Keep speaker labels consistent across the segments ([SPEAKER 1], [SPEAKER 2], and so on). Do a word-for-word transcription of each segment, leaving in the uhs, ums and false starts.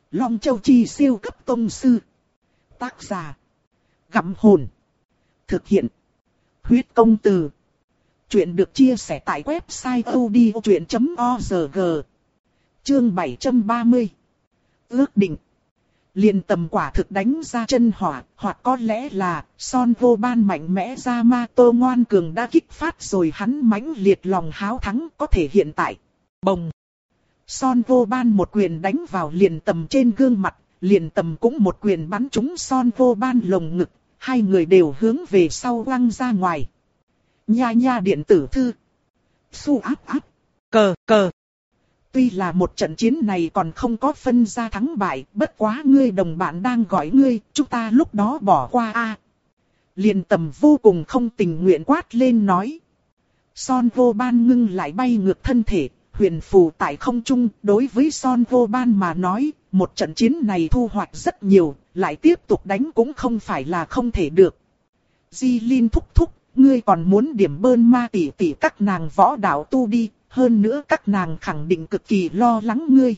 [SPEAKER 1] Long Châu Chi siêu cấp tông sư. Tác giả. Gặm hồn. Thực hiện. Huyết công từ. Chuyện được chia sẻ tại website audiochuyện chấm org. Chương bảy trăm ba mươi. Ước định. Liền tầm quả thực đánh ra chân hỏa, hoặc có lẽ là Son Vô Ban mạnh mẽ ra ma tô ngoan cường đã kích phát rồi hắn mãnh liệt lòng háo thắng có thể hiện tại. Bồng. Son Vô Ban một quyền đánh vào liền tầm trên gương mặt, liền tầm cũng một quyền bắn trúng Son Vô Ban lồng ngực, hai người đều hướng về sau quăng ra ngoài. Nha nha điện tử thư. Su áp áp. Cờ cờ. Tuy là một trận chiến này còn không có phân ra thắng bại, bất quá ngươi đồng bạn đang gọi ngươi, chúng ta lúc đó bỏ qua a. Liền tầm vô cùng không tình nguyện quát lên nói. Son Vô Ban ngưng lại bay ngược thân thể, huyền phù tại không trung, đối với Son Vô Ban mà nói, một trận chiến này thu hoạch rất nhiều, lại tiếp tục đánh cũng không phải là không thể được. Di Linh thúc thúc, ngươi còn muốn điểm bơn ma tỷ tỷ các nàng võ đạo tu đi, hơn nữa các nàng khẳng định cực kỳ lo lắng ngươi.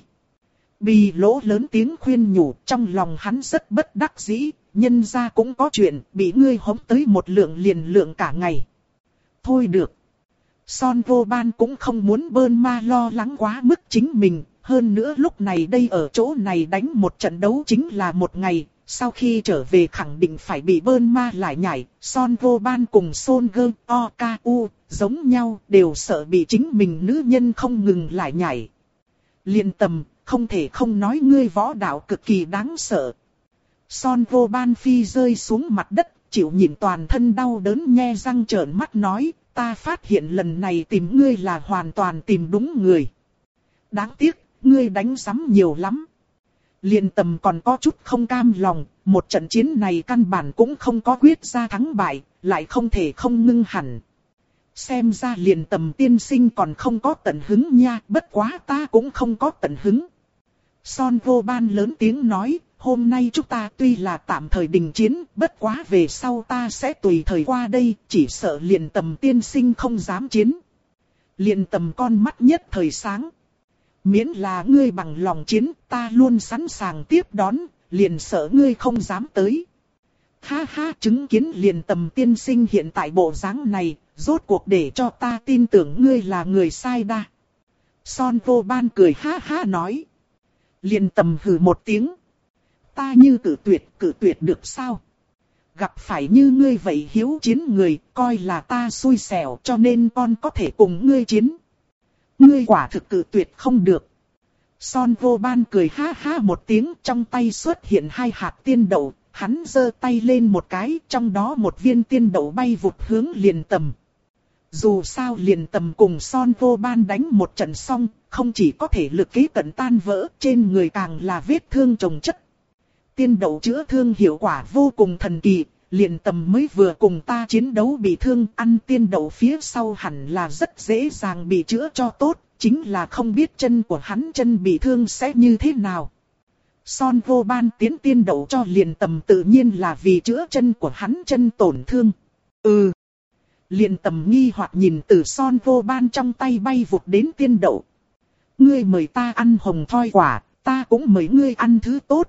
[SPEAKER 1] Bì Lỗ lớn tiếng khuyên nhủ, trong lòng hắn rất bất đắc dĩ, nhân ra cũng có chuyện, bị ngươi hống tới một lượng liền lượng cả ngày. Thôi được. Son Vô Ban cũng không muốn bơn ma lo lắng quá mức chính mình, hơn nữa lúc này đây ở chỗ này đánh một trận đấu chính là một ngày, sau khi trở về khẳng định phải bị bơn ma lại nhảy. Son Vô Ban cùng Son Gơ O K U giống nhau, đều sợ bị chính mình nữ nhân không ngừng lại nhảy. Liên tầm, không thể không nói ngươi võ đạo cực kỳ đáng sợ. Son Vô Ban phi rơi xuống mặt đất, chịu nhịn toàn thân đau đớn nhe răng trợn mắt nói, ta phát hiện lần này tìm ngươi là hoàn toàn tìm đúng người. Đáng tiếc, ngươi đánh sắm nhiều lắm. Liên tầm còn có chút không cam lòng, một trận chiến này căn bản cũng không có quyết ra thắng bại, lại không thể không ngưng hẳn. Xem ra liền tầm tiên sinh còn không có tận hứng nha, bất quá ta cũng không có tận hứng. Son Vô Ban lớn tiếng nói, hôm nay chúng ta tuy là tạm thời đình chiến, bất quá về sau ta sẽ tùy thời qua đây, chỉ sợ liền tầm tiên sinh không dám chiến. Liền tầm con mắt nhất thời sáng. Miễn là ngươi bằng lòng chiến, ta luôn sẵn sàng tiếp đón, liền sợ ngươi không dám tới. Ha ha, chứng kiến liền tầm tiên sinh hiện tại bộ dáng này, rốt cuộc để cho ta tin tưởng ngươi là người sai đa. Son Vô Ban cười ha ha nói. Liền tầm hừ một tiếng. Ta như cử tuyệt, cử tuyệt được sao? Gặp phải như ngươi vậy hiếu chiến người, coi là ta xui xẻo cho nên con có thể cùng ngươi chiến. Ngươi quả thực cử tuyệt không được. Son Vô Ban cười ha ha một tiếng, trong tay xuất hiện hai hạt tiên đậu, hắn giơ tay lên một cái, trong đó một viên tiên đậu bay vụt hướng liền tầm. Dù sao liền tầm cùng Son Vô Ban đánh một trận xong, không chỉ có thể lực kế cận tan vỡ, trên người càng là vết thương chồng chất. Tiên đậu chữa thương hiệu quả vô cùng thần kỳ, liền tầm mới vừa cùng ta chiến đấu bị thương, ăn tiên đậu phía sau hẳn là rất dễ dàng bị chữa cho tốt, chính là không biết chân của hắn chân bị thương sẽ như thế nào. Son Vô Ban tiến tiên đậu cho liền tầm tự nhiên là vì chữa chân của hắn chân tổn thương. Ừ. Liền tầm nghi hoặc nhìn từ Son Vô Ban trong tay bay vụt đến tiên đậu. Ngươi mời ta ăn hồng thoi quả, ta cũng mời ngươi ăn thứ tốt.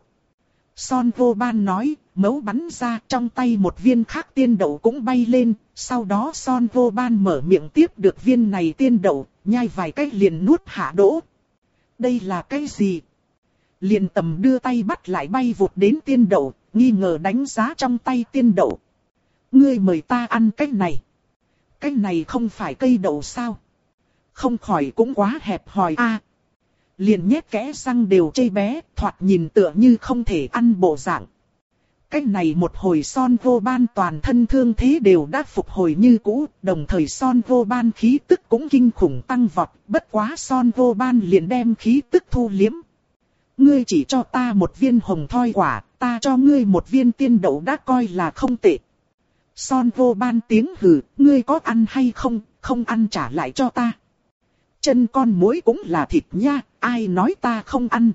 [SPEAKER 1] Son Vô Ban nói, mấu bắn ra trong tay một viên khác tiên đậu cũng bay lên, sau đó Son Vô Ban mở miệng tiếp được viên này tiên đậu, nhai vài cái liền nuốt hạ đỗ. Đây là cái gì? Liền tầm đưa tay bắt lại bay vụt đến tiên đậu, nghi ngờ đánh giá trong tay tiên đậu. Ngươi mời ta ăn cái này. Cái này không phải cây đậu sao? Không khỏi cũng quá hẹp hòi a. Liền nhét kẽ răng đều chây bé, thoạt nhìn tựa như không thể ăn bộ dạng. Cách này một hồi Son Vô Ban toàn thân thương thế đều đã phục hồi như cũ, đồng thời Son Vô Ban khí tức cũng kinh khủng tăng vọt, bất quá Son Vô Ban liền đem khí tức thu liếm. Ngươi chỉ cho ta một viên hồng thoi quả, ta cho ngươi một viên tiên đậu đã coi là không tệ. Son Vô Ban tiếng hừ, ngươi có ăn hay không, không ăn trả lại cho ta. Chân con muỗi cũng là thịt nha, ai nói ta không ăn.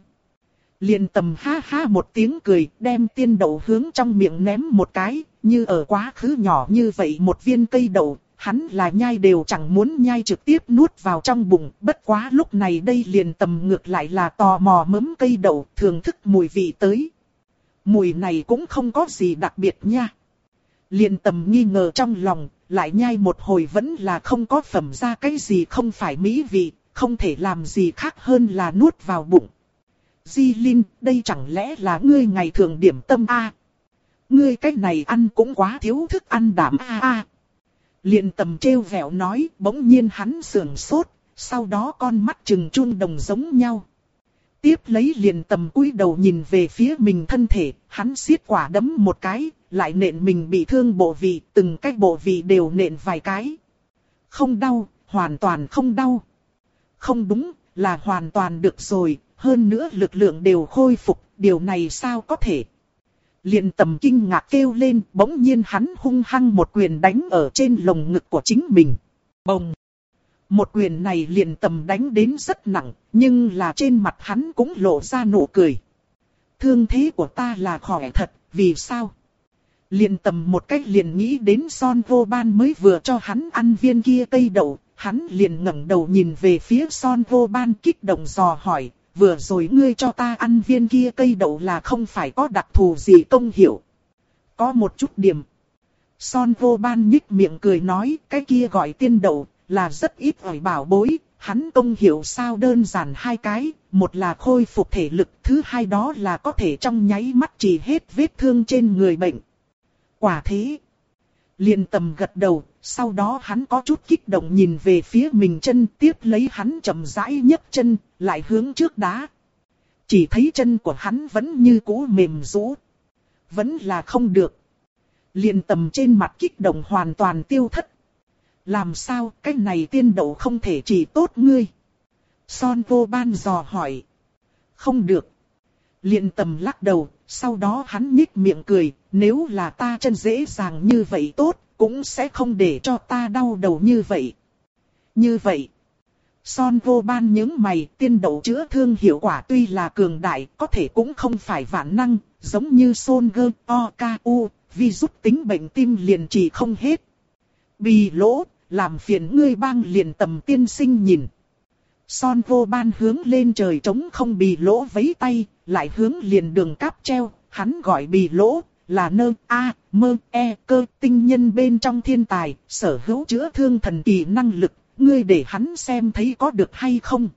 [SPEAKER 1] Liền tầm ha ha một tiếng cười, đem tiên đậu hướng trong miệng ném một cái, như ở quá khứ nhỏ như vậy một viên cây đậu, hắn là nhai đều chẳng muốn nhai trực tiếp nuốt vào trong bụng. Bất quá lúc này đây liền tầm ngược lại là tò mò mớm cây đậu, thưởng thức mùi vị tới. Mùi này cũng không có gì đặc biệt nha. Liền tầm nghi ngờ trong lòng, lại nhai một hồi vẫn là không có phẩm ra cái gì không phải mỹ vị, không thể làm gì khác hơn là nuốt vào bụng. Di Linh, đây chẳng lẽ là ngươi ngày thường điểm tâm a? À? Ngươi cái này ăn cũng quá thiếu thức ăn đảm a à a. À. Liền tầm trêu vẹo nói, bỗng nhiên hắn sườn sốt, sau đó con mắt trừng chuông đồng giống nhau. Tiếp lấy liền tầm cúi đầu nhìn về phía mình thân thể, hắn siết quả đấm một cái, lại nện mình bị thương bộ vị, từng cái bộ vị đều nện vài cái. Không đau, hoàn toàn không đau. Không đúng, là hoàn toàn được rồi, hơn nữa lực lượng đều khôi phục, điều này sao có thể. Liền tầm kinh ngạc kêu lên, bỗng nhiên hắn hung hăng một quyền đánh ở trên lồng ngực của chính mình. Bồng! Một quyền này liền tầm đánh đến rất nặng, nhưng là trên mặt hắn cũng lộ ra nụ cười. Thương thế của ta là khỏe thật, vì sao? Liền tầm một cách liền nghĩ đến Son Vô Ban mới vừa cho hắn ăn viên kia cây đậu, hắn liền ngẩng đầu nhìn về phía Son Vô Ban kích động dò hỏi, vừa rồi ngươi cho ta ăn viên kia cây đậu là không phải có đặc thù gì công hiệu? Có một chút điểm. Son Vô Ban nhích miệng cười nói, cái kia gọi tiên đậu, là rất ít ỏi bảo bối, hắn công hiệu sao đơn giản hai cái, một là khôi phục thể lực, thứ hai đó là có thể trong nháy mắt trị hết vết thương trên người bệnh. Quả thế. Liền tầm gật đầu, sau đó hắn có chút kích động nhìn về phía mình chân, tiếp lấy hắn chậm rãi nhấc chân, lại hướng trước đá. Chỉ thấy chân của hắn vẫn như cũ mềm rũ. Vẫn là không được. Liền tầm trên mặt kích động hoàn toàn tiêu thất. Làm sao cái này tiên đậu không thể chỉ tốt ngươi? Son Vô Ban dò hỏi. Không được. Liền tầm lắc đầu, sau đó hắn nhích miệng cười, nếu là ta chân dễ dàng như vậy tốt, cũng sẽ không để cho ta đau đầu như vậy. Như vậy, Son Vô Ban nhướng mày, tiên đậu chữa thương hiệu quả tuy là cường đại, có thể cũng không phải vạn năng, giống như Son Gơ, O, K, U, vì giúp tính bệnh tim liền trị không hết. Bì lỗ, làm phiền ngươi bang liền tầm tiên sinh nhìn. Son Vô Ban hướng lên trời trống không bì lỗ vẫy tay, lại hướng liền đường cáp treo, hắn gọi bì lỗ, là nơ, a, mơ, e, cơ, tinh nhân bên trong thiên tài, sở hữu chữa thương thần kỳ năng lực, ngươi để hắn xem thấy có được hay không.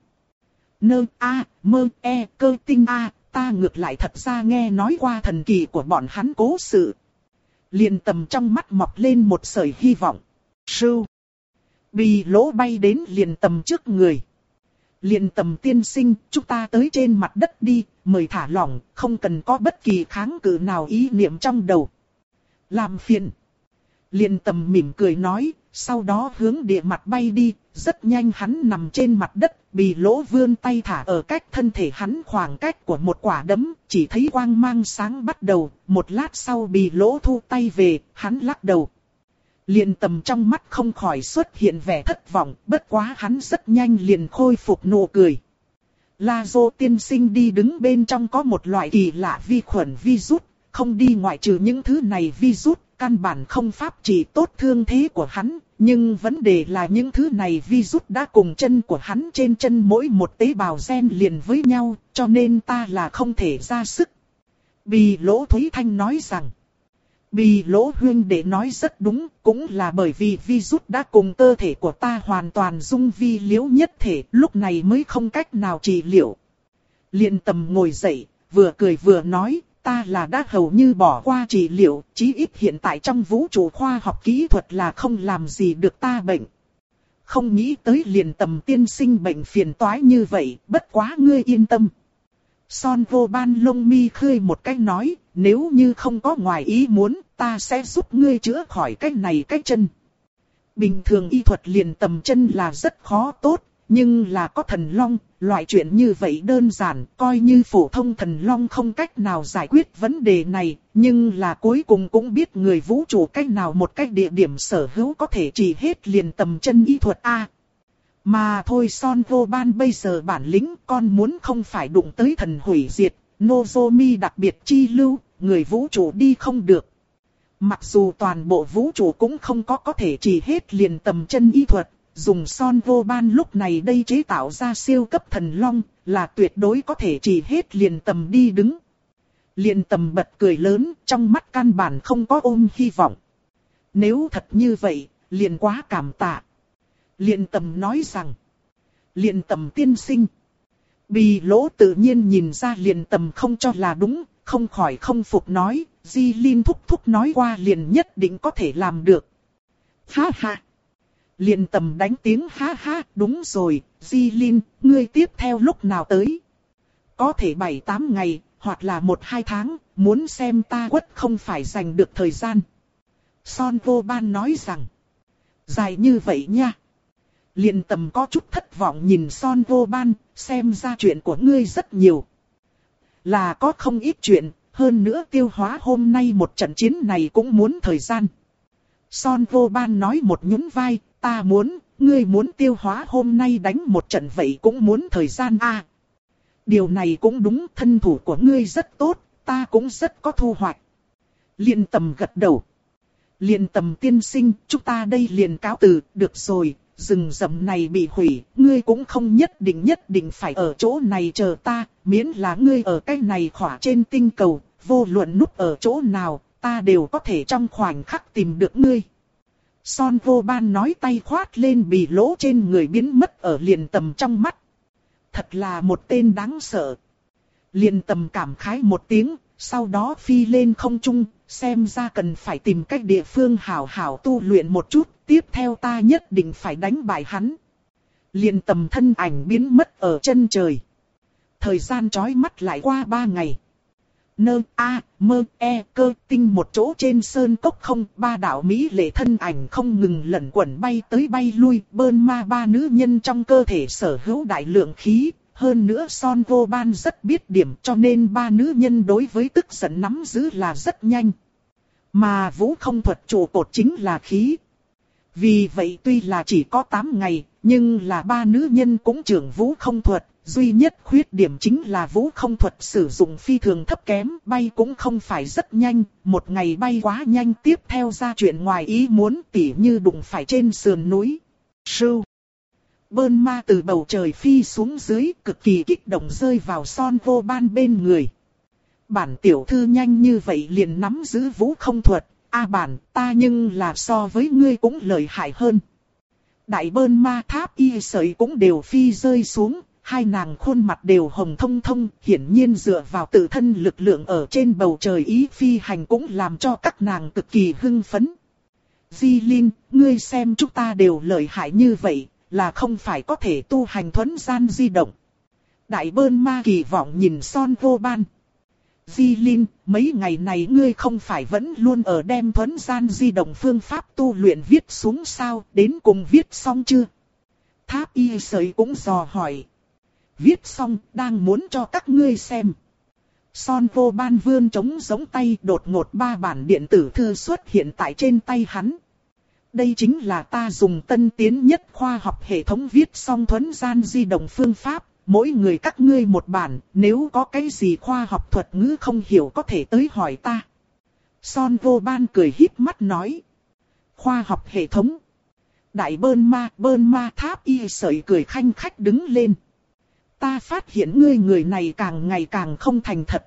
[SPEAKER 1] Nơ, a, mơ, e, cơ, tinh a, ta ngược lại thật ra nghe nói qua thần kỳ của bọn hắn cố sự. Liền tầm trong mắt mọc lên một sợi hy vọng. Sưu. Bì lỗ bay đến liền tầm trước người. Liền tầm tiên sinh, chúng ta tới trên mặt đất đi, mời thả lỏng, không cần có bất kỳ kháng cự nào ý niệm trong đầu. Làm phiền. Liền tầm mỉm cười nói, sau đó hướng địa mặt bay đi, rất nhanh hắn nằm trên mặt đất, bì lỗ vươn tay thả ở cách thân thể hắn khoảng cách của một quả đấm, chỉ thấy quang mang sáng bắt đầu, một lát sau bì lỗ thu tay về, hắn lắc đầu. Liền tầm trong mắt không khỏi xuất hiện vẻ thất vọng, bất quá hắn rất nhanh liền khôi phục nụ cười. La Dô tiên sinh đi đứng bên trong có một loại kỳ lạ vi khuẩn virus, không đi ngoại trừ những thứ này virus, căn bản không pháp trị tốt thương thế của hắn, nhưng vấn đề là những thứ này virus đã cùng chân của hắn trên chân mỗi một tế bào gen liền với nhau, cho nên ta là không thể ra sức. Bì lỗ Thúy Thanh nói rằng, Bì lỗ huyên để nói rất đúng, cũng là bởi vì virus đã cùng cơ thể của ta hoàn toàn dung vi liễu nhất thể, lúc này mới không cách nào trị liệu. Liền tầm ngồi dậy, vừa cười vừa nói, ta là đã hầu như bỏ qua trị liệu, chí ít hiện tại trong vũ trụ khoa học kỹ thuật là không làm gì được ta bệnh. Không nghĩ tới liền tầm tiên sinh bệnh phiền toái như vậy, bất quá ngươi yên tâm. Son Vô Ban lông mi khơi một cách nói, nếu như không có ngoài ý muốn, ta sẽ giúp ngươi chữa khỏi cái này cái chân. Bình thường y thuật liền tầm chân là rất khó tốt, nhưng là có thần long, loại chuyện như vậy đơn giản, coi như phổ thông thần long không cách nào giải quyết vấn đề này, nhưng là cuối cùng cũng biết người vũ trụ cách nào một cách địa điểm sở hữu có thể trị hết liền tầm chân y thuật A. Mà thôi Son Vô Ban bây giờ bản lĩnh con muốn không phải đụng tới thần hủy diệt, Nozomi đặc biệt chi lưu, người vũ trụ đi không được. Mặc dù toàn bộ vũ trụ cũng không có có thể trì hết liền tầm chân y thuật, dùng Son Vô Ban lúc này đây chế tạo ra siêu cấp thần long, là tuyệt đối có thể trì hết liền tầm đi đứng. Liền tầm bật cười lớn, trong mắt căn bản không có ôm hy vọng. Nếu thật như vậy, liền quá cảm tạ. Liền tầm nói rằng, liền tầm tiên sinh. Bì lỗ tự nhiên nhìn ra liền tầm không cho là đúng, không khỏi không phục nói, Di Linh thúc thúc nói qua liền nhất định có thể làm được. Ha ha! Liền tầm đánh tiếng ha ha, đúng rồi, Di Linh, ngươi tiếp theo lúc nào tới? Có thể bảy tám ngày, hoặc là một hai tháng, muốn xem ta quất không phải dành được thời gian. Son Vô Ban nói rằng, dài như vậy nha. Liền tầm có chút thất vọng nhìn Son Vô Ban, xem ra chuyện của ngươi rất nhiều. Là có không ít chuyện, hơn nữa tiêu hóa hôm nay một trận chiến này cũng muốn thời gian. Son Vô Ban nói một nhún vai, ta muốn, ngươi muốn tiêu hóa hôm nay đánh một trận vậy cũng muốn thời gian a. À, điều này cũng đúng, thân thủ của ngươi rất tốt, ta cũng rất có thu hoạch. Liên tầm gật đầu. Liên tầm tiên sinh, chúng ta đây liền cáo từ, được rồi, rừng rậm này bị hủy, ngươi cũng không nhất định nhất định phải ở chỗ này chờ ta, miễn là ngươi ở cái này khỏa trên tinh cầu, vô luận núp ở chỗ nào, ta đều có thể trong khoảnh khắc tìm được ngươi. Son Vô Ban nói tay khoát lên bì lỗ trên người biến mất ở liền tầm trong mắt. Thật là một tên đáng sợ. Liền tầm cảm khái một tiếng, sau đó phi lên không trung, xem ra cần phải tìm cách địa phương hảo hảo tu luyện một chút, tiếp theo ta nhất định phải đánh bại hắn. Liền tầm thân ảnh biến mất ở chân trời. Thời gian chói mắt lại qua ba ngày. Nơ, a, mơ, e, cơ, tinh một chỗ trên sơn cốc không, ba đạo mỹ lệ thân ảnh không ngừng lẩn quẩn bay tới bay lui, bơn ma ba nữ nhân trong cơ thể sở hữu đại lượng khí, hơn nữa Son Vô Ban rất biết điểm cho nên ba nữ nhân đối với tức giận nắm giữ là rất nhanh. Mà vũ không thuật trụ cột chính là khí. Vì vậy tuy là chỉ có tám ngày, nhưng là ba nữ nhân cũng trưởng vũ không thuật. Duy nhất khuyết điểm chính là vũ không thuật sử dụng phi thường thấp kém, bay cũng không phải rất nhanh, một ngày bay quá nhanh tiếp theo ra chuyện ngoài ý muốn tỉ như đụng phải trên sườn núi. Sưu. Bơn ma từ bầu trời phi xuống dưới cực kỳ kích động rơi vào Son Vô Ban bên người. Bản tiểu thư nhanh như vậy liền nắm giữ vũ không thuật, a bản ta nhưng là so với ngươi cũng lợi hại hơn. Đại bơn ma tháp y sợi cũng đều phi rơi xuống. Hai nàng khuôn mặt đều hồng thông thông, hiển nhiên dựa vào tự thân lực lượng ở trên bầu trời ý phi hành cũng làm cho các nàng cực kỳ hưng phấn. Di Linh, ngươi xem chúng ta đều lợi hại như vậy, là không phải có thể tu hành thuấn gian di động. Đại bơn ma kỳ vọng nhìn Son Vô Ban. Di Linh, mấy ngày này ngươi không phải vẫn luôn ở đem thuấn gian di động phương pháp tu luyện viết xuống sao, đến cùng viết xong chưa? Tháp y sợi cũng dò hỏi. Viết xong, đang muốn cho các ngươi xem. Son Vô Ban vươn trống giống tay, đột ngột ba bản điện tử thư xuất hiện tại trên tay hắn. Đây chính là ta dùng tân tiến nhất khoa học hệ thống viết xong thuấn gian di động phương pháp. Mỗi người các ngươi một bản, nếu có cái gì khoa học thuật ngữ không hiểu có thể tới hỏi ta. Son Vô Ban cười híp mắt nói. Khoa học hệ thống. Đại bơn ma, bơn ma tháp y sợi cười khanh khách đứng lên. Ta phát hiện ngươi người này càng ngày càng không thành thật.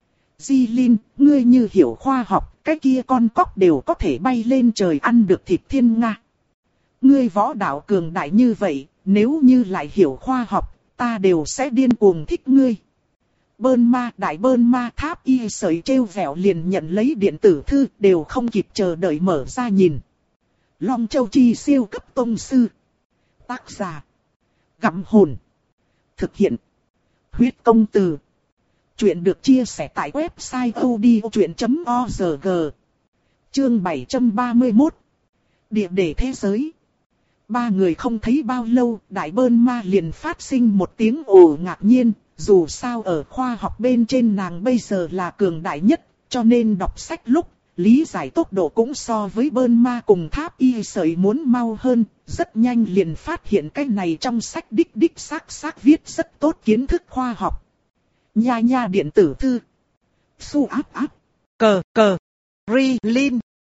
[SPEAKER 1] Di Linh, ngươi như hiểu khoa học, cái kia con cóc đều có thể bay lên trời ăn được thịt thiên nga. Ngươi võ đạo cường đại như vậy, nếu như lại hiểu khoa học, ta đều sẽ điên cuồng thích ngươi. Bơn ma, đại bơn ma tháp y sợi treo vẻo liền nhận lấy điện tử thư, đều không kịp chờ đợi mở ra nhìn. Long Châu Chi siêu cấp tông sư. Tác giả. Gặm hồn. Thực hiện. Huyết công từ. Chuyện được chia sẻ tại website odchuyện chấm org. Chương bảy trăm ba mươi mốt. Địa đề thế giới. Ba người không thấy bao lâu, đại bơn ma liền phát sinh một tiếng ồ ngạc nhiên. Dù sao ở khoa học bên trên nàng bây giờ là cường đại nhất, cho nên đọc sách lúc, lý giải tốc độ cũng so với bơn ma cùng tháp y sợi muốn mau hơn, rất nhanh liền phát hiện cái này trong sách đích đích xác xác viết rất tốt kiến thức khoa học. Nha nha điện tử thư. Su áp áp. Cờ cờ. Ri Linh.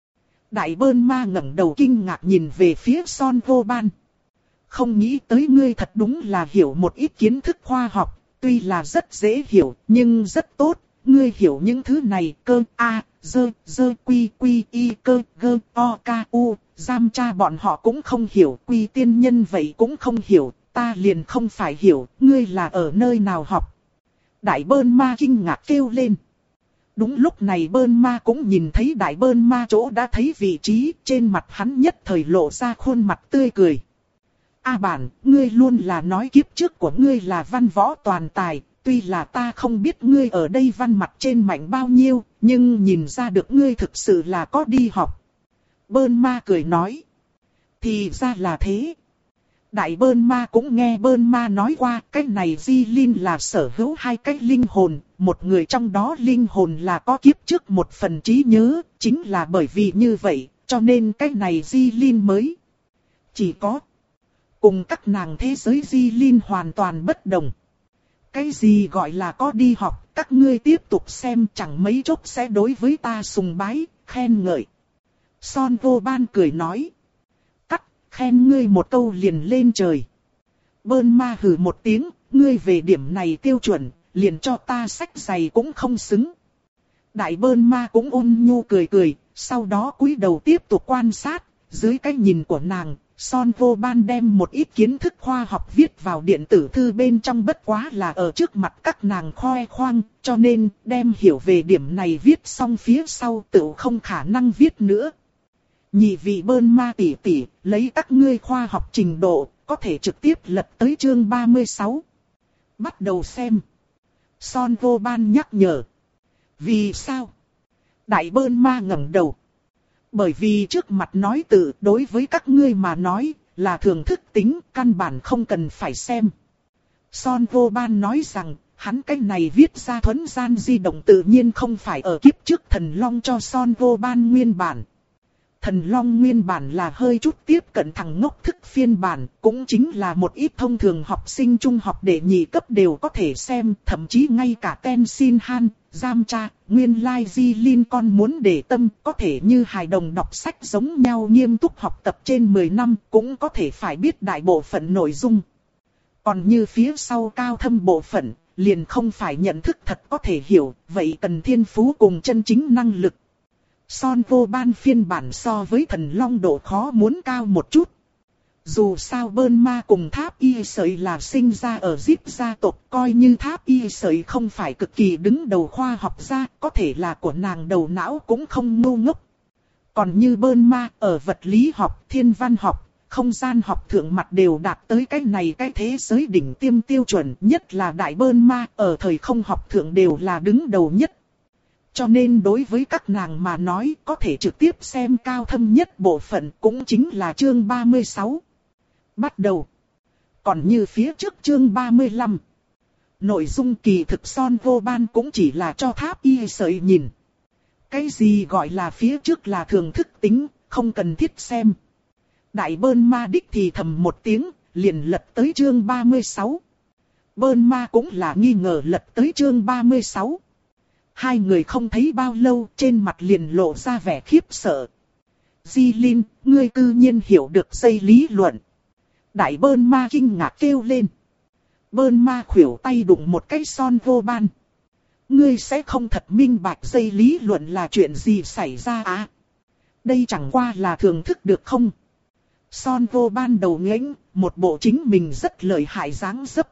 [SPEAKER 1] Đại Bơn Ma ngẩng đầu kinh ngạc nhìn về phía Son Vô Ban. Không nghĩ tới ngươi thật đúng là hiểu một ít kiến thức khoa học, tuy là rất dễ hiểu, nhưng rất tốt. Ngươi hiểu những thứ này, cơ, a, dơ, dơ, quy, quy, y, cơ, gơ, o, ca, u, giam cha bọn họ cũng không hiểu, quy tiên nhân vậy cũng không hiểu, ta liền không phải hiểu, ngươi là ở nơi nào học. Đại Bơn Ma kinh ngạc kêu lên. Đúng lúc này Bơn Ma cũng nhìn thấy Đại Bơn Ma chỗ đã thấy vị trí, trên mặt hắn nhất thời lộ ra khuôn mặt tươi cười. A bản, ngươi luôn là nói kiếp trước của ngươi là văn võ toàn tài, tuy là ta không biết ngươi ở đây văn mặt trên mạnh bao nhiêu, nhưng nhìn ra được ngươi thực sự là có đi học. Bơn Ma cười nói. Thì ra là thế. Đại Bơn Ma cũng nghe Bơn Ma nói qua, cái này Di Linh là sở hữu hai cái linh hồn, một người trong đó linh hồn là có kiếp trước một phần trí nhớ, chính là bởi vì như vậy, cho nên cái này Di Linh mới chỉ có. Cùng các nàng thế giới Di Linh hoàn toàn bất đồng. Cái gì gọi là có đi học, các ngươi tiếp tục xem chẳng mấy chốc sẽ đối với ta sùng bái, khen ngợi. Son Vô Ban cười nói. Cắt, khen ngươi một câu liền lên trời. Bơn Ma hừ một tiếng, ngươi về điểm này tiêu chuẩn, liền cho ta sách giày cũng không xứng. Đại Bơn Ma cũng ôn nhu cười cười, sau đó cúi đầu tiếp tục quan sát, dưới cái nhìn của nàng. Son Vô Ban đem một ít kiến thức khoa học viết vào điện tử thư bên trong, bất quá là ở trước mặt các nàng khoe khoang, cho nên đem hiểu về điểm này viết xong phía sau tự không khả năng viết nữa. Nhị vị Bơn Ma tỷ tỷ, lấy các ngươi khoa học trình độ, có thể trực tiếp lật tới chương ba mươi sáu. Bắt đầu xem. Son Vô Ban nhắc nhở. Vì sao? Đại Bơn Ma ngẩng đầu. Bởi vì trước mặt nói tự đối với các ngươi mà nói là thường thức tính, căn bản không cần phải xem. Son Vô Ban nói rằng, hắn cái này viết ra thuần gian di động tự nhiên không phải ở kiếp trước Thần Long cho Son Vô Ban nguyên bản. Thần Long nguyên bản là hơi chút tiếp cận thằng ngốc thức phiên bản, cũng chính là một ít thông thường học sinh trung học đệ nhị cấp đều có thể xem, thậm chí ngay cả Tenshin Han, Giam Cha, nguyên lai Di Linh con muốn để tâm, có thể như hài đồng đọc sách giống nhau nghiêm túc học tập trên mười năm, cũng có thể phải biết đại bộ phận nội dung. Còn như phía sau cao thâm bộ phận, liền không phải nhận thức thật có thể hiểu, vậy cần thiên phú cùng chân chính năng lực. Son Vô Ban phiên bản so với Thần Long độ khó muốn cao một chút. Dù sao Bơn Ma cùng Tháp Y Sợi là sinh ra ở Zip gia tộc, coi như Tháp Y Sợi không phải cực kỳ đứng đầu khoa học gia, có thể là của nàng đầu não cũng không ngu ngốc. Còn như Bơn Ma ở vật lý học, thiên văn học, không gian học thượng mặt đều đạt tới cái này cái thế giới đỉnh tiêm tiêu chuẩn, nhất là Đại Bơn Ma ở thời không học thượng đều là đứng đầu nhất. Cho nên đối với các nàng mà nói có thể trực tiếp xem cao thâm nhất bộ phận cũng chính là chương ba mươi sáu. Bắt đầu. Còn như phía trước chương ba mươi lăm. Nội dung kỳ thực Son Vô Ban cũng chỉ là cho Tháp Y Sợi nhìn. Cái gì gọi là phía trước là thường thức tính, không cần thiết xem. Đại Bơn Ma đích thì thầm một tiếng, liền lật tới chương ba mươi sáu. Bơn Ma cũng là nghi ngờ lật tới chương ba mươi sáu. Hai người không thấy bao lâu, trên mặt liền lộ ra vẻ khiếp sợ. Di Linh, ngươi cư nhiên hiểu được dây lý luận. Đại Bơn Ma kinh ngạc kêu lên. Bơn Ma khuỷu tay đụng một cái Son Vô Ban. Ngươi sẽ không thật minh bạch dây lý luận là chuyện gì xảy ra à? Đây chẳng qua là thường thức được không? Son Vô Ban đầu nghếnh, một bộ chính mình rất lợi hại dáng dấp.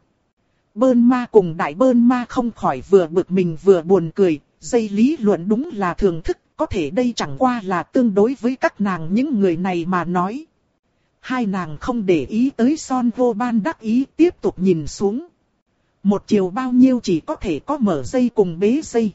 [SPEAKER 1] Bơn Ma cùng Đại Bơn Ma không khỏi vừa bực mình vừa buồn cười, dây lý luận đúng là thường thức, có thể đây chẳng qua là tương đối với các nàng những người này mà nói. Hai nàng không để ý tới Son Vô Ban đắc ý tiếp tục nhìn xuống. Một chiều bao nhiêu chỉ có thể có mở dây cùng bế dây.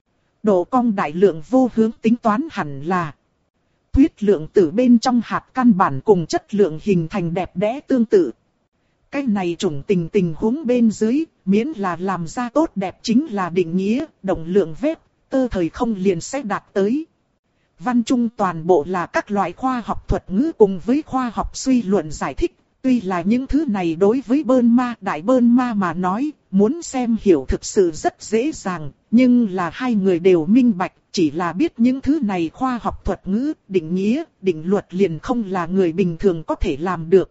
[SPEAKER 1] Độ cong đại lượng vô hướng tính toán hẳn là. Thuyết lượng tử bên trong hạt căn bản cùng chất lượng hình thành đẹp đẽ tương tự. Cái này trùng tình tình huống bên dưới, miễn là làm ra tốt đẹp chính là định nghĩa, động lượng vết, tơ thời không liền sẽ đạt tới. Văn trung toàn bộ là các loại khoa học thuật ngữ cùng với khoa học suy luận giải thích, Tuy là những thứ này đối với bơn ma đại bơn ma mà nói, muốn xem hiểu thực sự rất dễ dàng, nhưng là hai người đều minh bạch, chỉ là biết những thứ này khoa học thuật ngữ, định nghĩa, định luật liền không là người bình thường có thể làm được.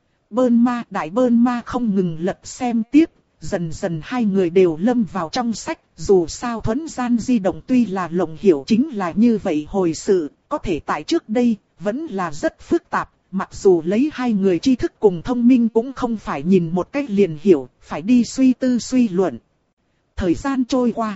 [SPEAKER 1] Bơn ma đại bơn ma không ngừng lật xem tiếp, dần dần hai người đều lâm vào trong sách, dù sao thuấn gian di động tuy là lộng hiểu chính là như vậy hồi sự, có thể tại trước đây, vẫn là rất phức tạp. Mặc dù lấy hai người tri thức cùng thông minh cũng không phải nhìn một cách liền hiểu, phải đi suy tư suy luận. Thời gian trôi qua.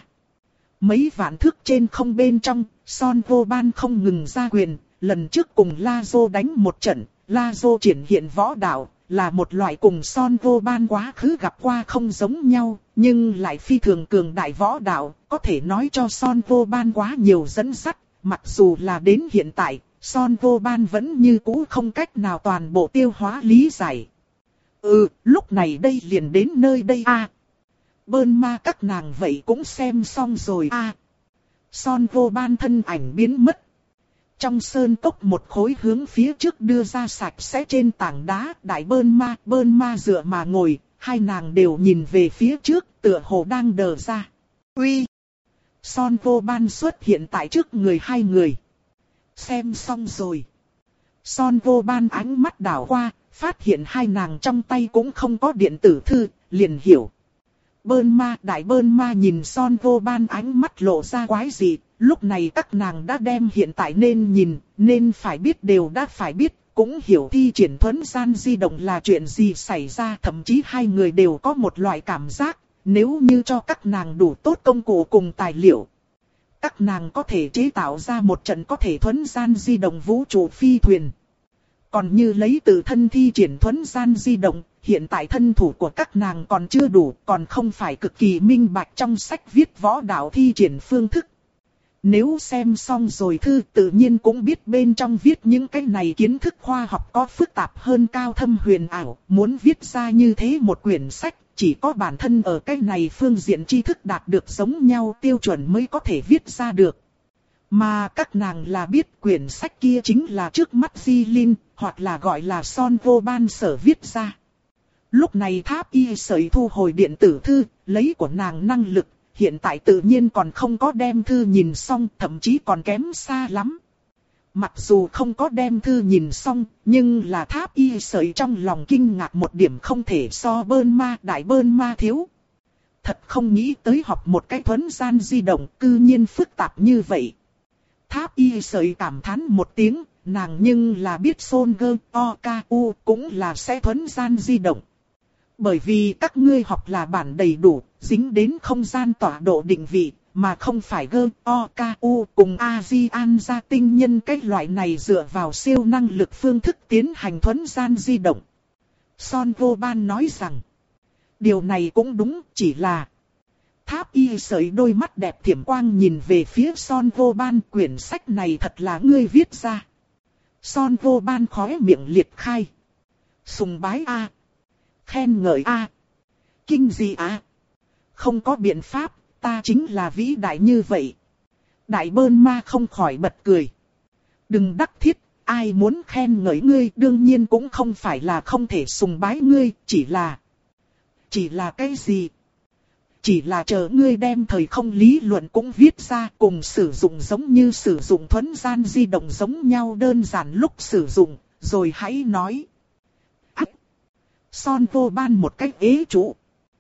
[SPEAKER 1] Mấy vạn thước trên không bên trong, Son Vô Ban không ngừng ra quyền. Lần trước cùng La Dô đánh một trận, La Dô triển hiện võ đạo, là một loại cùng Son Vô Ban quá khứ gặp qua không giống nhau, nhưng lại phi thường cường đại võ đạo, có thể nói cho Son Vô Ban quá nhiều dẫn dắt, mặc dù là đến hiện tại. Son Vô Ban vẫn như cũ không cách nào toàn bộ tiêu hóa lý giải. Ừ, lúc này đây liền đến nơi đây a. À, bơn ma các nàng vậy cũng xem xong rồi a. À, Son Vô Ban thân ảnh biến mất. Trong sơn cốc một khối hướng phía trước đưa ra sạch sẽ trên tảng đá, đại bơn ma, bơn ma dựa mà ngồi, hai nàng đều nhìn về phía trước, tựa hồ đang đờ ra. Uy! Son Vô Ban xuất hiện tại trước người hai người. Xem xong rồi. Son Vô Ban ánh mắt đảo qua, phát hiện hai nàng trong tay cũng không có điện tử thư, liền hiểu. Bơn ma, đại bơn ma nhìn Son Vô Ban ánh mắt lộ ra quái dị, lúc này các nàng đã đem hiện tại nên nhìn, nên phải biết đều đã phải biết, cũng hiểu thi triển thuấn gian di động là chuyện gì xảy ra. Thậm chí hai người đều có một loại cảm giác, nếu như cho các nàng đủ tốt công cụ cùng tài liệu, các nàng có thể chế tạo ra một trận có thể thuấn gian di động vũ trụ phi thuyền. Còn như lấy tự thân thi triển thuấn gian di động, hiện tại thân thủ của các nàng còn chưa đủ, còn không phải cực kỳ minh bạch trong sách viết võ đạo thi triển phương thức. Nếu xem xong rồi thư tự nhiên cũng biết bên trong viết những cái này kiến thức khoa học có phức tạp hơn cao thâm huyền ảo, muốn viết ra như thế một quyển sách. Chỉ có bản thân ở cái này phương diện tri thức đạt được giống nhau tiêu chuẩn mới có thể viết ra được. Mà các nàng là biết quyển sách kia chính là trước mắt Di Linh, hoặc là gọi là Son Vô Ban sở viết ra. Lúc này Tháp Y Sởi thu hồi điện tử thư, lấy của nàng năng lực, hiện tại tự nhiên còn không có đem thư nhìn xong, thậm chí còn kém xa lắm. Mặc dù không có đem thư nhìn xong, nhưng là Tháp Y Sởi trong lòng kinh ngạc một điểm không thể so bơn ma đại bơn ma thiếu. Thật không nghĩ tới học một cái thuấn gian di động cư nhiên phức tạp như vậy. Tháp Y Sởi cảm thán một tiếng, nàng nhưng là biết Son Gơ O K U cũng là sẽ thuấn gian di động. Bởi vì các ngươi học là bản đầy đủ, dính đến không gian tọa độ định vị. Mà không phải gơ, o, ca, u cùng A-di-an gia tinh nhân cái loại này dựa vào siêu năng lực phương thức tiến hành thuấn gian di động. Son Vô Ban nói rằng, điều này cũng đúng, chỉ là Tháp Y Sởi đôi mắt đẹp thiểm quang nhìn về phía Son Vô Ban, quyển sách này thật là ngươi viết ra. Son Vô Ban khóe miệng liệt khai. Sùng bái a, khen ngợi a, kinh dị a, không có biện pháp. Ta chính là vĩ đại như vậy. Đại bơn ma không khỏi bật cười. Đừng đắc thiết, ai muốn khen ngợi ngươi đương nhiên cũng không phải là không thể sùng bái ngươi, chỉ là... Chỉ là cái gì? Chỉ là chờ ngươi đem thời không lý luận cũng viết ra cùng sử dụng giống như sử dụng thuấn gian di động giống nhau đơn giản lúc sử dụng, rồi hãy nói. Ách! Son Vô Ban một cách ế trụ.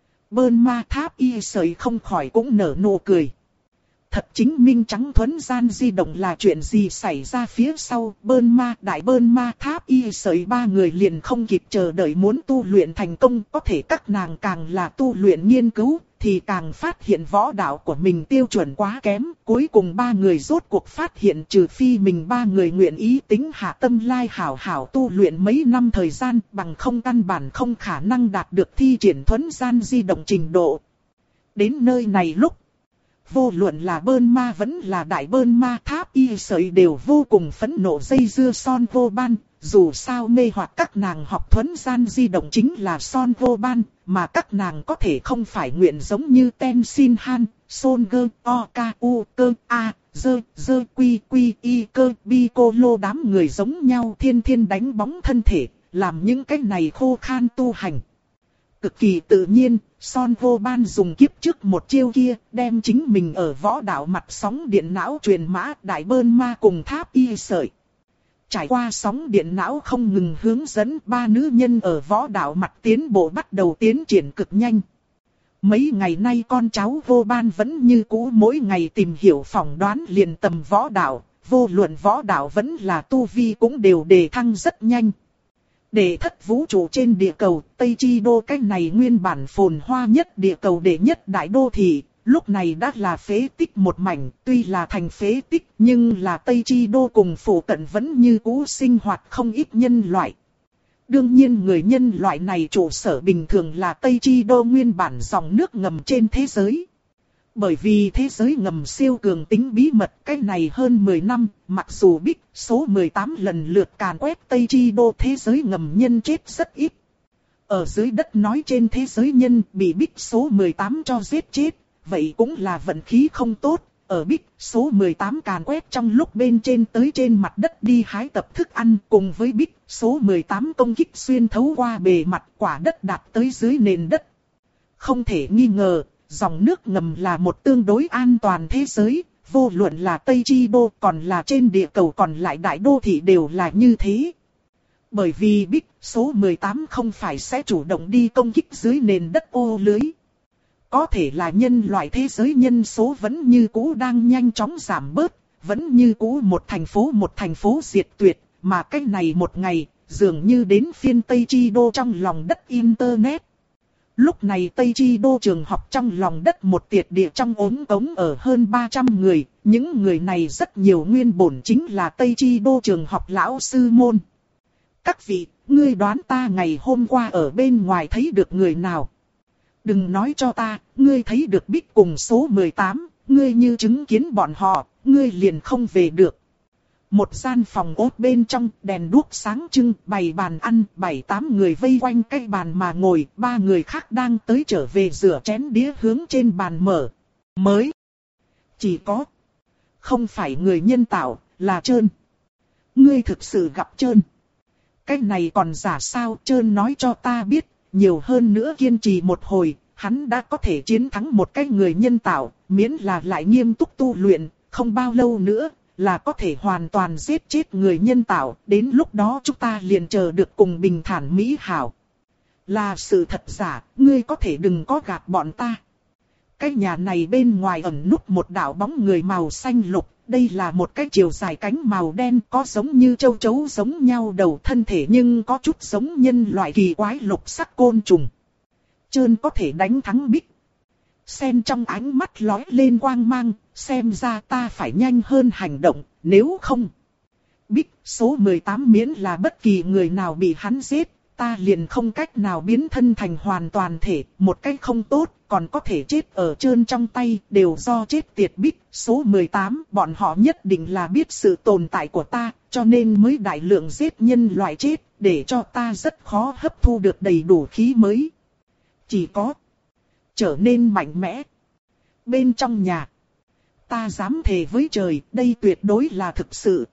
[SPEAKER 1] Bơn ma Tháp Y Sởi không khỏi cũng nở nụ cười. Thật chính minh trắng thuấn gian di động là chuyện gì xảy ra phía sau. Bơn ma đại bơn ma Tháp Y Sởi ba người liền không kịp chờ đợi muốn tu luyện thành công. Có thể các nàng càng là tu luyện nghiên cứu thì càng phát hiện võ đạo của mình tiêu chuẩn quá kém. Cuối cùng ba người rốt cuộc phát hiện trừ phi mình ba người nguyện ý tính hạ tâm lai hảo hảo tu luyện mấy năm thời gian, bằng không căn bản không khả năng đạt được thi triển thuấn gian di động trình độ. Đến nơi này lúc, vô luận là bơn ma vẫn là đại bơn ma Tháp Y Sởi đều vô cùng phẫn nộ dây dưa Son Vô Ban. Dù sao mê hoặc các nàng học thuấn gian di động chính là Son Vô Ban, mà các nàng có thể không phải nguyện giống như Ten Sin Han, Son Gơ, O, K, U, Cơ, A, Dơ, Dơ, Quy, Quy, Y, Cơ, Bi, Cô Lô đám người giống nhau thiên thiên đánh bóng thân thể, làm những cái này khô khan tu hành. Cực kỳ tự nhiên, Son Vô Ban dùng kiếp trước một chiêu kia, đem chính mình ở võ đạo mặt sóng điện não truyền mã đại bơn ma cùng tháp y sợi. Trải qua sóng điện não không ngừng hướng dẫn, ba nữ nhân ở võ đạo mặt tiến bộ bắt đầu tiến triển cực nhanh. Mấy ngày nay con cháu Vô Ban vẫn như cũ mỗi ngày tìm hiểu phỏng đoán liền tầm võ đạo, vô luận võ đạo vẫn là tu vi cũng đều đề thăng rất nhanh. Đệ thất vũ trụ trên địa cầu, Tây Chi Đô cái này nguyên bản phồn hoa nhất địa cầu đệ nhất đại đô thị, lúc này đã là phế tích một mảnh, tuy là thành phế tích nhưng là Tây Chi Đô cùng phụ cận vẫn như cũ sinh hoạt không ít nhân loại. Đương nhiên người nhân loại này trụ sở bình thường là Tây Chi Đô nguyên bản dòng nước ngầm trên thế giới. Bởi vì thế giới ngầm siêu cường tính bí mật cái này hơn mười năm, mặc dù Bích số mười tám lần lượt càn quét Tây Chi Đô thế giới ngầm nhân chết rất ít. Ở dưới đất nói trên thế giới nhân bị Bích số mười tám cho giết chết, vậy cũng là vận khí không tốt. Ở Bích số mười tám càn quét trong lúc bên trên tới trên mặt đất đi hái tập thức ăn cùng với Bích số mười tám công kích xuyên thấu qua bề mặt quả đất đạt tới dưới nền đất. Không thể nghi ngờ. Dòng nước ngầm là một tương đối an toàn thế giới, vô luận là Tây Chi Đô còn là trên địa cầu còn lại đại đô thị đều là như thế. Bởi vì Bích số mười tám không phải sẽ chủ động đi công kích dưới nền đất ô lưới. Có thể là nhân loại thế giới nhân số vẫn như cũ đang nhanh chóng giảm bớt, vẫn như cũ một thành phố một thành phố diệt tuyệt, mà cách này một ngày, dường như đến phiên Tây Chi Đô trong lòng đất Internet. Lúc này Tây Chi Đô trường học trong lòng đất một tiệt địa trong ống cống ở hơn ba trăm người, những người này rất nhiều nguyên bổn chính là Tây Chi Đô trường học lão sư môn. Các vị, ngươi đoán ta ngày hôm qua ở bên ngoài thấy được người nào? Đừng nói cho ta, ngươi thấy được Bích cùng số mười tám, ngươi như chứng kiến bọn họ, ngươi liền không về được. Một gian phòng ốt bên trong, đèn đuốc sáng trưng, bày bàn ăn, bảy tám người vây quanh cái bàn mà ngồi, ba người khác đang tới trở về rửa chén đĩa hướng trên bàn mở. Mới. Chỉ có. Không phải người nhân tạo, là Trơn. Ngươi thực sự gặp Trơn. Cái này còn giả sao, Trơn nói cho ta biết, nhiều hơn nữa kiên trì một hồi, hắn đã có thể chiến thắng một cái người nhân tạo, miễn là lại nghiêm túc tu luyện, không bao lâu nữa. Là có thể hoàn toàn giết chết người nhân tạo, đến lúc đó chúng ta liền chờ được cùng bình thản mỹ hảo. Là sự thật giả, ngươi có thể đừng có gạt bọn ta. Cái nhà này bên ngoài ẩn núp một đạo bóng người màu xanh lục, đây là một cái chiều dài cánh màu đen có giống như châu chấu giống nhau đầu thân thể nhưng có chút giống nhân loại kỳ quái lục sắc côn trùng. Trơn có thể đánh thắng Bích. Sen trong ánh mắt lóe lên quang mang, xem ra ta phải nhanh hơn hành động, nếu không. Bích số mười tám miễn là bất kỳ người nào bị hắn giết, ta liền không cách nào biến thân thành hoàn toàn thể, một cách không tốt, còn có thể chết ở Trơn trong tay, đều do chết tiệt Bích số mười tám, bọn họ nhất định là biết sự tồn tại của ta, cho nên mới đại lượng giết nhân loại chết, để cho ta rất khó hấp thu được đầy đủ khí mới. Chỉ có trở nên mạnh mẽ. Bên trong nhà, ta dám thề với trời, đây tuyệt đối là thực sự.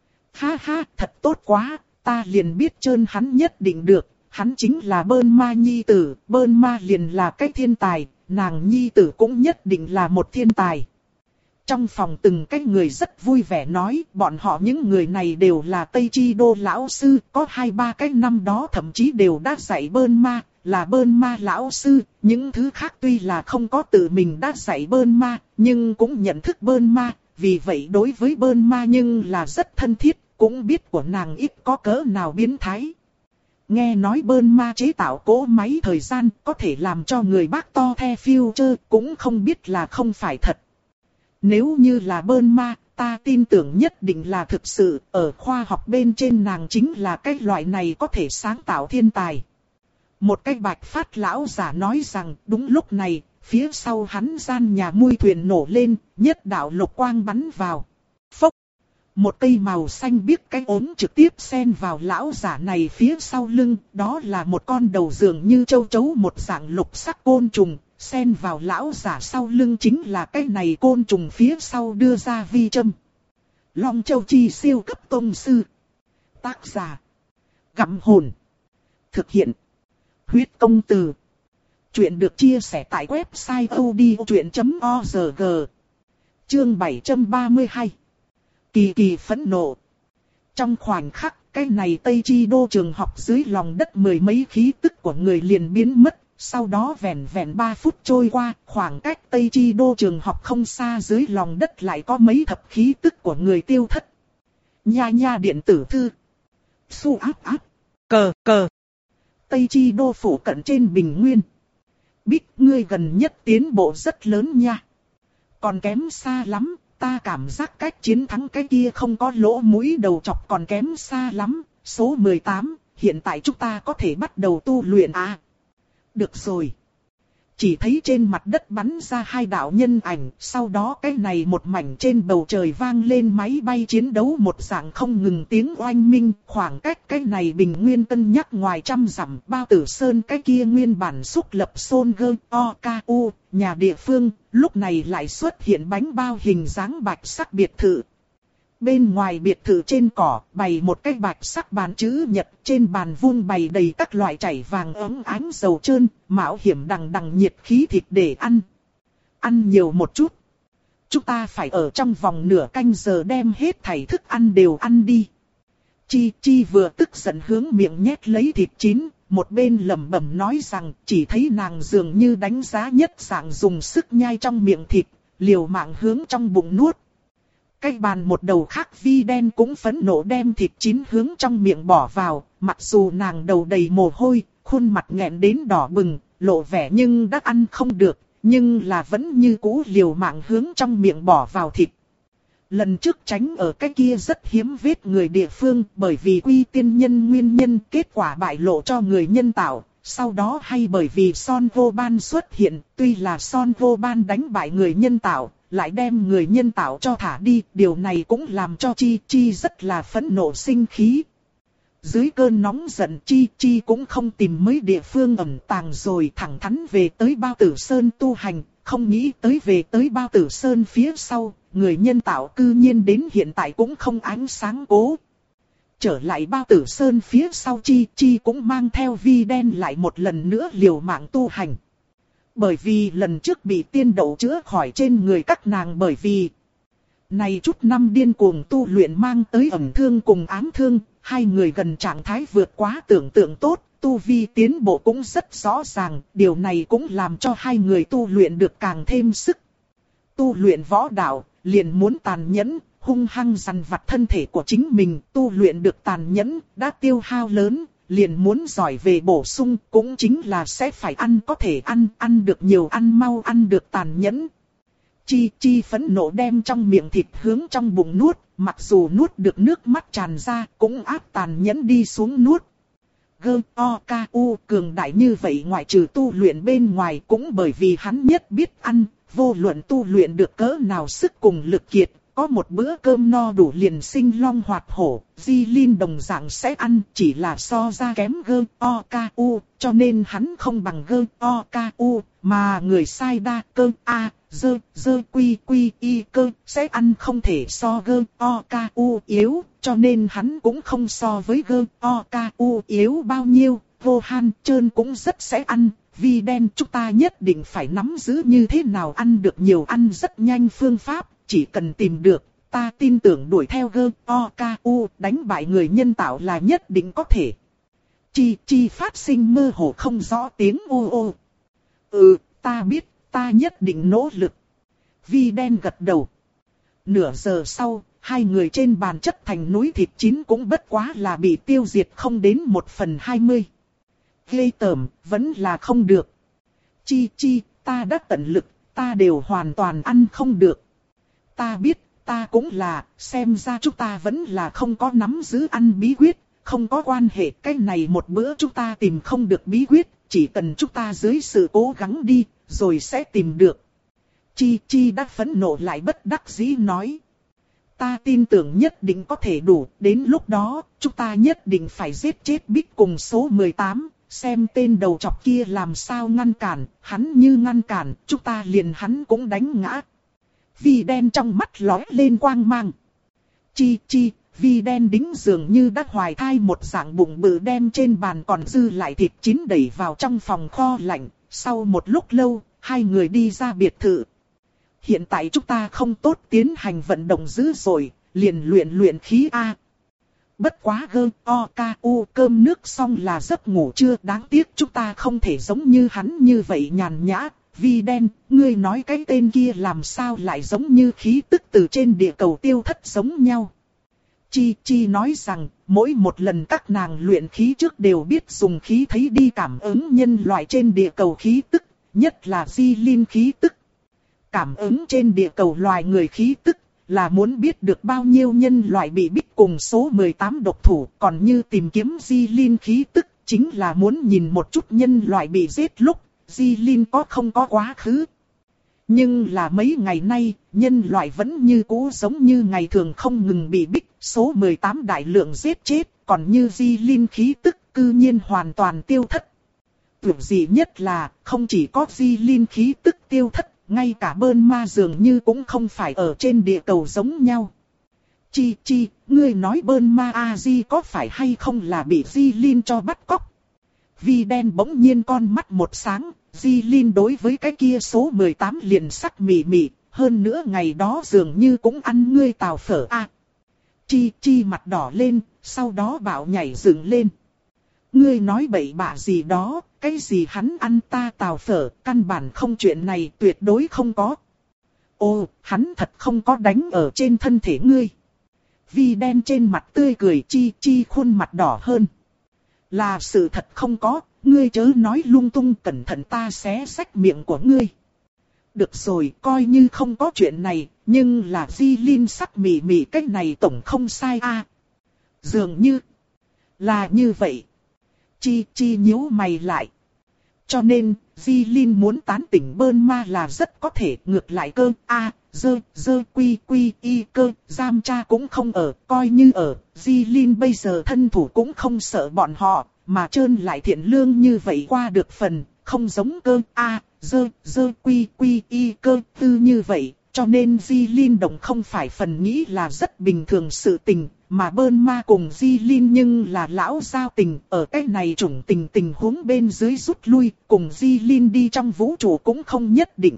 [SPEAKER 1] Ha ha, thật tốt quá, ta liền biết Trơn hắn nhất định được, hắn chính là Bơn Ma nhi tử, Bơn Ma liền là cái thiên tài, nàng nhi tử cũng nhất định là một thiên tài. Trong phòng từng cái người rất vui vẻ nói, bọn họ những người này đều là Tây Chi Đô lão sư, có hai ba cái năm đó thậm chí đều đã dạy Bơn Ma, là Bơn Ma lão sư, những thứ khác tuy là không có tự mình đã dạy Bơn Ma, nhưng cũng nhận thức Bơn Ma, vì vậy đối với Bơn Ma nhưng là rất thân thiết, cũng biết của nàng ít có cỡ nào biến thái. Nghe nói Bơn Ma chế tạo cỗ máy thời gian có thể làm cho người bác to the future, cũng không biết là không phải thật. Nếu như là Bơn Ma, ta tin tưởng nhất định là thực sự, ở khoa học bên trên nàng chính là cái loại này có thể sáng tạo thiên tài. Một cái bạch phát lão giả nói rằng đúng lúc này, phía sau hắn gian nhà mui thuyền nổ lên, nhất đạo lục quang bắn vào. Phốc! Một cây màu xanh biếc cái ốm trực tiếp xen vào lão giả này phía sau lưng, đó là một con đầu dường như châu chấu một dạng lục sắc côn trùng, xen vào lão giả sau lưng chính là cái này côn trùng phía sau đưa ra vi châm. Long Châu Chi siêu cấp tông sư. Tác giả. Gặm hồn. Thực hiện. Huyết công từ. Chuyện được chia sẻ tại website odchuyện chấm org. Chương bảy trăm ba mươi hai. Kỳ kỳ phẫn nộ. Trong khoảnh khắc, cái này Tây Chi Đô trường học dưới lòng đất mười mấy khí tức của người liền biến mất. Sau đó vẹn vẹn ba phút trôi qua, khoảng cách Tây Chi Đô trường học không xa dưới lòng đất lại có mấy thập khí tức của người tiêu thất. Nha nha điện tử thư. Su áp áp. Cờ cờ. Tây Chi Đô phủ cận trên bình nguyên. Bích, ngươi gần nhất tiến bộ rất lớn nha. Còn kém xa lắm, ta cảm giác cách chiến thắng cái kia không có lỗ mũi đầu chọc còn kém xa lắm. Số mười tám, hiện tại chúng ta có thể bắt đầu tu luyện à? Được rồi. Chỉ thấy trên mặt đất bắn ra hai đạo nhân ảnh, sau đó cái này một mảnh trên bầu trời vang lên máy bay chiến đấu một dạng không ngừng tiếng oanh minh, khoảng cách cái này bình nguyên cân nhắc ngoài trăm dặm, Bao Tử Sơn cái kia nguyên bản xúc lập Son Gơ O K U, nhà địa phương, lúc này lại xuất hiện bánh bao hình dáng bạch sắc biệt thự. Bên ngoài biệt thự trên cỏ bày một cái bạch sắc bàn chữ nhật, trên bàn vuông bày đầy các loại chảy vàng óng ánh dầu trơn, mạo hiểm đằng đằng nhiệt khí thịt để ăn. Ăn nhiều một chút. Chúng ta phải ở trong vòng nửa canh giờ đem hết thảy thức ăn đều ăn đi. Chi Chi vừa tức giận hướng miệng nhét lấy thịt chín, một bên lẩm bẩm nói rằng chỉ thấy nàng dường như đánh giá nhất dạng dùng sức nhai trong miệng thịt, liều mạng hướng trong bụng nuốt. Cái bàn một đầu khác Vi đen cũng phẫn nộ đem thịt chín hướng trong miệng bỏ vào, mặc dù nàng đầu đầy mồ hôi, khuôn mặt nghẹn đến đỏ bừng, lộ vẻ nhưng đã ăn không được, nhưng là vẫn như cũ liều mạng hướng trong miệng bỏ vào thịt. Lần trước tránh ở cái kia rất hiếm vết người địa phương bởi vì quy tiên nhân nguyên nhân kết quả bại lộ cho người nhân tạo. Sau đó hay bởi vì Son Vô Ban xuất hiện, tuy là Son Vô Ban đánh bại người nhân tạo, lại đem người nhân tạo cho thả đi, điều này cũng làm cho Chi Chi rất là phẫn nộ sinh khí. Dưới cơn nóng giận Chi Chi cũng không tìm mấy địa phương ẩn tàng rồi thẳng thắn về tới Bao Tử Sơn tu hành, không nghĩ tới về tới Bao Tử Sơn phía sau, người nhân tạo cư nhiên đến hiện tại cũng không ánh sáng cố. Trở lại Bao Tử Sơn phía sau Chi Chi cũng mang theo Vi đen lại một lần nữa liều mạng tu hành. Bởi vì lần trước bị tiên đậu chữa khỏi trên người các nàng bởi vì này chút năm điên cuồng tu luyện mang tới ẩm thương cùng ám thương, hai người gần trạng thái vượt quá tưởng tượng tốt, tu vi tiến bộ cũng rất rõ ràng, điều này cũng làm cho hai người tu luyện được càng thêm sức. Tu luyện võ đạo, liền muốn tàn nhẫn, hung hăng dằn vặt thân thể của chính mình, tu luyện được tàn nhẫn, đã tiêu hao lớn, liền muốn giỏi về bổ sung, cũng chính là sẽ phải ăn có thể ăn, ăn được nhiều ăn mau ăn được tàn nhẫn. Chi Chi phẫn nộ đem trong miệng thịt hướng trong bụng nuốt, mặc dù nuốt được nước mắt tràn ra, cũng áp tàn nhẫn đi xuống nuốt. Gơ O K U cường đại như vậy ngoại trừ tu luyện bên ngoài cũng bởi vì hắn nhất biết ăn, vô luận tu luyện được cỡ nào sức cùng lực kiệt. Có một bữa cơm no đủ liền sinh long hoạt hổ, Di Linh đồng dạng sẽ ăn, chỉ là so ra kém Gơ O K U, cho nên hắn không bằng Gơ O K U, mà người sai đa cơ A, dơ, dơ quy quy y cơ, sẽ ăn không thể so Gơ O K U yếu, cho nên hắn cũng không so với Gơ O K U yếu bao nhiêu, Vô Han Trơn cũng rất sẽ ăn. Vi đen chúng ta nhất định phải nắm giữ như thế nào ăn được nhiều ăn rất nhanh phương pháp. Chỉ cần tìm được, ta tin tưởng đuổi theo Gơ O K U đánh bại người nhân tạo là nhất định có thể. Chi Chi phát sinh mơ hồ không rõ tiếng ô ô. Ừ, ta biết, ta nhất định nỗ lực. Vi đen gật đầu. Nửa giờ sau, hai người trên bàn chất thành núi thịt chín cũng bất quá là bị tiêu diệt không đến một phần hai mươi. Ghê tởm, vẫn là không được. Chi Chi, ta đã tận lực, ta đều hoàn toàn ăn không được. Ta biết, ta cũng là, xem ra chúng ta vẫn là không có nắm giữ ăn bí quyết, không có quan hệ, cái này một bữa chúng ta tìm không được bí quyết, chỉ cần chúng ta dưới sự cố gắng đi, rồi sẽ tìm được. Chi Chi đã phẫn nộ lại bất đắc dĩ nói. Ta tin tưởng nhất định có thể đủ, đến lúc đó, chúng ta nhất định phải giết chết Bích cùng số mười tám, xem tên đầu chọc kia làm sao ngăn cản, hắn như ngăn cản, chúng ta liền hắn cũng đánh ngã. Vi đen trong mắt lóe lên quang mang. Chi Chi, Vi đen đính dường như đã hoài thai một dạng bụng bự đem trên bàn còn dư lại thịt chín đẩy vào trong phòng kho lạnh. Sau một lúc lâu, hai người đi ra biệt thự. Hiện tại chúng ta không tốt tiến hành vận động dữ dội, liền luyện luyện khí A. Bất quá gơ, o, ca, u, cơm nước xong là giấc ngủ chưa, đáng tiếc chúng ta không thể giống như hắn như vậy nhàn nhã. Vi đen, ngươi nói cái tên kia làm sao lại giống như khí tức từ trên địa cầu tiêu thất giống nhau. Chi Chi nói rằng, mỗi một lần các nàng luyện khí trước đều biết dùng khí thấy đi cảm ứng nhân loại trên địa cầu khí tức, nhất là di linh khí tức. Cảm ứng trên địa cầu loài người khí tức, là muốn biết được bao nhiêu nhân loại bị bích cùng số mười tám độc thủ, còn như tìm kiếm di linh khí tức, chính là muốn nhìn một chút nhân loại bị giết lúc, di linh có không có quá khứ. Nhưng là mấy ngày nay, nhân loại vẫn như cũ giống như ngày thường không ngừng bị bích, số mười tám đại lượng giết chết, còn như di linh khí tức cư nhiên hoàn toàn tiêu thất. Tưởng gì nhất là, không chỉ có di linh khí tức tiêu thất, ngay cả bơn ma dường như cũng không phải ở trên địa cầu giống nhau. Chi Chi, ngươi nói bơn ma A-di có phải hay không là bị di linh cho bắt cóc? Vi đen bỗng nhiên con mắt một sáng, di linh đối với cái kia số mười tám liền sắc mị mị, hơn nữa ngày đó dường như cũng ăn ngươi tàu phở a. À, Chi Chi mặt đỏ lên, sau đó bảo nhảy dựng lên. Ngươi nói bậy bạ gì đó, cái gì hắn ăn ta tàu phở, căn bản không chuyện này, tuyệt đối không có. Ô, hắn thật không có đánh ở trên thân thể ngươi. Vi đen trên mặt tươi cười, Chi Chi khuôn mặt đỏ hơn. Là sự thật không có, ngươi chớ nói lung tung, cẩn thận ta xé xách miệng của ngươi. Được rồi, coi như không có chuyện này, nhưng là di linh sắc mỉ mỉ cách này tổng không sai a. À, dường như là như vậy. Chi Chi nhíu mày lại. Cho nên, di linh muốn tán tỉnh bơn ma là rất có thể, ngược lại cơ, a, à, dơ, dơ, quy, quy, y, cơ, giam cha cũng không ở, coi như ở, di linh bây giờ thân thủ cũng không sợ bọn họ, mà trơn lại thiện lương như vậy qua được phần, không giống cơ, a, à, dơ, dơ, quy, quy, y, cơ, tư như vậy, cho nên di linh đồng không phải phần nghĩ là rất bình thường sự tình. Mà bơn ma cùng di linh nhưng là lão giao tình, ở cái này chủng tình tình huống bên dưới rút lui, cùng di linh đi trong vũ trụ cũng không nhất định.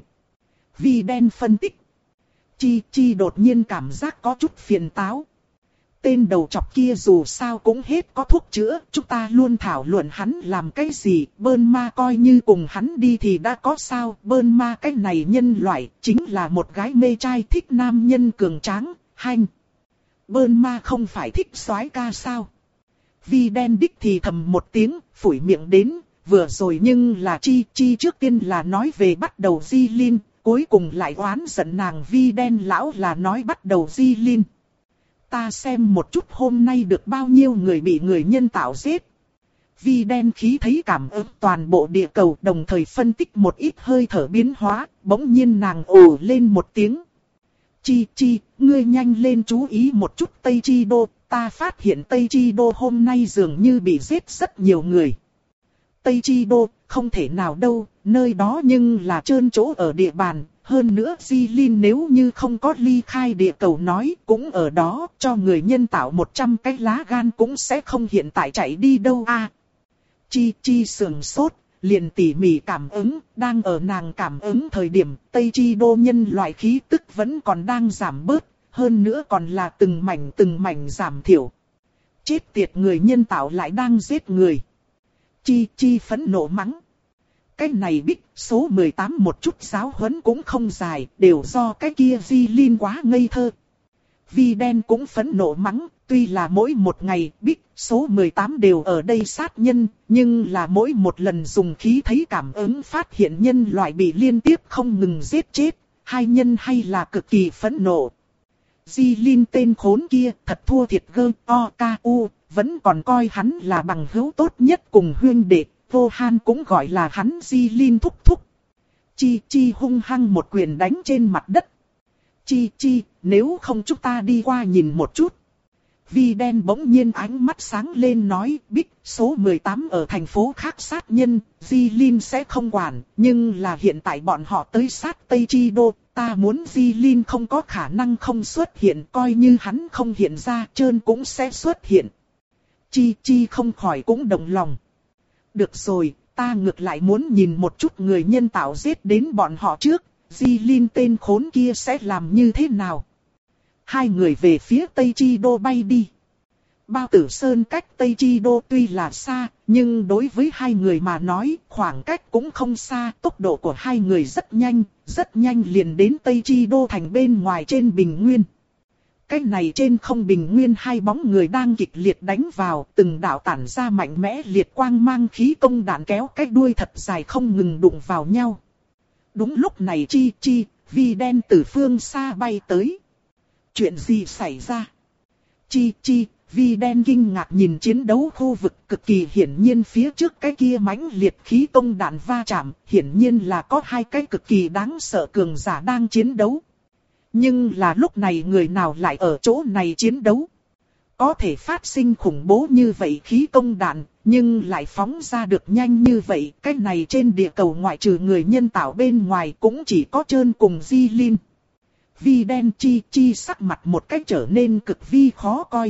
[SPEAKER 1] Vi đen phân tích. Chi Chi đột nhiên cảm giác có chút phiền táo. Tên đầu chọc kia dù sao cũng hết có thuốc chữa, chúng ta luôn thảo luận hắn làm cái gì, bơn ma coi như cùng hắn đi thì đã có sao, bơn ma cái này nhân loại, chính là một gái mê trai thích nam nhân cường tráng, hanh. Bơn ma không phải thích soái ca sao? Vi đen đích thì thầm một tiếng, phủi miệng đến, vừa rồi nhưng là Chi Chi trước tiên là nói về bắt đầu di linh, cuối cùng lại oán giận nàng Vi đen lão là nói bắt đầu di linh. Ta xem một chút hôm nay được bao nhiêu người bị người nhân tạo giết. Vi đen khí thấy cảm ứng toàn bộ địa cầu, đồng thời phân tích một ít hơi thở biến hóa, bỗng nhiên nàng ồ lên một tiếng. Chi Chi, ngươi nhanh lên chú ý một chút Tây Chi Đô, ta phát hiện Tây Chi Đô hôm nay dường như bị giết rất nhiều người. Tây Chi Đô, không thể nào đâu, nơi đó nhưng là trơn chỗ ở địa bàn, hơn nữa Di Linh nếu như không có ly khai địa cầu nói cũng ở đó, cho người nhân tạo một trăm cái lá gan cũng sẽ không hiện tại chạy đi đâu a. À, Chi Chi sườn sốt. Liền tỉ mỉ cảm ứng, đang ở nàng cảm ứng thời điểm, Tây Chi Đô nhân loại khí tức vẫn còn đang giảm bớt, hơn nữa còn là từng mảnh từng mảnh giảm thiểu. Chết tiệt, người nhân tạo lại đang giết người. Chi Chi phẫn nộ mắng. Cái này bích, số mười tám một chút giáo huấn cũng không dài, đều do cái kia Di Linh quá ngây thơ. Vi đen cũng phẫn nộ mắng, tuy là mỗi một ngày bích, số mười tám đều ở đây sát nhân, nhưng là mỗi một lần dùng khí thấy cảm ứng phát hiện nhân loại bị liên tiếp không ngừng giết chết, hai nhân hay là cực kỳ phẫn nộ. Di Linh tên khốn kia thật thua thiệt gơ, o, ca, u, vẫn còn coi hắn là bằng hữu tốt nhất cùng huyên đệ, vô han cũng gọi là hắn Di Linh thúc thúc. Chi Chi hung hăng một quyền đánh trên mặt đất. Chi Chi, nếu không chúng ta đi qua nhìn một chút. Vi đen bỗng nhiên ánh mắt sáng lên nói, bích, số mười tám ở thành phố khác sát nhân, Di Linh sẽ không quản, nhưng là hiện tại bọn họ tới sát Tây Chi Đô, ta muốn Di Linh không có khả năng không xuất hiện, coi như hắn không hiện ra, Trơn cũng sẽ xuất hiện. Chi Chi không khỏi cũng đồng lòng. Được rồi, ta ngược lại muốn nhìn một chút người nhân tạo giết đến bọn họ trước, Di Linh tên khốn kia sẽ làm như thế nào. Hai người về phía Tây Chi Đô bay đi. Bao Tử Sơn cách Tây Chi Đô tuy là xa, nhưng đối với hai người mà nói, khoảng cách cũng không xa, tốc độ của hai người rất nhanh, rất nhanh liền đến Tây Chi Đô thành bên ngoài trên bình nguyên. Cái này trên không bình nguyên hai bóng người đang kịch liệt đánh vào, từng đạo tản ra mạnh mẽ liệt quang mang khí công đạn kéo cái đuôi thật dài không ngừng đụng vào nhau. Đúng lúc này Chi Chi, Vi đen từ phương xa bay tới. Chuyện gì xảy ra? Chi Chi, Vi đen kinh ngạc nhìn chiến đấu khu vực, cực kỳ hiển nhiên phía trước cái kia mãnh liệt khí công đạn va chạm, hiển nhiên là có hai cái cực kỳ đáng sợ cường giả đang chiến đấu. Nhưng là lúc này người nào lại ở chỗ này chiến đấu? Có thể phát sinh khủng bố như vậy khí công đạn, nhưng lại phóng ra được nhanh như vậy, cái này trên địa cầu ngoại trừ người nhân tạo bên ngoài cũng chỉ có Trơn cùng Di Linh. Vi đen Chi Chi sắc mặt một cách trở nên cực vi khó coi.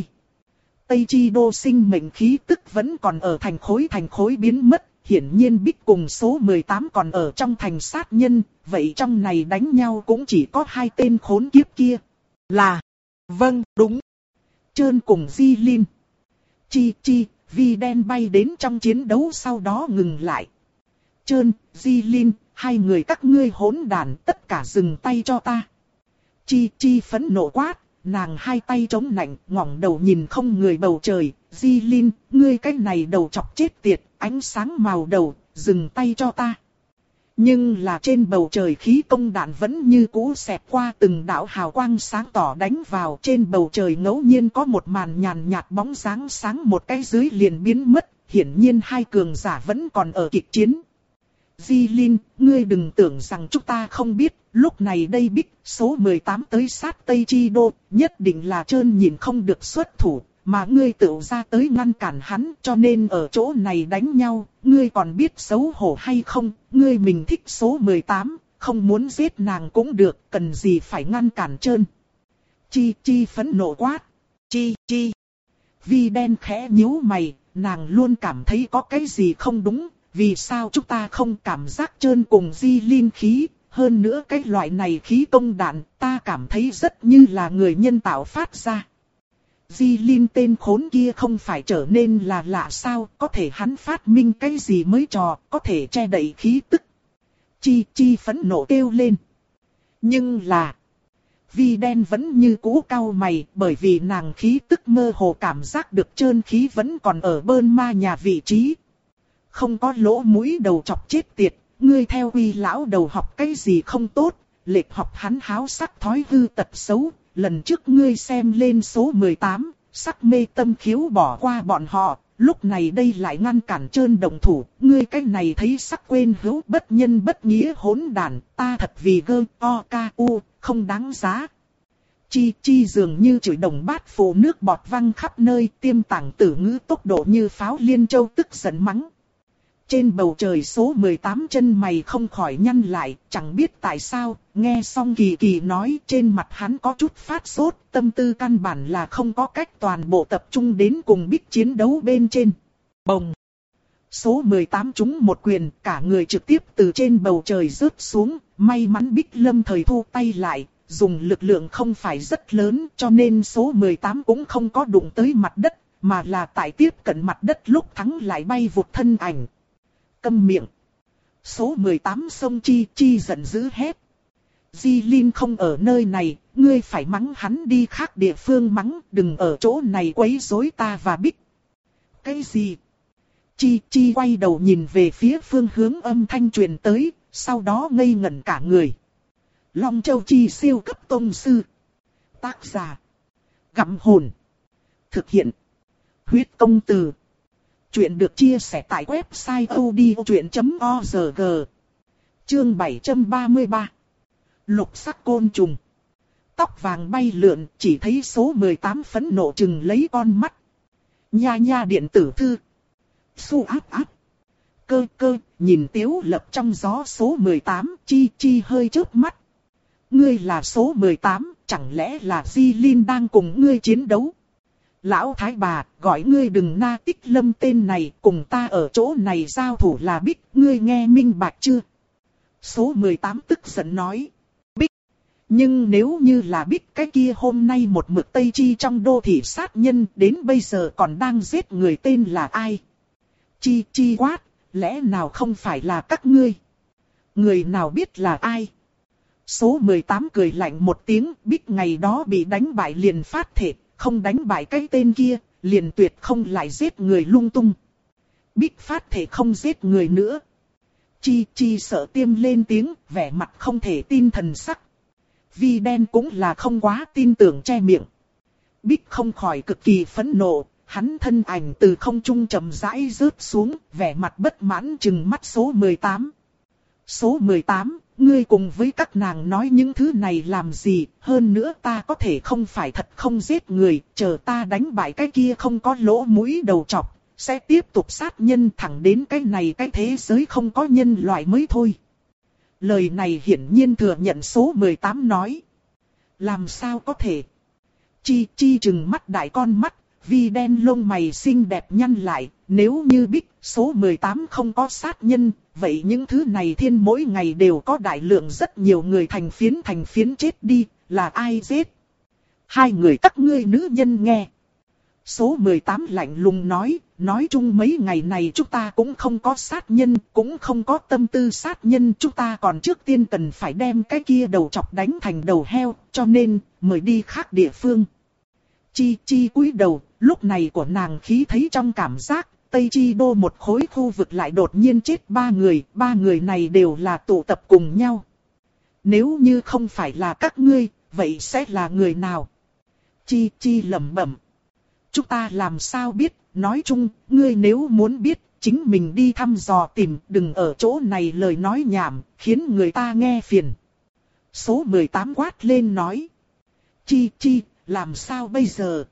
[SPEAKER 1] Tây Chi Đô sinh mệnh khí tức vẫn còn ở thành khối thành khối biến mất, hiển nhiên Bích cùng số mười tám còn ở trong thành sát nhân, vậy trong này đánh nhau cũng chỉ có hai tên khốn kiếp kia. Là, vâng, đúng. Trơn cùng Di Linh. Chi Chi, Vi đen bay đến trong chiến đấu sau đó ngừng lại. Trơn, Di Linh, hai người các ngươi hỗn đàn tất cả dừng tay cho ta. Chi Chi phẫn nộ quát. Nàng hai tay chống nạnh, ngẩng đầu nhìn không người bầu trời, Di Linh, ngươi cái này đầu chọc chết tiệt, ánh sáng màu đầu, dừng tay cho ta. Nhưng là trên bầu trời khí công đạn vẫn như cũ xẹt qua từng đạo hào quang sáng tỏ đánh vào, trên bầu trời ngẫu nhiên có một màn nhàn nhạt bóng dáng sáng một cái dưới liền biến mất, hiển nhiên hai cường giả vẫn còn ở kịch chiến. Di Linh, ngươi đừng tưởng rằng chúng ta không biết, lúc này đây Bích, số mười tám tới sát Tây Chi Đô, nhất định là Trơn nhìn không được xuất thủ, mà ngươi tự ra tới ngăn cản hắn, cho nên ở chỗ này đánh nhau, ngươi còn biết xấu hổ hay không, ngươi mình thích số mười tám, không muốn giết nàng cũng được, cần gì phải ngăn cản Trơn. Chi Chi phẫn nộ quát. Chi Chi. Vi đen khẽ nhíu mày, nàng luôn cảm thấy có cái gì không đúng. Vì sao chúng ta không cảm giác Trơn cùng Di Linh khí, hơn nữa cái loại này khí công đạn, ta cảm thấy rất như là người nhân tạo phát ra. Di Linh tên khốn kia không phải trở nên là lạ sao, có thể hắn phát minh cái gì mới trò, có thể che đậy khí tức. Chi Chi phẫn nộ kêu lên. Nhưng là, Vi đen vẫn như cũ cau mày, bởi vì nàng khí tức mơ hồ cảm giác được Trơn khí vẫn còn ở Bơn Ma nhà vị trí. Không có lỗ mũi đầu chọc chết tiệt, ngươi theo Uy lão đầu học cái gì không tốt, lệch học hắn háo sắc thói hư tật xấu, lần trước ngươi xem lên số mười tám, sắc mê tâm khiếu bỏ qua bọn họ, lúc này đây lại ngăn cản Trơn đồng thủ, ngươi cái này thấy sắc quên hữu bất nhân bất nghĩa hỗn đàn, ta thật vì gơ o ca u, không đáng giá. Chi Chi dường như chửi đồng bát phù nước bọt văng khắp nơi, tiêm tàng tử ngữ tốc độ như pháo liên châu tức giận mắng. Trên bầu trời số mười tám chân mày không khỏi nhăn lại, chẳng biết tại sao, nghe xong Kỳ Kỳ nói trên mặt hắn có chút phát sốt, tâm tư căn bản là không có cách toàn bộ tập trung đến cùng Bích chiến đấu bên trên. Bồng! Số mười tám trúng một quyền, cả người trực tiếp từ trên bầu trời rớt xuống, may mắn Bích lâm thời thu tay lại, dùng lực lượng không phải rất lớn cho nên số mười tám cũng không có đụng tới mặt đất, mà là tại tiếp cận mặt đất lúc thắng lại bay vụt thân ảnh. Câm miệng. Số mười tám sông Chi Chi giận dữ hét. Di Linh không ở nơi này, ngươi phải mắng hắn đi khác địa phương mắng, đừng ở chỗ này quấy rối ta và Bích. Cái gì? Chi Chi quay đầu nhìn về phía phương hướng âm thanh truyền tới, sau đó ngây ngẩn cả người. Long Châu Chi siêu cấp tông sư. Tác giả. Gặm hồn. Thực hiện. Huyết công từ. Chuyện được chia sẻ tại website odchuyện chấm org. Chương bảy trăm ba mươi ba. Lục sắc côn trùng. Tóc vàng bay lượn, chỉ thấy số mười tám phẫn nộ chừng lấy con mắt. Nha nha điện tử thư. Su áp áp. Cơ cơ, nhìn Tiếu Lập trong gió số mười tám, Chi Chi hơi chớp mắt. ngươi là số mười tám, chẳng lẽ là Di Linh đang cùng ngươi chiến đấu? Lão thái bà, gọi ngươi đừng na Tích Lâm tên này, cùng ta ở chỗ này giao thủ là Bích, ngươi nghe minh bạch chưa? Số mười tám tức giận nói. Bích. Nhưng nếu như là Bích cái kia hôm nay một mực Tây Chi trong đô thị sát nhân đến bây giờ còn đang giết người tên là ai? Chi Chi quát, lẽ nào không phải là các ngươi? Người nào biết là ai? Số mười tám cười lạnh một tiếng, Bích ngày đó bị đánh bại liền phát thể, không đánh bại cái tên kia, liền tuyệt không lại giết người lung tung. Bích phát thể không giết người nữa. Chi Chi sợ tiêm lên tiếng, vẻ mặt không thể tin thần sắc. Vi đen cũng là không quá tin tưởng che miệng. Bích không khỏi cực kỳ phẫn nộ, hắn thân ảnh từ không trung chậm rãi rớt xuống, vẻ mặt bất mãn trừng mắt số mười tám. Số mười tám, ngươi cùng với các nàng nói những thứ này làm gì, hơn nữa ta có thể không phải thật không giết người, chờ ta đánh bại cái kia không có lỗ mũi đầu trọc, sẽ tiếp tục sát nhân thẳng đến cái này cái thế giới không có nhân loại mới thôi. Lời này hiển nhiên thừa nhận số mười tám nói. Làm sao có thể? Chi Chi trừng mắt đại con mắt, Vi đen lông mày xinh đẹp nhăn lại, nếu như Bích số mười tám không có sát nhân, vậy những thứ này thiên mỗi ngày đều có đại lượng rất nhiều người thành phiến thành phiến chết đi, là ai giết? Hai người các ngươi nữ nhân nghe. Số mười tám lạnh lùng nói, nói chung mấy ngày này chúng ta cũng không có sát nhân, cũng không có tâm tư sát nhân, chúng ta còn trước tiên cần phải đem cái kia đầu chọc đánh thành đầu heo, cho nên mời đi khác địa phương. Chi Chi cúi đầu, lúc này của nàng khí thấy trong cảm giác, Tây Chi đô một khối khu vực lại đột nhiên chết ba người, ba người này đều là tụ tập cùng nhau. Nếu như không phải là các ngươi, vậy sẽ là người nào? Chi Chi lẩm bẩm. Chúng ta làm sao biết, nói chung, ngươi nếu muốn biết, chính mình đi thăm dò tìm, đừng ở chỗ này lời nói nhảm, khiến người ta nghe phiền. Số mười tám quát lên nói. Chi Chi, làm sao bây giờ?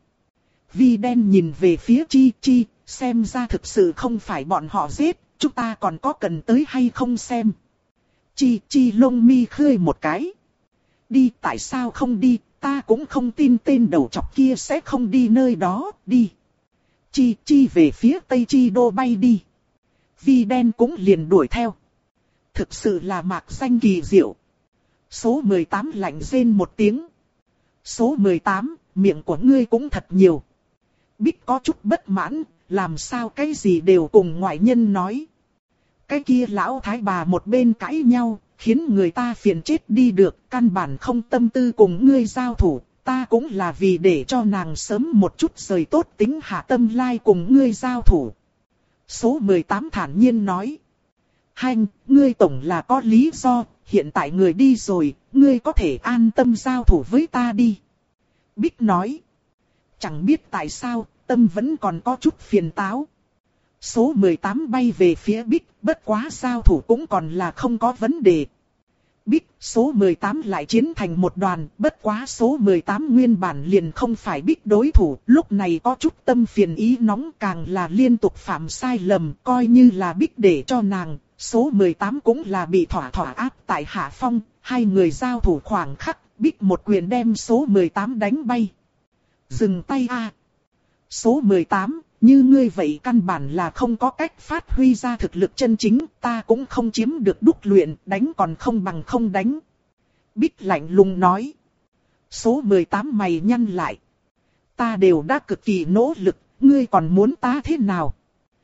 [SPEAKER 1] Vi đen nhìn về phía Chi Chi, xem ra thực sự không phải bọn họ giết, chúng ta còn có cần tới hay không xem. Chi Chi lông mi khơi một cái. Đi, tại sao không đi, ta cũng không tin tên đầu chọc kia sẽ không đi nơi đó, đi. Chi Chi về phía Tây Chi đô bay đi. Vi đen cũng liền đuổi theo. Thực sự là mạc danh kỳ diệu. Số mười tám lạnh rên một tiếng. Số mười tám, miệng của ngươi cũng thật nhiều. Bích có chút bất mãn, làm sao cái gì đều cùng ngoại nhân nói. Cái kia lão thái bà một bên cãi nhau, khiến người ta phiền chết đi được, căn bản không tâm tư cùng ngươi giao thủ, ta cũng là vì để cho nàng sớm một chút rời tốt tính hạ tâm lai cùng ngươi giao thủ. Số mười tám thản nhiên nói. Hành, ngươi tổng là có lý do, hiện tại người đi rồi, ngươi có thể an tâm giao thủ với ta đi. Bích nói. Chẳng biết tại sao, tâm vẫn còn có chút phiền táo. Số mười tám bay về phía Bích, bất quá giao thủ cũng còn là không có vấn đề. Bích, số mười tám lại chiến thành một đoàn, bất quá số mười tám nguyên bản liền không phải Bích đối thủ, lúc này có chút tâm phiền ý nóng càng là liên tục phạm sai lầm, coi như là Bích để cho nàng, số mười tám cũng là bị thỏa thỏa áp tại hạ phong, hai người giao thủ khoảng khắc, Bích một quyền đem số mười tám đánh bay. Dừng tay a. Số mười tám, như ngươi vậy căn bản là không có cách phát huy ra thực lực chân chính, ta cũng không chiếm được đúc luyện, đánh còn không bằng không đánh. Bích lạnh lùng nói. Số mười tám mày nhăn lại. Ta đều đã cực kỳ nỗ lực, ngươi còn muốn ta thế nào?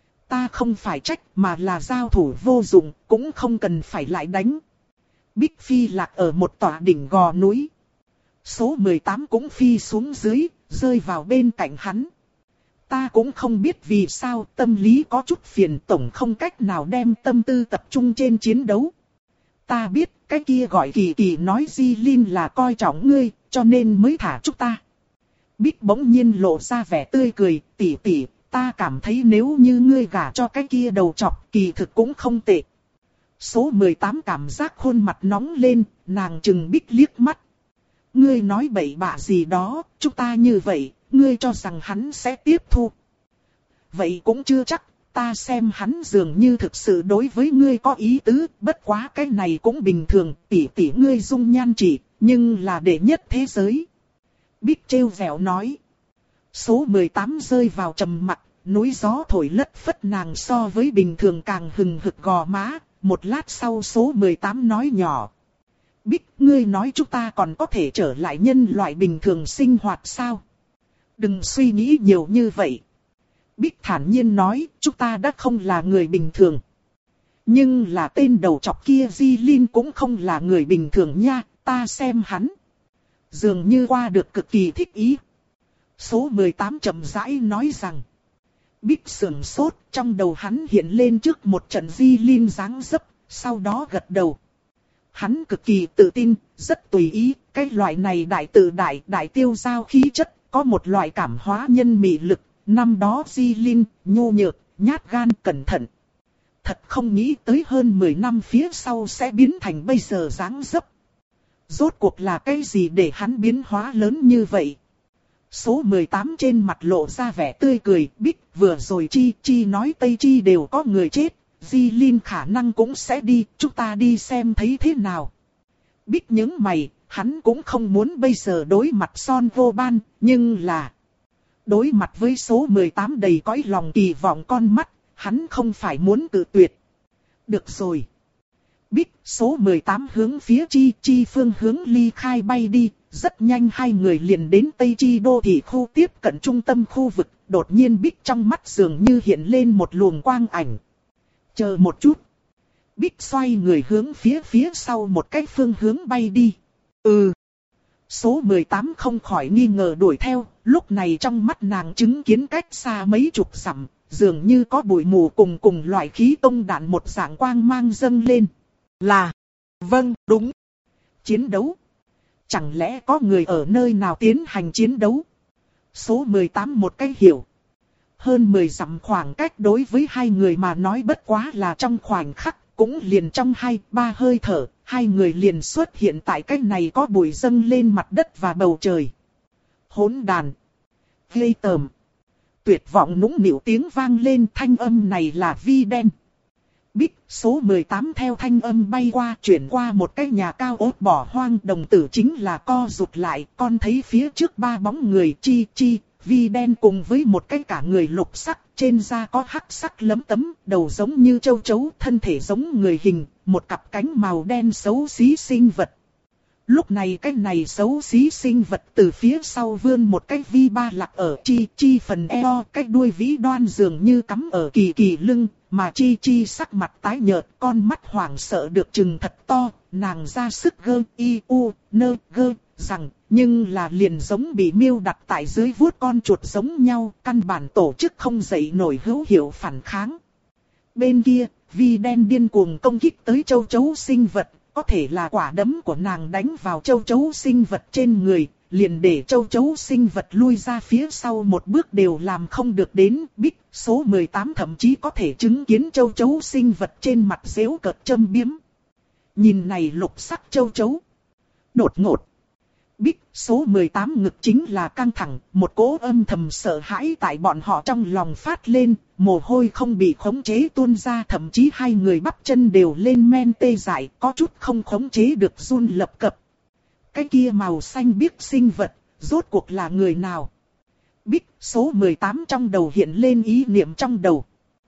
[SPEAKER 1] Ta không phải trách mà là giao thủ vô dụng, cũng không cần phải lại đánh. Bích phi lạc ở một tòa đỉnh gò núi. Số mười tám cũng phi xuống dưới, rơi vào bên cạnh hắn. Ta cũng không biết vì sao tâm lý có chút phiền, tổng không cách nào đem tâm tư tập trung trên chiến đấu. Ta biết cái kia gọi Kỳ Kỳ nói Di Linh là coi trọng ngươi, cho nên mới thả chúng ta. Bích bỗng nhiên lộ ra vẻ tươi cười, tỷ tỷ, ta cảm thấy nếu như ngươi gả cho cái kia đầu chọc kỳ thực cũng không tệ. Số mười tám cảm giác khuôn mặt nóng lên, nàng chừng Bích liếc mắt. Ngươi nói bậy bạ gì đó, chúng ta như vậy, ngươi cho rằng hắn sẽ tiếp thu. Vậy cũng chưa chắc, ta xem hắn dường như thực sự đối với ngươi có ý tứ, bất quá cái này cũng bình thường, tỷ tỷ ngươi dung nhan chỉ, nhưng là đệ nhất thế giới. Bích trêu vẻo nói. Số mười tám rơi vào trầm mặc, núi gió thổi lất phất nàng so với bình thường càng hừng hực gò má. Một lát sau số mười tám nói nhỏ. Bích, ngươi nói chúng ta còn có thể trở lại nhân loại bình thường sinh hoạt sao? Đừng suy nghĩ nhiều như vậy. Bích thản nhiên nói, chúng ta đã không là người bình thường. Nhưng là tên đầu chọc kia Di Linh cũng không là người bình thường nha, ta xem hắn. Dường như qua được cực kỳ thích ý. Số mười tám chậm rãi nói rằng. Bích sườn sốt, trong đầu hắn hiện lên trước một trận Di Linh dáng dấp, sau đó gật đầu. Hắn cực kỳ tự tin, rất tùy ý, cái loại này đại tự đại, đại tiêu giao khí chất, có một loại cảm hóa nhân mị lực. Năm đó Di Linh, nhu nhược, nhát gan, cẩn thận. Thật không nghĩ tới hơn mười năm phía sau sẽ biến thành bây giờ dáng dấp. Rốt cuộc là cái gì để hắn biến hóa lớn như vậy? Số mười tám trên mặt lộ ra vẻ tươi cười, Bích vừa rồi Chi Chi nói Tây Chi đều có người chết, Di Linh khả năng cũng sẽ đi, chúng ta đi xem thấy thế nào. Bích nhướng mày, hắn cũng không muốn bây giờ đối mặt Son Vô Ban, nhưng là... Đối mặt với số mười tám đầy cõi lòng kỳ vọng con mắt, hắn không phải muốn cự tuyệt. Được rồi. Bích, số mười tám hướng phía Chi Chi phương hướng ly khai bay đi, rất nhanh hai người liền đến Tây Chi đô thị khu tiếp cận trung tâm khu vực, đột nhiên Bích trong mắt dường như hiện lên một luồng quang ảnh. Chờ một chút. Bích xoay người hướng phía phía sau một cái phương hướng bay đi. Ừ. Số mười tám không khỏi nghi ngờ đuổi theo, lúc này trong mắt nàng chứng kiến cách xa mấy chục dặm, dường như có bụi mù cùng cùng loại khí tông đạn một dạng quang mang dâng lên. Là, vâng, đúng. Chiến đấu. Chẳng lẽ có người ở nơi nào tiến hành chiến đấu? Số mười tám một cách hiểu. Hơn mười dặm khoảng cách đối với hai người mà nói bất quá là trong khoảnh khắc, cũng liền trong hai, ba hơi thở, hai người liền xuất hiện tại cách này có bụi dâng lên mặt đất và bầu trời. Hỗn đàn. Ghê tởm. Tuyệt vọng nũng nịu tiếng vang lên, thanh âm này là Vi Đen. Bích, số mười tám theo thanh âm bay qua, chuyển qua một cái nhà cao ốt bỏ hoang, đồng tử chính là co rụt lại, con thấy phía trước ba bóng người Chi Chi, Vi Đen cùng với một cái cả người lục sắc, trên da có hắc sắc lấm tấm, đầu giống như châu chấu, thân thể giống người hình, một cặp cánh màu đen xấu xí sinh vật. Lúc này cái này xấu xí sinh vật từ phía sau vươn một cái vi ba lạc ở Chi Chi phần eo, cái đuôi vĩ đoan dường như cắm ở kỳ kỳ lưng, mà Chi Chi sắc mặt tái nhợt, con mắt hoảng sợ được trừng thật to, nàng ra sức gơ y u nơ gơ rằng, nhưng là liền giống bị miêu đặt tại dưới vuốt con chuột giống nhau, căn bản tổ chức không dậy nổi hữu hiệu phản kháng. Bên kia, Vi Đen điên cuồng công kích tới châu chấu sinh vật. Có thể là quả đấm của nàng đánh vào châu chấu sinh vật trên người, liền để châu chấu sinh vật lui ra phía sau một bước đều làm không được đến. Bích, số mười tám thậm chí có thể chứng kiến châu chấu sinh vật trên mặt giễu cợt châm biếm. Nhìn này lục sắc châu chấu. Đột ngột. Bích, số mười tám ngực chính là căng thẳng, một cỗ âm thầm sợ hãi tại bọn họ trong lòng phát lên, mồ hôi không bị khống chế tuôn ra, thậm chí hai người bắp chân đều lên men tê dại, có chút không khống chế được run lập cập. Cái kia màu xanh biếc sinh vật, rốt cuộc là người nào? Bích, số mười tám trong đầu hiện lên ý niệm trong đầu.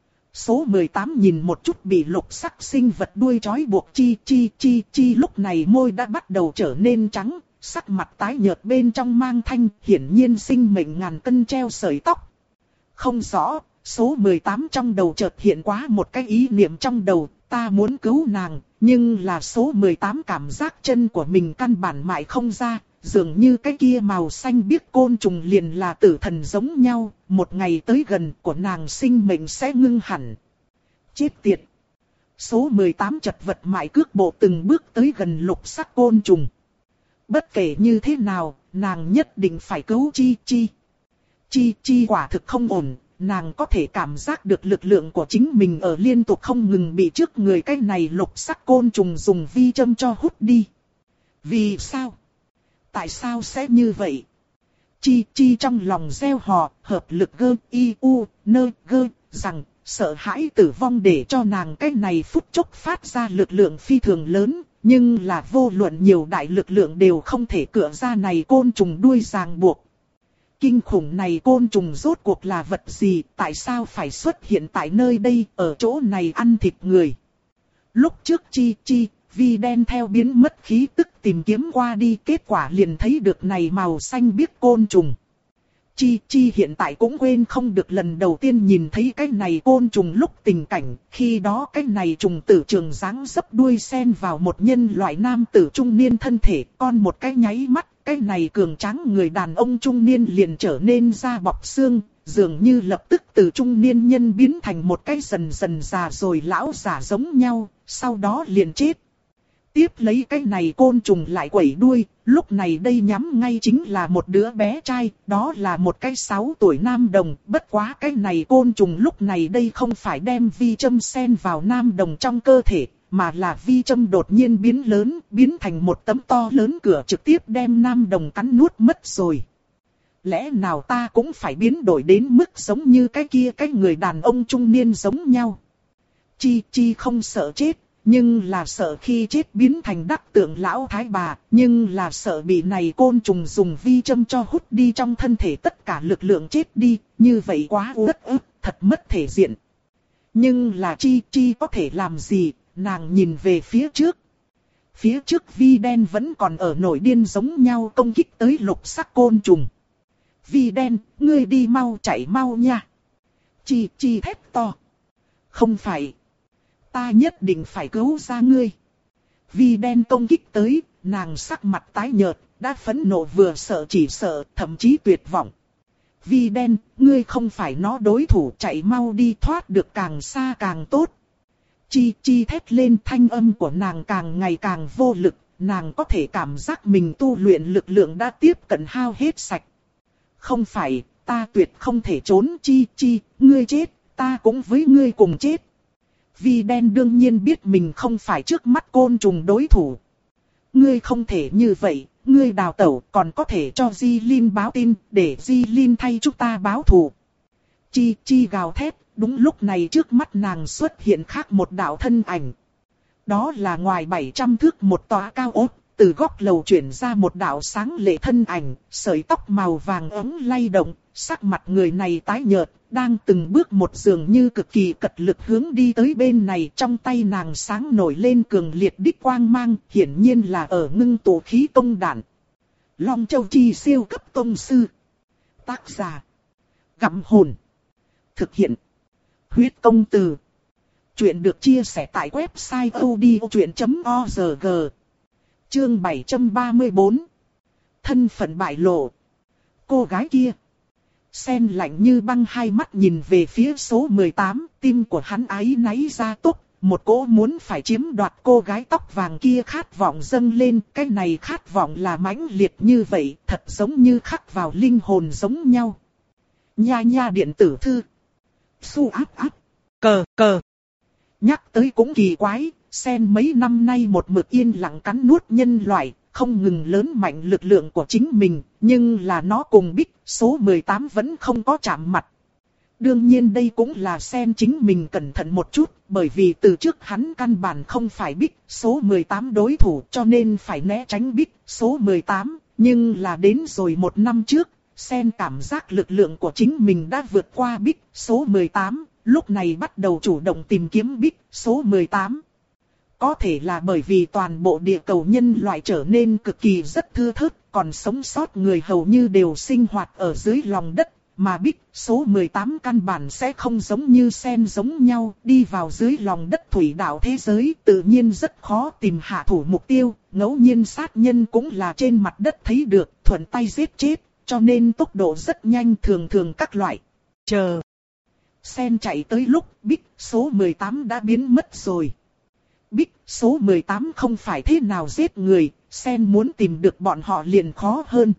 [SPEAKER 1] Số mười tám nhìn một chút bị lục sắc sinh vật đuôi trói buộc Chi Chi Chi Chi lúc này môi đã bắt đầu trở nên trắng. Sắc mặt tái nhợt bên trong mang thanh, hiển nhiên sinh mệnh ngàn cân treo sợi tóc. Không rõ, số mười tám trong đầu chợt hiện quá một cái ý niệm trong đầu, ta muốn cứu nàng, nhưng là số mười tám cảm giác chân của mình căn bản mại không ra, dường như cái kia màu xanh biếc côn trùng liền là tử thần giống nhau, một ngày tới gần của nàng sinh mệnh sẽ ngưng hẳn. Chết tiệt! Số mười tám chật vật mại cước bộ từng bước tới gần lục sắc côn trùng. Bất kể như thế nào, nàng nhất định phải cứu Chi Chi. Chi Chi quả thực không ổn, nàng có thể cảm giác được lực lượng của chính mình ở liên tục không ngừng bị trước người cái này lục sắc côn trùng dùng vi châm cho hút đi. Vì sao? Tại sao sẽ như vậy? Chi Chi trong lòng gieo hò, hợp lực gơ y u nơ gơ rằng, sợ hãi tử vong để cho nàng cái này phút chốc phát ra lực lượng phi thường lớn. nhưng là vô luận nhiều đại lực lượng đều không thể cựa ra này côn trùng đuôi ràng buộc. Kinh khủng này côn trùng rốt cuộc là vật gì, tại sao phải xuất hiện tại nơi đây, ở chỗ này ăn thịt người. Lúc trước Chi Chi, Vi đen theo biến mất khí tức tìm kiếm qua đi, kết quả liền thấy được này màu xanh biếc côn trùng. Chi Chi hiện tại cũng quên không được lần đầu tiên nhìn thấy cái này côn trùng lúc tình cảnh, khi đó cái này trùng tử trường dáng dấp đuôi sen vào một nhân loại nam tử trung niên thân thể, con một cái nháy mắt, cái này cường tráng người đàn ông trung niên liền trở nên da bọc xương, dường như lập tức từ trung niên nhân biến thành một cái dần dần già rồi lão giả giống nhau, sau đó liền chết. Tiếp lấy cái này côn trùng lại quẩy đuôi, lúc này đây nhắm ngay chính là một đứa bé trai, đó là một cái sáu tuổi nam đồng, bất quá cái này côn trùng lúc này đây không phải đem vi châm xen vào nam đồng trong cơ thể, mà là vi châm đột nhiên biến lớn, biến thành một tấm to lớn cửa trực tiếp đem nam đồng cắn nuốt mất rồi. Lẽ nào ta cũng phải biến đổi đến mức giống như cái kia cái người đàn ông trung niên giống nhau. Chi Chi không sợ chết. Nhưng là sợ khi chết biến thành đắc tượng lão thái bà, nhưng là sợ bị này côn trùng dùng vi châm cho hút đi trong thân thể tất cả lực lượng chết đi, như vậy quá uất ức, thật mất thể diện. Nhưng là Chi Chi có thể làm gì, nàng nhìn về phía trước. Phía trước Vi đen vẫn còn ở nổi điên giống nhau công kích tới lục sắc côn trùng. Vi đen, ngươi đi mau chạy mau nha. Chi Chi thét to. Không phải. Ta nhất định phải cứu ra ngươi. Vi đen công kích tới, nàng sắc mặt tái nhợt, đã phẫn nộ vừa sợ chỉ sợ, thậm chí tuyệt vọng. Vi đen, ngươi không phải nó đối thủ, chạy mau đi, thoát được càng xa càng tốt. Chi Chi thét lên, thanh âm của nàng càng ngày càng vô lực, nàng có thể cảm giác mình tu luyện lực lượng đã tiếp cận hao hết sạch. Không phải, ta tuyệt không thể trốn. Chi Chi, ngươi chết, ta cũng với ngươi cùng chết. Vi đen đương nhiên biết mình không phải trước mắt côn trùng đối thủ. Ngươi không thể như vậy, ngươi đào tẩu còn có thể cho Di Linh báo tin, để Di Linh thay chúng ta báo thù. Chi Chi gào thét, đúng lúc này trước mắt nàng xuất hiện khác một đạo thân ảnh. Đó là ngoài bảy trăm thước một tòa cao ốt, từ góc lầu chuyển ra một đạo sáng lệ thân ảnh, sợi tóc màu vàng ấm lay động, sắc mặt người này tái nhợt, đang từng bước một dường như cực kỳ cật lực hướng đi tới bên này, trong tay nàng sáng nổi lên cường liệt đích quang mang, hiển nhiên là ở ngưng tụ khí công đạn. Long Châu Chi siêu cấp tông sư. Tác giả: Gặm Hồn. Thực hiện: Huyết Công Từ. Chuyện được chia sẻ tại website odchuyện chấm org. Chương bảy trăm ba mươi tư. Thân phận bại lộ. Cô gái kia. Sen lạnh như băng hai mắt nhìn về phía số mười tám, tim của hắn áy náy ra tốc, một cỗ muốn phải chiếm đoạt cô gái tóc vàng kia khát vọng dâng lên, cái này khát vọng là mãnh liệt như vậy, thật giống như khắc vào linh hồn giống nhau. Nha nha điện tử thư. Su áp áp. Cờ cờ. Nhắc tới cũng kỳ quái, Sen mấy năm nay một mực yên lặng cắn nuốt nhân loại, không ngừng lớn mạnh lực lượng của chính mình, nhưng là nó cùng Bích, số mười tám vẫn không có chạm mặt. Đương nhiên đây cũng là Sen chính mình cẩn thận một chút, bởi vì từ trước hắn căn bản không phải Bích, số mười tám đối thủ cho nên phải né tránh Bích, số mười tám, nhưng là đến rồi một năm trước, Sen cảm giác lực lượng của chính mình đã vượt qua Bích, số mười tám, lúc này bắt đầu chủ động tìm kiếm Bích, số mười tám. Có thể là bởi vì toàn bộ địa cầu nhân loại trở nên cực kỳ rất thưa thớt, còn sống sót người hầu như đều sinh hoạt ở dưới lòng đất, mà Bích, số mười tám căn bản sẽ không giống như Sen giống nhau, đi vào dưới lòng đất thủy đạo thế giới, tự nhiên rất khó tìm hạ thủ mục tiêu, ngẫu nhiên sát nhân cũng là trên mặt đất thấy được, thuận tay giết chết, cho nên tốc độ rất nhanh, thường thường các loại. Chờ. Sen chạy tới lúc Bích, số mười tám đã biến mất rồi. Bích, số mười tám không phải thế nào giết người, Sen muốn tìm được bọn họ liền khó hơn.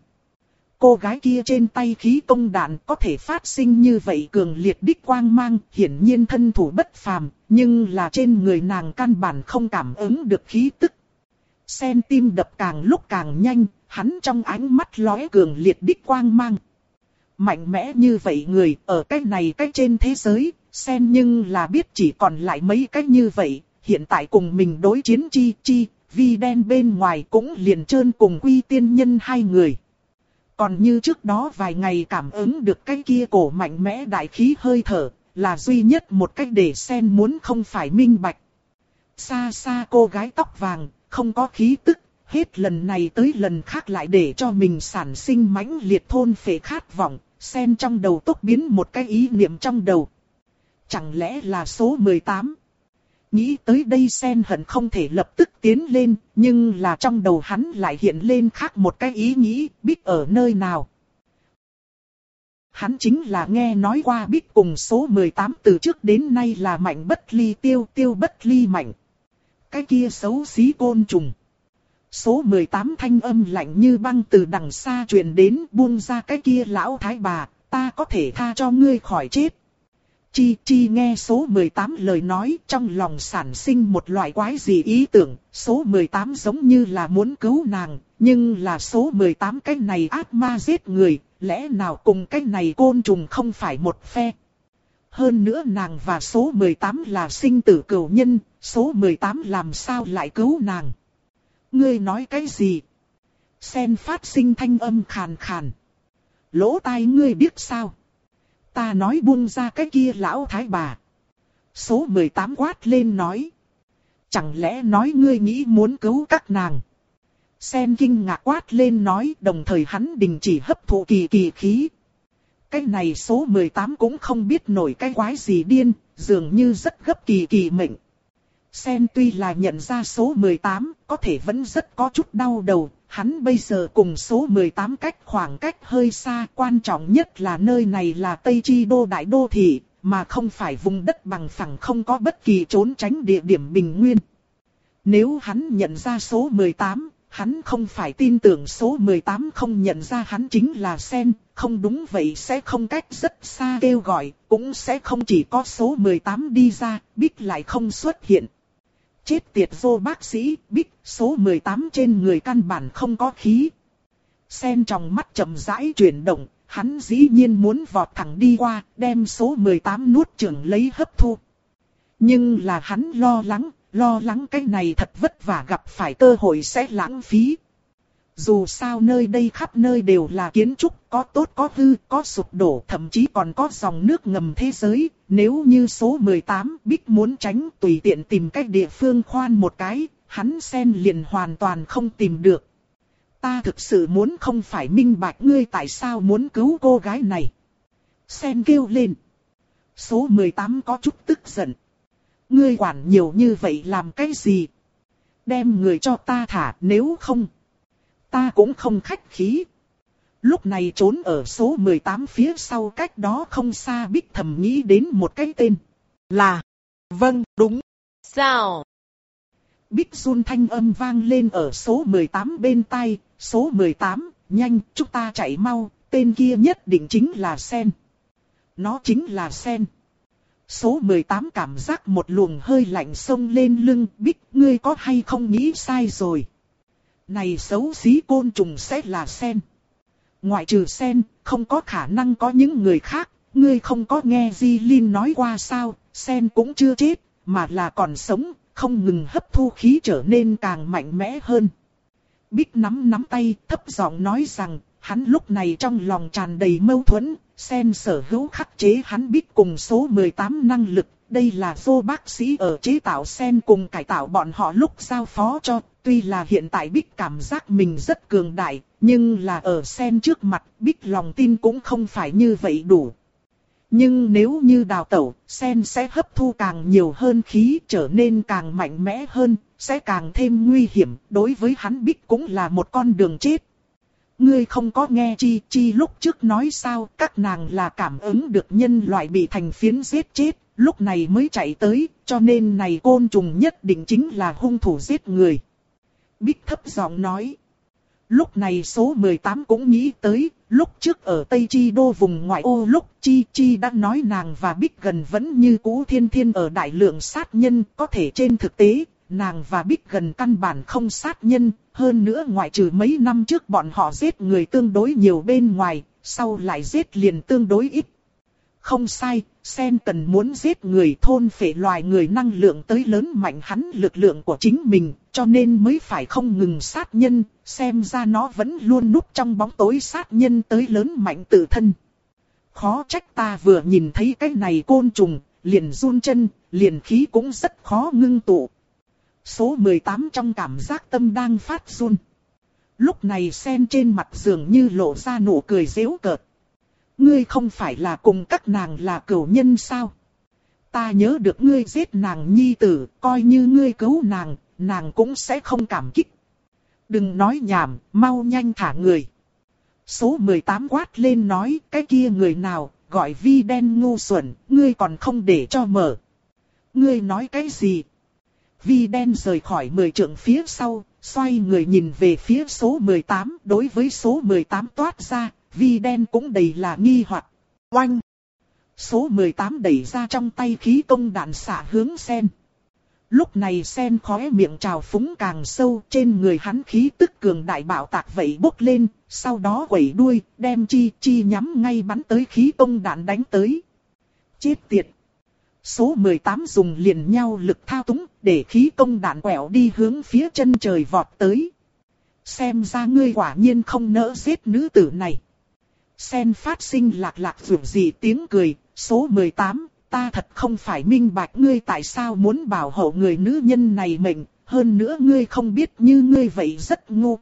[SPEAKER 1] Cô gái kia trên tay khí công đạn có thể phát sinh như vậy cường liệt đích quang mang, hiển nhiên thân thủ bất phàm, nhưng là trên người nàng căn bản không cảm ứng được khí tức. Sen tim đập càng lúc càng nhanh, hắn trong ánh mắt lóe cường liệt đích quang mang. Mạnh mẽ như vậy người ở cái này cái trên thế giới, Sen nhưng là biết chỉ còn lại mấy cái như vậy. Hiện tại cùng mình đối chiến Chi Chi, vi đen bên ngoài cũng liền trơn cùng Quy Tiên Nhân hai người. Còn như trước đó vài ngày cảm ứng được cái kia cổ mạnh mẽ đại khí hơi thở, là duy nhất một cách để Sen muốn không phải minh bạch. Xa xa cô gái tóc vàng, không có khí tức, hết lần này tới lần khác lại để cho mình sản sinh mãnh liệt thôn phệ khát vọng, Sen trong đầu tốc biến một cái ý niệm trong đầu. Chẳng lẽ là số mười tám? Nghĩ tới đây Sen hận không thể lập tức tiến lên, nhưng là trong đầu hắn lại hiện lên khác một cái ý nghĩ, Bích ở nơi nào. Hắn chính là nghe nói qua Bích cùng số mười tám từ trước đến nay là mạnh bất ly tiêu, tiêu bất ly mạnh. Cái kia xấu xí côn trùng. Số mười tám thanh âm lạnh như băng từ đằng xa truyền đến, buông ra cái kia lão thái bà, ta có thể tha cho ngươi khỏi chết. Chi Chi nghe số mười tám lời nói, trong lòng sản sinh một loại quái gì ý tưởng, số mười tám giống như là muốn cứu nàng, nhưng là số mười tám cái này ác ma giết người, lẽ nào cùng cái này côn trùng không phải một phe. Hơn nữa nàng và số mười tám là sinh tử cửu nhân, số mười tám làm sao lại cứu nàng. Ngươi nói cái gì? Sen phát sinh thanh âm khàn khàn. Lỗ tai ngươi biết sao? Ta nói buông ra cái kia lão thái bà. Số mười tám quát lên nói. Chẳng lẽ nói ngươi nghĩ muốn cứu các nàng? Sen kinh ngạc quát lên nói, đồng thời hắn đình chỉ hấp thụ kỳ kỳ khí. Cái này số mười tám cũng không biết nổi cái quái gì điên, dường như rất gấp kỳ kỳ mệnh. Sen tuy là nhận ra số mười tám, có thể vẫn rất có chút đau đầu. Hắn bây giờ cùng số mười tám cách khoảng cách hơi xa, quan trọng nhất là nơi này là Tây Chi Đô đại đô thị, mà không phải vùng đất bằng phẳng không có bất kỳ trốn tránh địa điểm bình nguyên. Nếu hắn nhận ra số mười tám, hắn không phải tin tưởng số mười tám không nhận ra hắn chính là Sen, không đúng vậy sẽ không cách rất xa kêu gọi, cũng sẽ không chỉ có số mười tám đi ra, Bích lại không xuất hiện. Chết tiệt vô bác sĩ, Bích, số mười tám trên người căn bản không có khí. Sen trong mắt chậm rãi chuyển động, hắn dĩ nhiên muốn vọt thẳng đi qua, đem số mười tám nuốt chửng lấy hấp thu. Nhưng là hắn lo lắng, lo lắng cái này thật vất vả gặp phải cơ hội sẽ lãng phí. Dù sao nơi đây khắp nơi đều là kiến trúc, có tốt có hư, có sụp đổ, thậm chí còn có dòng nước ngầm thế giới. Nếu như số mười tám Bích muốn tránh tùy tiện tìm cách địa phương khoan một cái, hắn Sen liền hoàn toàn không tìm được. Ta thực sự muốn không phải minh bạch ngươi tại sao muốn cứu cô gái này. Sen kêu lên. Số mười tám có chút tức giận. Ngươi quản nhiều như vậy làm cái gì? Đem người cho ta thả, nếu không ta cũng không khách khí. Lúc này trốn ở số mười tám phía sau cách đó không xa Bích thầm nghĩ đến một cái tên. Là. Vâng, đúng. Sao? Bích run thanh âm vang lên ở số mười tám bên tai. Số mười tám, nhanh, chúng ta chạy mau, tên kia nhất định chính là Sen. Nó chính là Sen. Số mười tám cảm giác một luồng hơi lạnh xông lên lưng. Bích, ngươi có hay không nghĩ sai rồi? Này xấu xí côn trùng sẽ là Sen. Ngoại trừ Sen, không có khả năng có những người khác. Ngươi không có nghe Jilin nói qua sao, Sen cũng chưa chết, mà là còn sống, không ngừng hấp thu khí trở nên càng mạnh mẽ hơn. Bích nắm nắm tay, thấp giọng nói rằng, hắn lúc này trong lòng tràn đầy mâu thuẫn. Sen sở hữu khắc chế hắn Bích cùng số mười tám năng lực. Đây là vô bác sĩ ở chế tạo Sen cùng cải tạo bọn họ lúc giao phó cho. Tuy là hiện tại Bích cảm giác mình rất cường đại, nhưng là ở Sen trước mặt, Bích lòng tin cũng không phải như vậy đủ. Nhưng nếu như đào tẩu, Sen sẽ hấp thu càng nhiều hơn khí, trở nên càng mạnh mẽ hơn, sẽ càng thêm nguy hiểm, đối với hắn Bích cũng là một con đường chết. Ngươi không có nghe Chi Chi lúc trước nói sao, các nàng là cảm ứng được nhân loại bị thành phiến giết chết, lúc này mới chạy tới, cho nên này côn trùng nhất định chính là hung thủ giết người. Bích thấp giọng nói. Lúc này số mười tám cũng nghĩ tới, lúc trước ở Tây Chi Đô vùng ngoại ô lúc Chi Chi đã nói nàng và Bích gần vẫn như cũ thiên thiên ở đại lượng sát nhân, có thể trên thực tế, nàng và Bích gần căn bản không sát nhân, hơn nữa ngoại trừ mấy năm trước bọn họ giết người tương đối nhiều bên ngoài, sau lại giết liền tương đối ít. không sai, Sen cần muốn giết người thôn phệ loài người năng lượng tới lớn mạnh hắn lực lượng của chính mình, cho nên mới phải không ngừng sát nhân, xem ra nó vẫn luôn núp trong bóng tối sát nhân tới lớn mạnh tự thân. Khó trách ta vừa nhìn thấy cái này côn trùng, liền run chân, liền khí cũng rất khó ngưng tụ. Số mười tám trong cảm giác tâm đang phát run. Lúc này Sen trên mặt dường như lộ ra nụ cười giễu cợt. Ngươi không phải là cùng các nàng là cửu nhân sao? Ta nhớ được ngươi giết nàng nhi tử, coi như ngươi cứu nàng, nàng cũng sẽ không cảm kích. Đừng nói nhảm, mau nhanh thả người. Số mười tám quát lên nói, cái kia người nào, gọi Vi đen ngu xuẩn, ngươi còn không để cho mở. Ngươi nói cái gì? Vi đen rời khỏi mười trượng phía sau, xoay người nhìn về phía số mười tám, đối với số mười tám toát ra, Vi đen cũng đầy là nghi hoặc. Oanh! Số mười tám đẩy ra trong tay khí công đạn xạ hướng Sen. Lúc này Sen khóe miệng trào phúng càng sâu, trên người hắn khí tức cường đại bạo tạc vậy bốc lên, sau đó quẩy đuôi, đem chi chi nhắm ngay bắn tới khí công đạn đánh tới. Chết tiệt! Số mười tám dùng liền nhau lực thao túng, để khí công đạn quẹo đi hướng phía chân trời vọt tới. Xem ra ngươi quả nhiên không nỡ giết nữ tử này. Sen phát sinh lạc lạc vượt gì tiếng cười, số mười tám, ta thật không phải minh bạch ngươi tại sao muốn bảo hộ người nữ nhân này mệnh, hơn nữa ngươi không biết như ngươi vậy rất ngu.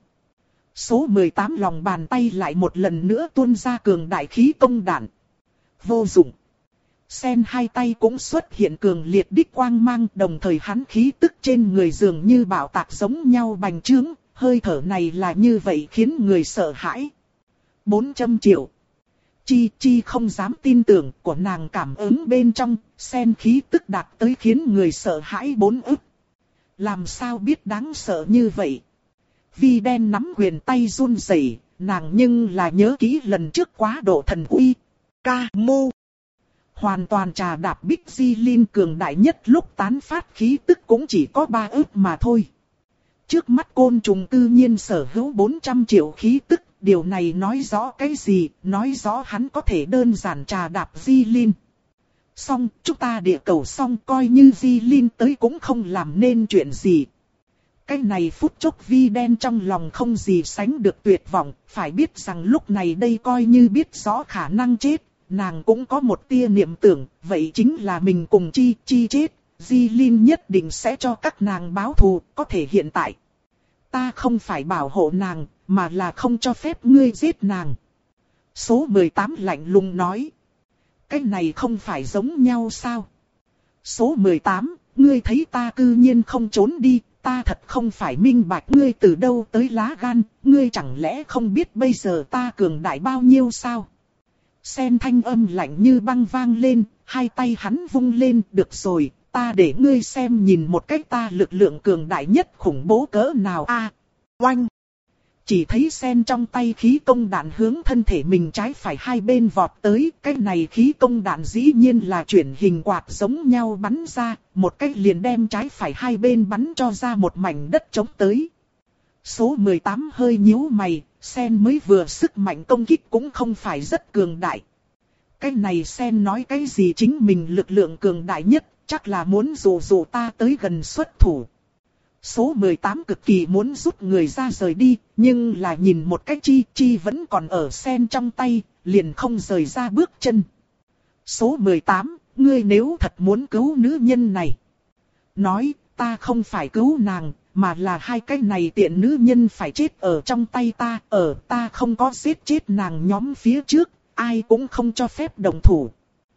[SPEAKER 1] Số mười tám lòng bàn tay lại một lần nữa tuôn ra cường đại khí công đạn. Vô dụng. Sen hai tay cũng xuất hiện cường liệt đích quang mang, đồng thời hắn khí tức trên người dường như bạo tạc giống nhau bành trướng, hơi thở này là như vậy khiến người sợ hãi. bốn trăm triệu. Chi Chi không dám tin tưởng của nàng cảm ứng bên trong, Sen khí tức đạt tới khiến người sợ hãi bốn ức. Làm sao biết đáng sợ như vậy? Vi đen nắm quyền tay run rẩy, nàng nhưng là nhớ kỹ lần trước quá độ thần uy. Ca mô. Hoàn toàn trà đạp Bích Di Linh cường đại nhất lúc tán phát khí tức cũng chỉ có ba ức mà thôi. Trước mắt côn trùng tự nhiên sở hữu bốn trăm triệu khí tức, điều này nói rõ cái gì, nói rõ hắn có thể đơn giản trà đạp Di Linh. Xong, chúng ta địa cầu xong coi như Di Linh tới cũng không làm nên chuyện gì. Cái này phút chốc Vi đen trong lòng không gì sánh được tuyệt vọng, phải biết rằng lúc này đây coi như biết rõ khả năng chết, nàng cũng có một tia niệm tưởng, vậy chính là mình cùng Chi Chi chết, Di Linh nhất định sẽ cho các nàng báo thù, có thể hiện tại. Ta không phải bảo hộ nàng, mà là không cho phép ngươi giết nàng. Số mười tám lạnh lùng nói. Cái này không phải giống nhau sao? Số mười tám, ngươi thấy ta cư nhiên không trốn đi, ta thật không phải minh bạch ngươi từ đâu tới lá gan, ngươi chẳng lẽ không biết bây giờ ta cường đại bao nhiêu sao? Sen thanh âm lạnh như băng vang lên, hai tay hắn vung lên, được rồi, ta để ngươi xem nhìn một cách ta lực lượng cường đại nhất khủng bố cỡ nào a. À, oanh! Chỉ thấy Sen trong tay khí công đạn hướng thân thể mình trái phải hai bên vọt tới, cái này khí công đạn dĩ nhiên là chuyển hình quạt giống nhau bắn ra, một cách liền đem trái phải hai bên bắn cho ra một mảnh đất trống tới. Số mười tám hơi nhíu mày, Sen mới vừa sức mạnh công kích cũng không phải rất cường đại. Cái này Sen nói cái gì chính mình lực lượng cường đại nhất, chắc là muốn dụ dụ ta tới gần xuất thủ. Số mười tám cực kỳ muốn rút người ra rời đi, nhưng là nhìn một cách Chi Chi vẫn còn ở Sen trong tay, liền không rời ra bước chân. Số mười tám, ngươi nếu thật muốn cứu nữ nhân này. Nói, ta không phải cứu nàng, mà là hai cái này tiện nữ nhân phải chết ở trong tay ta, ở ta không có giết chết nàng nhóm phía trước, ai cũng không cho phép đồng thủ.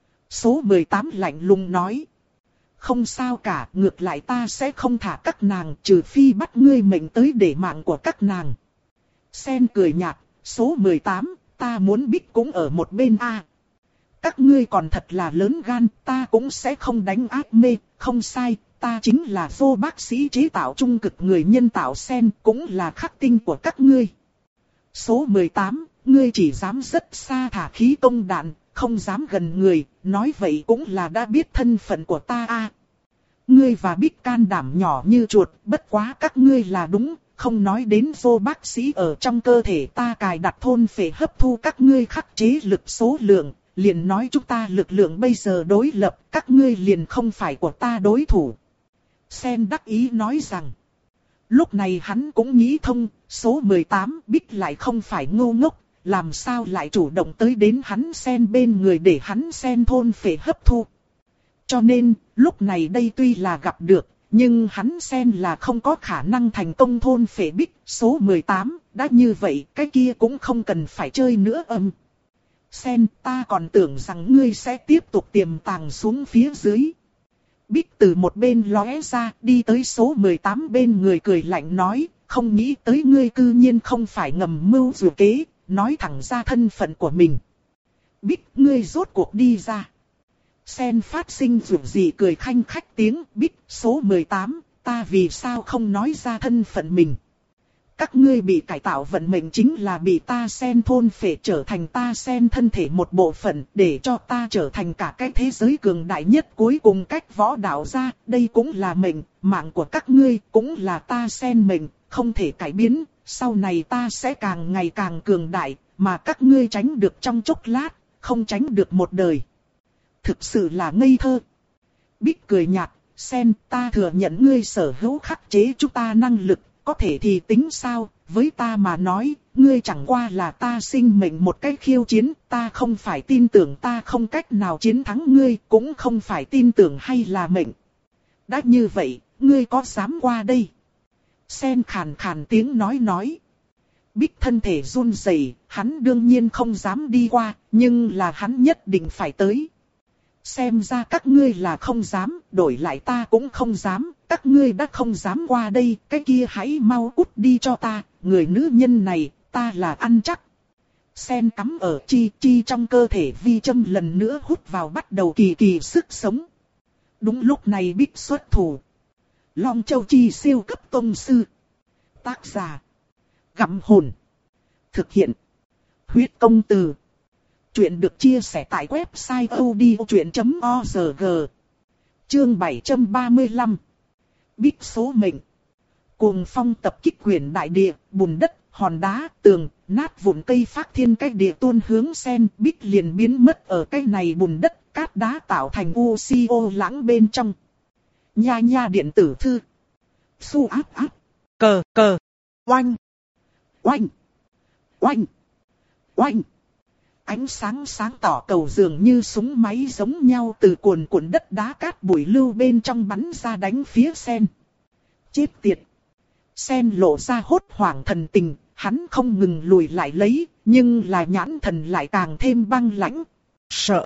[SPEAKER 1] Số mười tám lạnh lùng nói. Không sao cả, ngược lại ta sẽ không thả các nàng trừ phi bắt ngươi mệnh tới để mạng của các nàng. Sen cười nhạt, số mười tám, ta muốn biết cũng ở một bên a. Các ngươi còn thật là lớn gan, ta cũng sẽ không đánh ác mê, không sai, ta chính là vô bác sĩ chế tạo trung cực người nhân tạo Sen, cũng là khắc tinh của các ngươi. Số mười tám, ngươi chỉ dám rất xa thả khí công đạn, không dám gần người, nói vậy cũng là đã biết thân phận của ta a. À, ngươi và Bích can đảm nhỏ như chuột, bất quá các ngươi là đúng, không nói đến vô bác sĩ ở trong cơ thể ta cài đặt thôn phệ hấp thu các ngươi khắc chế lực số lượng, liền nói chúng ta lực lượng bây giờ đối lập, các ngươi liền không phải của ta đối thủ. Sen đắc ý nói rằng, lúc này hắn cũng nghĩ thông, số mười tám Bích lại không phải ngu ngốc, làm sao lại chủ động tới đến hắn Sen bên người để hắn Sen thôn phệ hấp thu. Cho nên, lúc này đây tuy là gặp được, nhưng hắn Sen là không có khả năng thành công thôn phệ Bích. Số mười tám, đã như vậy, cái kia cũng không cần phải chơi nữa âm. Sen, ta còn tưởng rằng ngươi sẽ tiếp tục tiềm tàng xuống phía dưới. Bích từ một bên lóe ra, đi tới số mười tám bên người cười lạnh nói, không nghĩ tới ngươi cư nhiên không phải ngầm mưu dù kế, nói thẳng ra thân phận của mình. Bích, ngươi rốt cuộc đi ra. Sen phát sinh dù gì cười khanh khách tiếng, Bích, số mười tám, ta vì sao không nói ra thân phận mình. Các ngươi bị cải tạo vận mệnh chính là bị ta Sen thôn phệ trở thành ta Sen thân thể một bộ phận, để cho ta trở thành cả cái thế giới cường đại nhất cuối cùng cách võ đạo ra, đây cũng là mệnh, mạng của các ngươi cũng là ta Sen mệnh, không thể cải biến, sau này ta sẽ càng ngày càng cường đại, mà các ngươi tránh được trong chốc lát, không tránh được một đời. Thực sự là ngây thơ. Bích cười nhạt, Sen, ta thừa nhận ngươi sở hữu khắc chế chúng ta năng lực. Có thể thì tính sao, với ta mà nói, ngươi chẳng qua là ta sinh mệnh một cách khiêu chiến, ta không phải tin tưởng ta không cách nào chiến thắng ngươi, cũng không phải tin tưởng hay là mệnh. Đã như vậy, ngươi có dám qua đây? Sen khàn khàn tiếng nói nói. Bích thân thể run rẩy, hắn đương nhiên không dám đi qua, nhưng là hắn nhất định phải tới. Xem ra các ngươi là không dám, đổi lại ta cũng không dám, các ngươi đã không dám qua đây, cái kia hãy mau cút đi cho ta, người nữ nhân này, ta là ăn chắc. Sen cắm ở chi chi trong cơ thể vi châm lần nữa hút vào bắt đầu kỳ kỳ sức sống. Đúng lúc này Bích xuất thủ. Long Châu Chi siêu cấp tông sư. Tác giả. Gặm hồn. Thực hiện. Huyết công từ. Chuyện được chia sẻ tại website odchuyện chấm org. Chương bảy trăm ba mươi lăm. Bích số mệnh. Cuồng phong tập kích quyển đại địa, bùn đất, hòn đá, tường, nát vụn cây phác thiên cách địa tuôn hướng Sen. Bích liền biến mất ở cái này bùn đất, cát đá tạo thành u xê ô lãng bên trong. Nha nha điện tử thư. Su áp áp. Cờ cờ. Oanh. Oanh. Oanh. Oanh. Ánh sáng sáng tỏ cầu dường như súng máy giống nhau từ cuồn cuộn đất đá cát bụi lưu bên trong bắn ra đánh phía Sen. Chết tiệt. Sen lộ ra hốt hoảng thần tình, hắn không ngừng lùi lại lấy, nhưng là nhãn thần lại càng thêm băng lãnh. Sợ.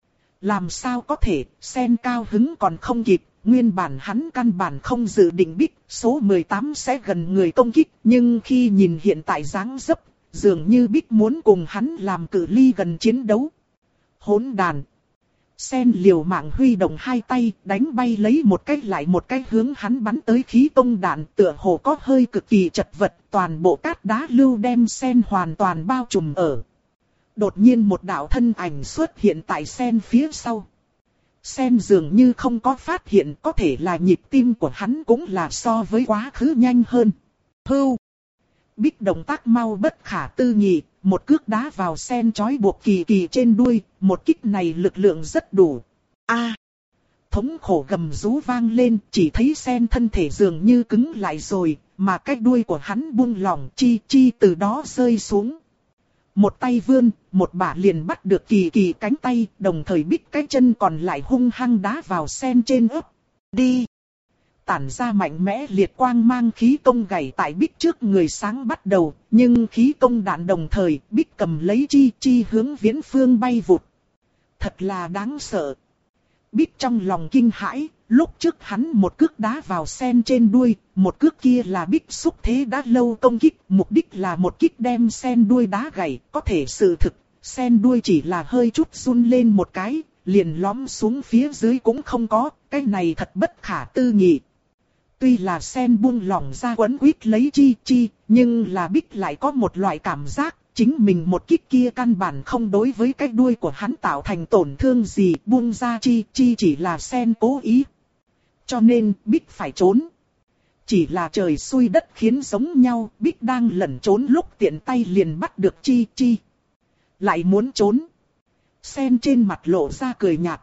[SPEAKER 1] Làm sao có thể, Sen cao hứng còn không kịp, nguyên bản hắn căn bản không dự định Bích số mười tám sẽ gần người công kích, nhưng khi nhìn hiện tại dáng dấp, dường như Bích muốn cùng hắn làm cự ly gần chiến đấu. Hỗn đàn. Sen liều mạng huy động hai tay, đánh bay lấy một cách lại một cách hướng hắn bắn tới khí công đạn, tựa hồ có hơi cực kỳ chật vật, toàn bộ cát đá lưu đem Sen hoàn toàn bao trùm ở. Đột nhiên một đạo thân ảnh xuất hiện tại Sen phía sau. Sen dường như không có phát hiện, có thể là nhịp tim của hắn cũng là so với quá khứ nhanh hơn. Hưu. Bích động tác mau bất khả tư nghị, một cước đá vào Sen trói buộc kỳ kỳ trên đuôi, một kích này lực lượng rất đủ. A! À, thống khổ gầm rú vang lên, chỉ thấy Sen thân thể dường như cứng lại rồi, mà cái đuôi của hắn buông lỏng chi chi từ đó rơi xuống. Một tay vươn, một bả liền bắt được kỳ kỳ cánh tay, đồng thời Bích cái chân còn lại hung hăng đá vào Sen trên ấp. Đi! Tản ra mạnh mẽ liệt quang mang khí công gảy tại Bích trước người sáng bắt đầu, nhưng khí công đạn đồng thời, Bích cầm lấy chi chi hướng viễn phương bay vụt. Thật là đáng sợ. Bích trong lòng kinh hãi, lúc trước hắn một cước đá vào Sen trên đuôi, một cước kia là Bích xúc thế đã lâu công kích, mục đích là một kích đem Sen đuôi đá gãy, có thể sự thực, Sen đuôi chỉ là hơi chút run lên một cái, liền lõm xuống phía dưới cũng không có, cái này thật bất khả tư nghị. Tuy là Sen buông lỏng ra quấn quýt lấy chi chi, nhưng là Bích lại có một loại cảm giác, chính mình một kích kia căn bản không đối với cái đuôi của hắn tạo thành tổn thương gì, buông ra chi chi chỉ là Sen cố ý. Cho nên Bích phải trốn. Chỉ là trời xui đất khiến giống nhau, Bích đang lẩn trốn lúc tiện tay liền bắt được chi chi. Lại muốn trốn. Sen trên mặt lộ ra cười nhạt.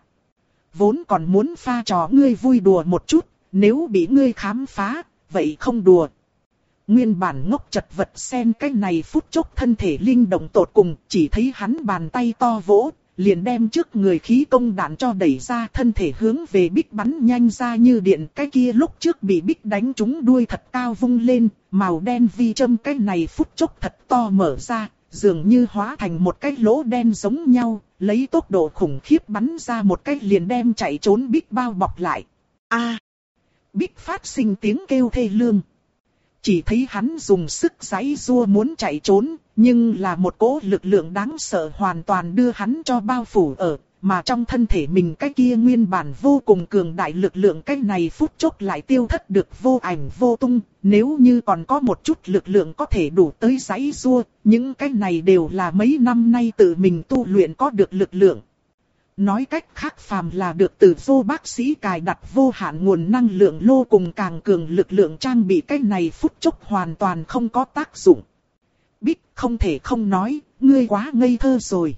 [SPEAKER 1] Vốn còn muốn pha trò ngươi vui đùa một chút, nếu bị ngươi khám phá, vậy không đùa. Nguyên bản ngốc chật vật Sen cái này phút chốc thân thể linh động tột cùng, chỉ thấy hắn bàn tay to vỗ, liền đem trước người khí công đạn cho đẩy ra, thân thể hướng về Bích bắn nhanh ra như điện. Cái kia lúc trước bị Bích đánh trúng đuôi thật cao vung lên, màu đen vi châm cái này phút chốc thật to mở ra, dường như hóa thành một cái lỗ đen giống nhau, lấy tốc độ khủng khiếp bắn ra một cái liền đem chạy trốn Bích bao bọc lại. A! À, Bích phát sinh tiếng kêu thê lương. Chỉ thấy hắn dùng sức giãy giụa muốn chạy trốn, nhưng là một cỗ lực lượng đáng sợ hoàn toàn đưa hắn cho bao phủ ở, mà trong thân thể mình cái kia nguyên bản vô cùng cường đại lực lượng cái này phút chốc lại tiêu thất được vô ảnh vô tung. Nếu như còn có một chút lực lượng có thể đủ tới giãy giụa, những cái này đều là mấy năm nay tự mình tu luyện có được lực lượng. Nói cách khác, phàm là được từ vô bác sĩ cài đặt vô hạn nguồn năng lượng lô cùng càng cường lực lượng trang bị, cái này phút chốc hoàn toàn không có tác dụng. Bích không thể không nói, ngươi quá ngây thơ rồi.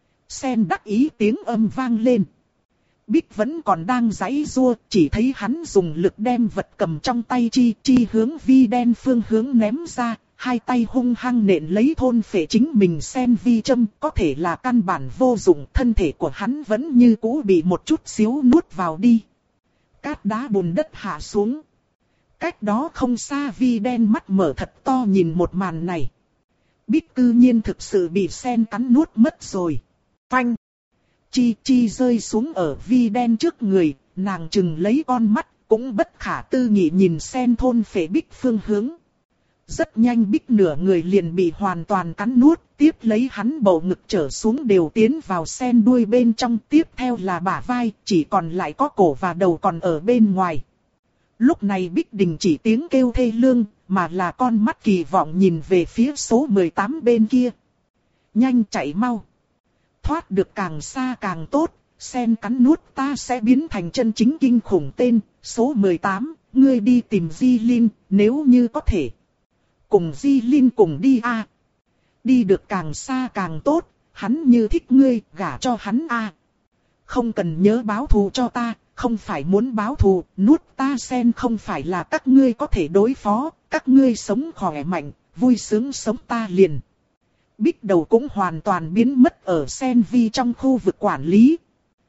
[SPEAKER 1] Sen đắc ý tiếng âm vang lên. Bích vẫn còn đang giãy giụa, chỉ thấy hắn dùng lực đem vật cầm trong tay chi chi hướng vi đen phương hướng ném ra, hai tay hung hăng nện lấy thôn phệ chính mình Sen vi châm, có thể là căn bản vô dụng, thân thể của hắn vẫn như cũ bị một chút xíu nuốt vào đi. Cát đá bùn đất hạ xuống. Cách đó không xa vi đen mắt mở thật to nhìn một màn này. Bích cư nhiên thực sự bị Sen cắn nuốt mất rồi. Phanh! Chi chi rơi xuống ở vi đen trước người, nàng chừng lấy con mắt, cũng bất khả tư nghị nhìn Sen thôn phệ Bích phương hướng. Rất nhanh Bích nửa người liền bị hoàn toàn cắn nuốt, tiếp lấy hắn bầu ngực trở xuống đều tiến vào Sen đuôi bên trong, tiếp theo là bả vai, chỉ còn lại có cổ và đầu còn ở bên ngoài. Lúc này Bích đình chỉ tiếng kêu thê lương, mà là con mắt kỳ vọng nhìn về phía số mười tám bên kia. Nhanh chạy mau! Thoát được càng xa càng tốt, Sen cắn nuốt ta sẽ biến thành chân chính kinh khủng tên. Số mười tám, ngươi đi tìm Di Linh, nếu như có thể. Cùng Di Linh cùng đi a. À. Đi được càng xa càng tốt, hắn như thích ngươi, gả cho hắn a. À. Không cần nhớ báo thù cho ta, không phải muốn báo thù, nuốt ta Sen không phải là các ngươi có thể đối phó, các ngươi sống khỏe mạnh, vui sướng sống ta liền. Bích đầu cũng hoàn toàn biến mất ở Sen vi trong khu vực quản lý.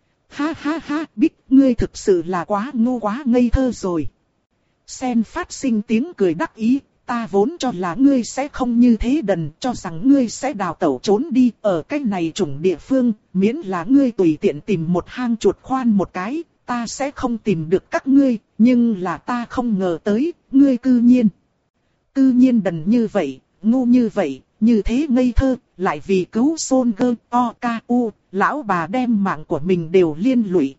[SPEAKER 1] Ha ha ha, Bích, ngươi thực sự là quá ngu quá ngây thơ rồi. Sen phát sinh tiếng cười đắc ý, ta vốn cho là ngươi sẽ không như thế đần, cho rằng ngươi sẽ đào tẩu trốn đi, ở cái này chủng địa phương, miễn là ngươi tùy tiện tìm một hang chuột khoan một cái, ta sẽ không tìm được các ngươi, nhưng là ta không ngờ tới, ngươi cư nhiên. Cư nhiên đần như vậy, ngu như vậy. Như thế ngây thơ, lại vì cứu Son Gơ O K U, lão bà đem mạng của mình đều liên lụy.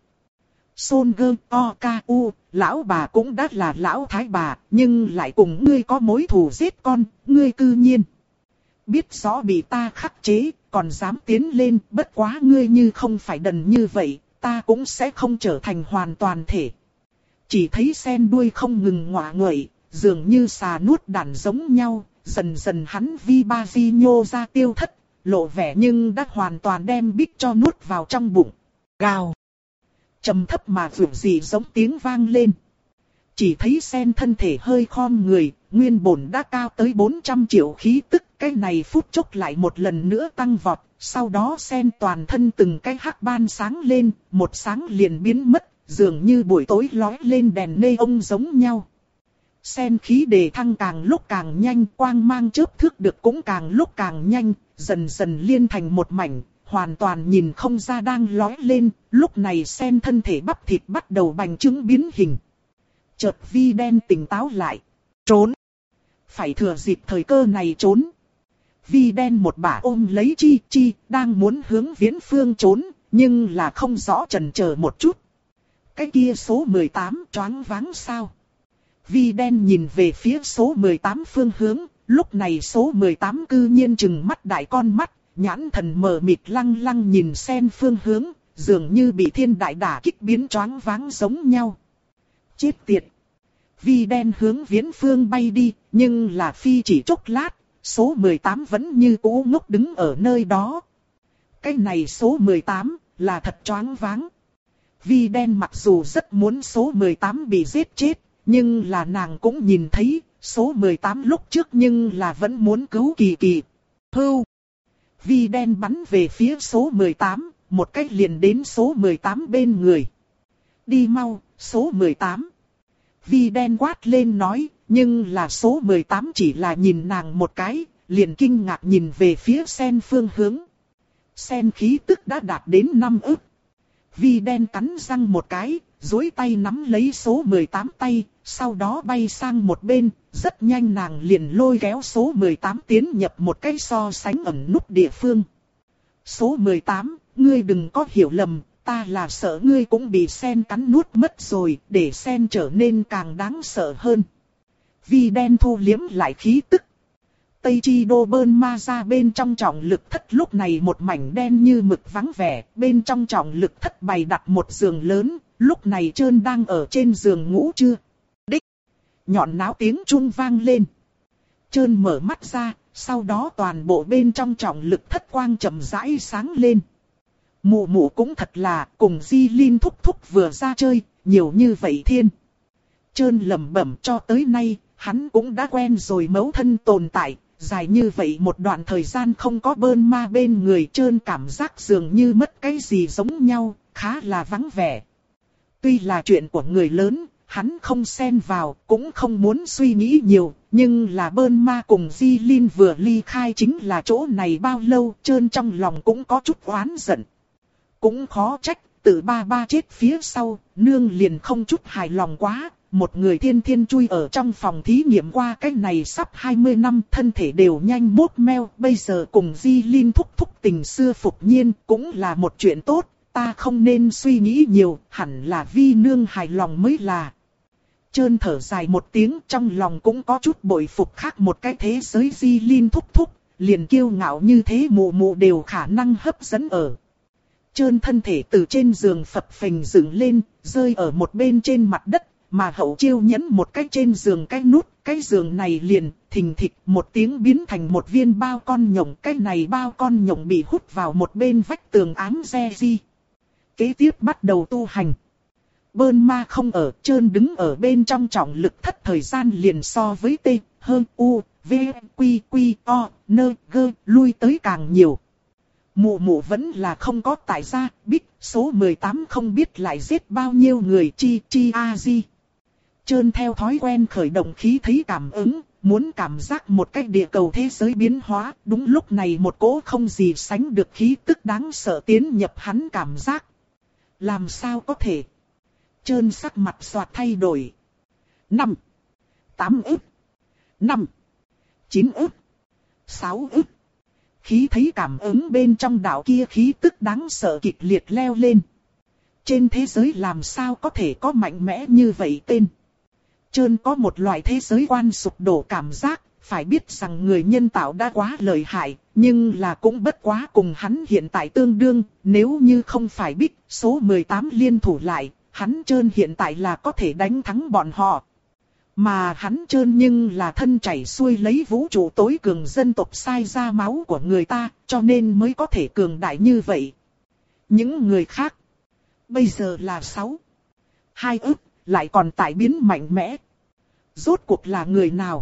[SPEAKER 1] Son Gơ O K U, lão bà cũng đã là lão thái bà, nhưng lại cùng ngươi có mối thù giết con, ngươi cư nhiên. Biết rõ bị ta khắc chế, còn dám tiến lên, bất quá ngươi như không phải đần như vậy, ta cũng sẽ không trở thành hoàn toàn thể. Chỉ thấy Sen đuôi không ngừng ngọa nguậy, dường như xà nuốt đàn giống nhau. Dần dần hắn vi ba vi nhô ra tiêu thất, lộ vẻ nhưng đã hoàn toàn đem Bích cho nuốt vào trong bụng. Gào! Trầm thấp mà vượt gì giống tiếng vang lên. Chỉ thấy Sen thân thể hơi khom người, nguyên bổn đã cao tới bốn trăm triệu khí tức, cái này phút chốc lại một lần nữa tăng vọt. Sau đó Sen toàn thân từng cái hắc ban sáng lên, một sáng liền biến mất, dường như buổi tối lói lên đèn neon giống nhau. Sen khí đề thăng càng lúc càng nhanh, quang mang chớp thước được cũng càng lúc càng nhanh, dần dần liên thành một mảnh, hoàn toàn nhìn không ra đang lói lên. Lúc này Sen thân thể bắp thịt bắt đầu bành trướng biến hình. Chợt vi đen tỉnh táo lại. Trốn! Phải thừa dịp thời cơ này trốn. Vi đen một bả ôm lấy Chi Chi, đang muốn hướng Viễn Phương trốn, nhưng là không rõ chần chờ một chút. Cái kia số mười tám choáng váng sao? Vi đen nhìn về phía số mười tám phương hướng, lúc này số mười tám cư nhiên trừng mắt đại con mắt, nhãn thần mờ mịt lăng lăng nhìn Sen phương hướng, dường như bị thiên đại đả kích biến choáng váng giống nhau. Chết tiệt! Vi đen hướng Viễn Phương bay đi, nhưng là phi chỉ chốc lát, số mười tám vẫn như cũ ngốc đứng ở nơi đó. cái này số mười tám, là thật choáng váng. Vi đen mặc dù rất muốn số mười tám bị giết chết, nhưng là nàng cũng nhìn thấy, số mười tám lúc trước nhưng là vẫn muốn cứu Kỳ Kỳ. Hưu! Vi đen bắn về phía số mười tám, một cách liền đến số mười tám bên người. Đi mau, số mười tám. Vi đen quát lên nói, nhưng là số mười tám chỉ là nhìn nàng một cái, liền kinh ngạc nhìn về phía sen phương hướng. Sen khí tức đã đạt đến năm ức. Vi đen cắn răng một cái, duỗi tay nắm lấy số mười tám tay, sau đó bay sang một bên, rất nhanh nàng liền lôi kéo số mười tám tiến nhập một cái so sánh ẩn núp địa phương. Số mười tám, ngươi đừng có hiểu lầm, ta là sợ ngươi cũng bị sen cắn nuốt mất rồi, để sen trở nên càng đáng sợ hơn. Vi đen thu liếm lại khí tức. Tây Chi Đô Bơn Ma ra bên trong trọng lực thất lúc này một mảnh đen như mực vắng vẻ, bên trong trọng lực thất bày đặt một giường lớn, lúc này Trơn đang ở trên giường ngủ trưa. Đích! Nhọn náo tiếng chuông vang lên. Trơn mở mắt ra, sau đó toàn bộ bên trong trọng lực thất quang chậm rãi sáng lên. Mụ mụ cũng thật là, cùng Di Linh thúc thúc vừa ra chơi, nhiều như vậy thiên. Trơn lẩm bẩm cho tới nay, hắn cũng đã quen rồi mẫu thân tồn tại. Dài như vậy một đoạn thời gian không có Bơn Ma bên người, Trơn cảm giác dường như mất cái gì giống nhau, khá là vắng vẻ. Tuy là chuyện của người lớn, hắn không xen vào, cũng không muốn suy nghĩ nhiều, nhưng là Bơn Ma cùng Di Linh vừa ly khai chính là chỗ này bao lâu, Trơn trong lòng cũng có chút oán giận. Cũng khó trách, từ ba ba chết phía sau, nương liền không chút hài lòng quá. Một người thiên thiên chui ở trong phòng thí nghiệm qua cái này sắp hai mươi năm, thân thể đều nhanh bốt meo, bây giờ cùng Di Linh thúc thúc tình xưa phục nhiên cũng là một chuyện tốt, ta không nên suy nghĩ nhiều, hẳn là Vi nương hài lòng mới là. Trơn thở dài một tiếng, trong lòng cũng có chút bội phục khác một cái thế giới Di Linh thúc thúc, liền kiêu ngạo như thế mụ mụ đều khả năng hấp dẫn ở. Trơn thân thể từ trên giường phập phình dựng lên, rơi ở một bên trên mặt đất. Mà Hậu Chiêu nhấn một cái trên giường cái nút, cái giường này liền, thình thịch một tiếng biến thành một viên bao con nhộng. Cái này bao con nhộng bị hút vào một bên vách tường ám re di. Kế tiếp bắt đầu tu hành. Bơn Ma không ở, Trơn đứng ở bên trong trọng lực thất, thời gian liền so với T, hơn U, V, Quy, Quy, O, Nơ, Gơ, lui tới càng nhiều. Mụ mụ vẫn là không có tại gia, biết số mười tám không biết lại giết bao nhiêu người chi chi a di. Trơn theo thói quen khởi động khí thấy cảm ứng, muốn cảm giác một cái địa cầu thế giới biến hóa, đúng lúc này một cỗ không gì sánh được khí tức đáng sợ tiến nhập hắn cảm giác. Làm sao có thể? Trơn sắc mặt xoạt thay đổi. Năm, tám ức, năm, chín ức, sáu ức. Khí thấy cảm ứng bên trong đạo kia khí tức đáng sợ kịch liệt leo lên. Trên thế giới làm sao có thể có mạnh mẽ như vậy tên? Trơn có một loại thế giới quan sụp đổ cảm giác, phải biết rằng người nhân tạo đã quá lợi hại, nhưng là cũng bất quá cùng hắn hiện tại tương đương, nếu như không phải biết số mười tám liên thủ lại, hắn Trơn hiện tại là có thể đánh thắng bọn họ. Mà hắn Trơn nhưng là thân chảy xuôi lấy vũ trụ tối cường dân tộc sai ra máu của người ta, cho nên mới có thể cường đại như vậy. Những người khác, bây giờ là sáu, hai ức, lại còn tại biến mạnh mẽ. Rốt cuộc là người nào?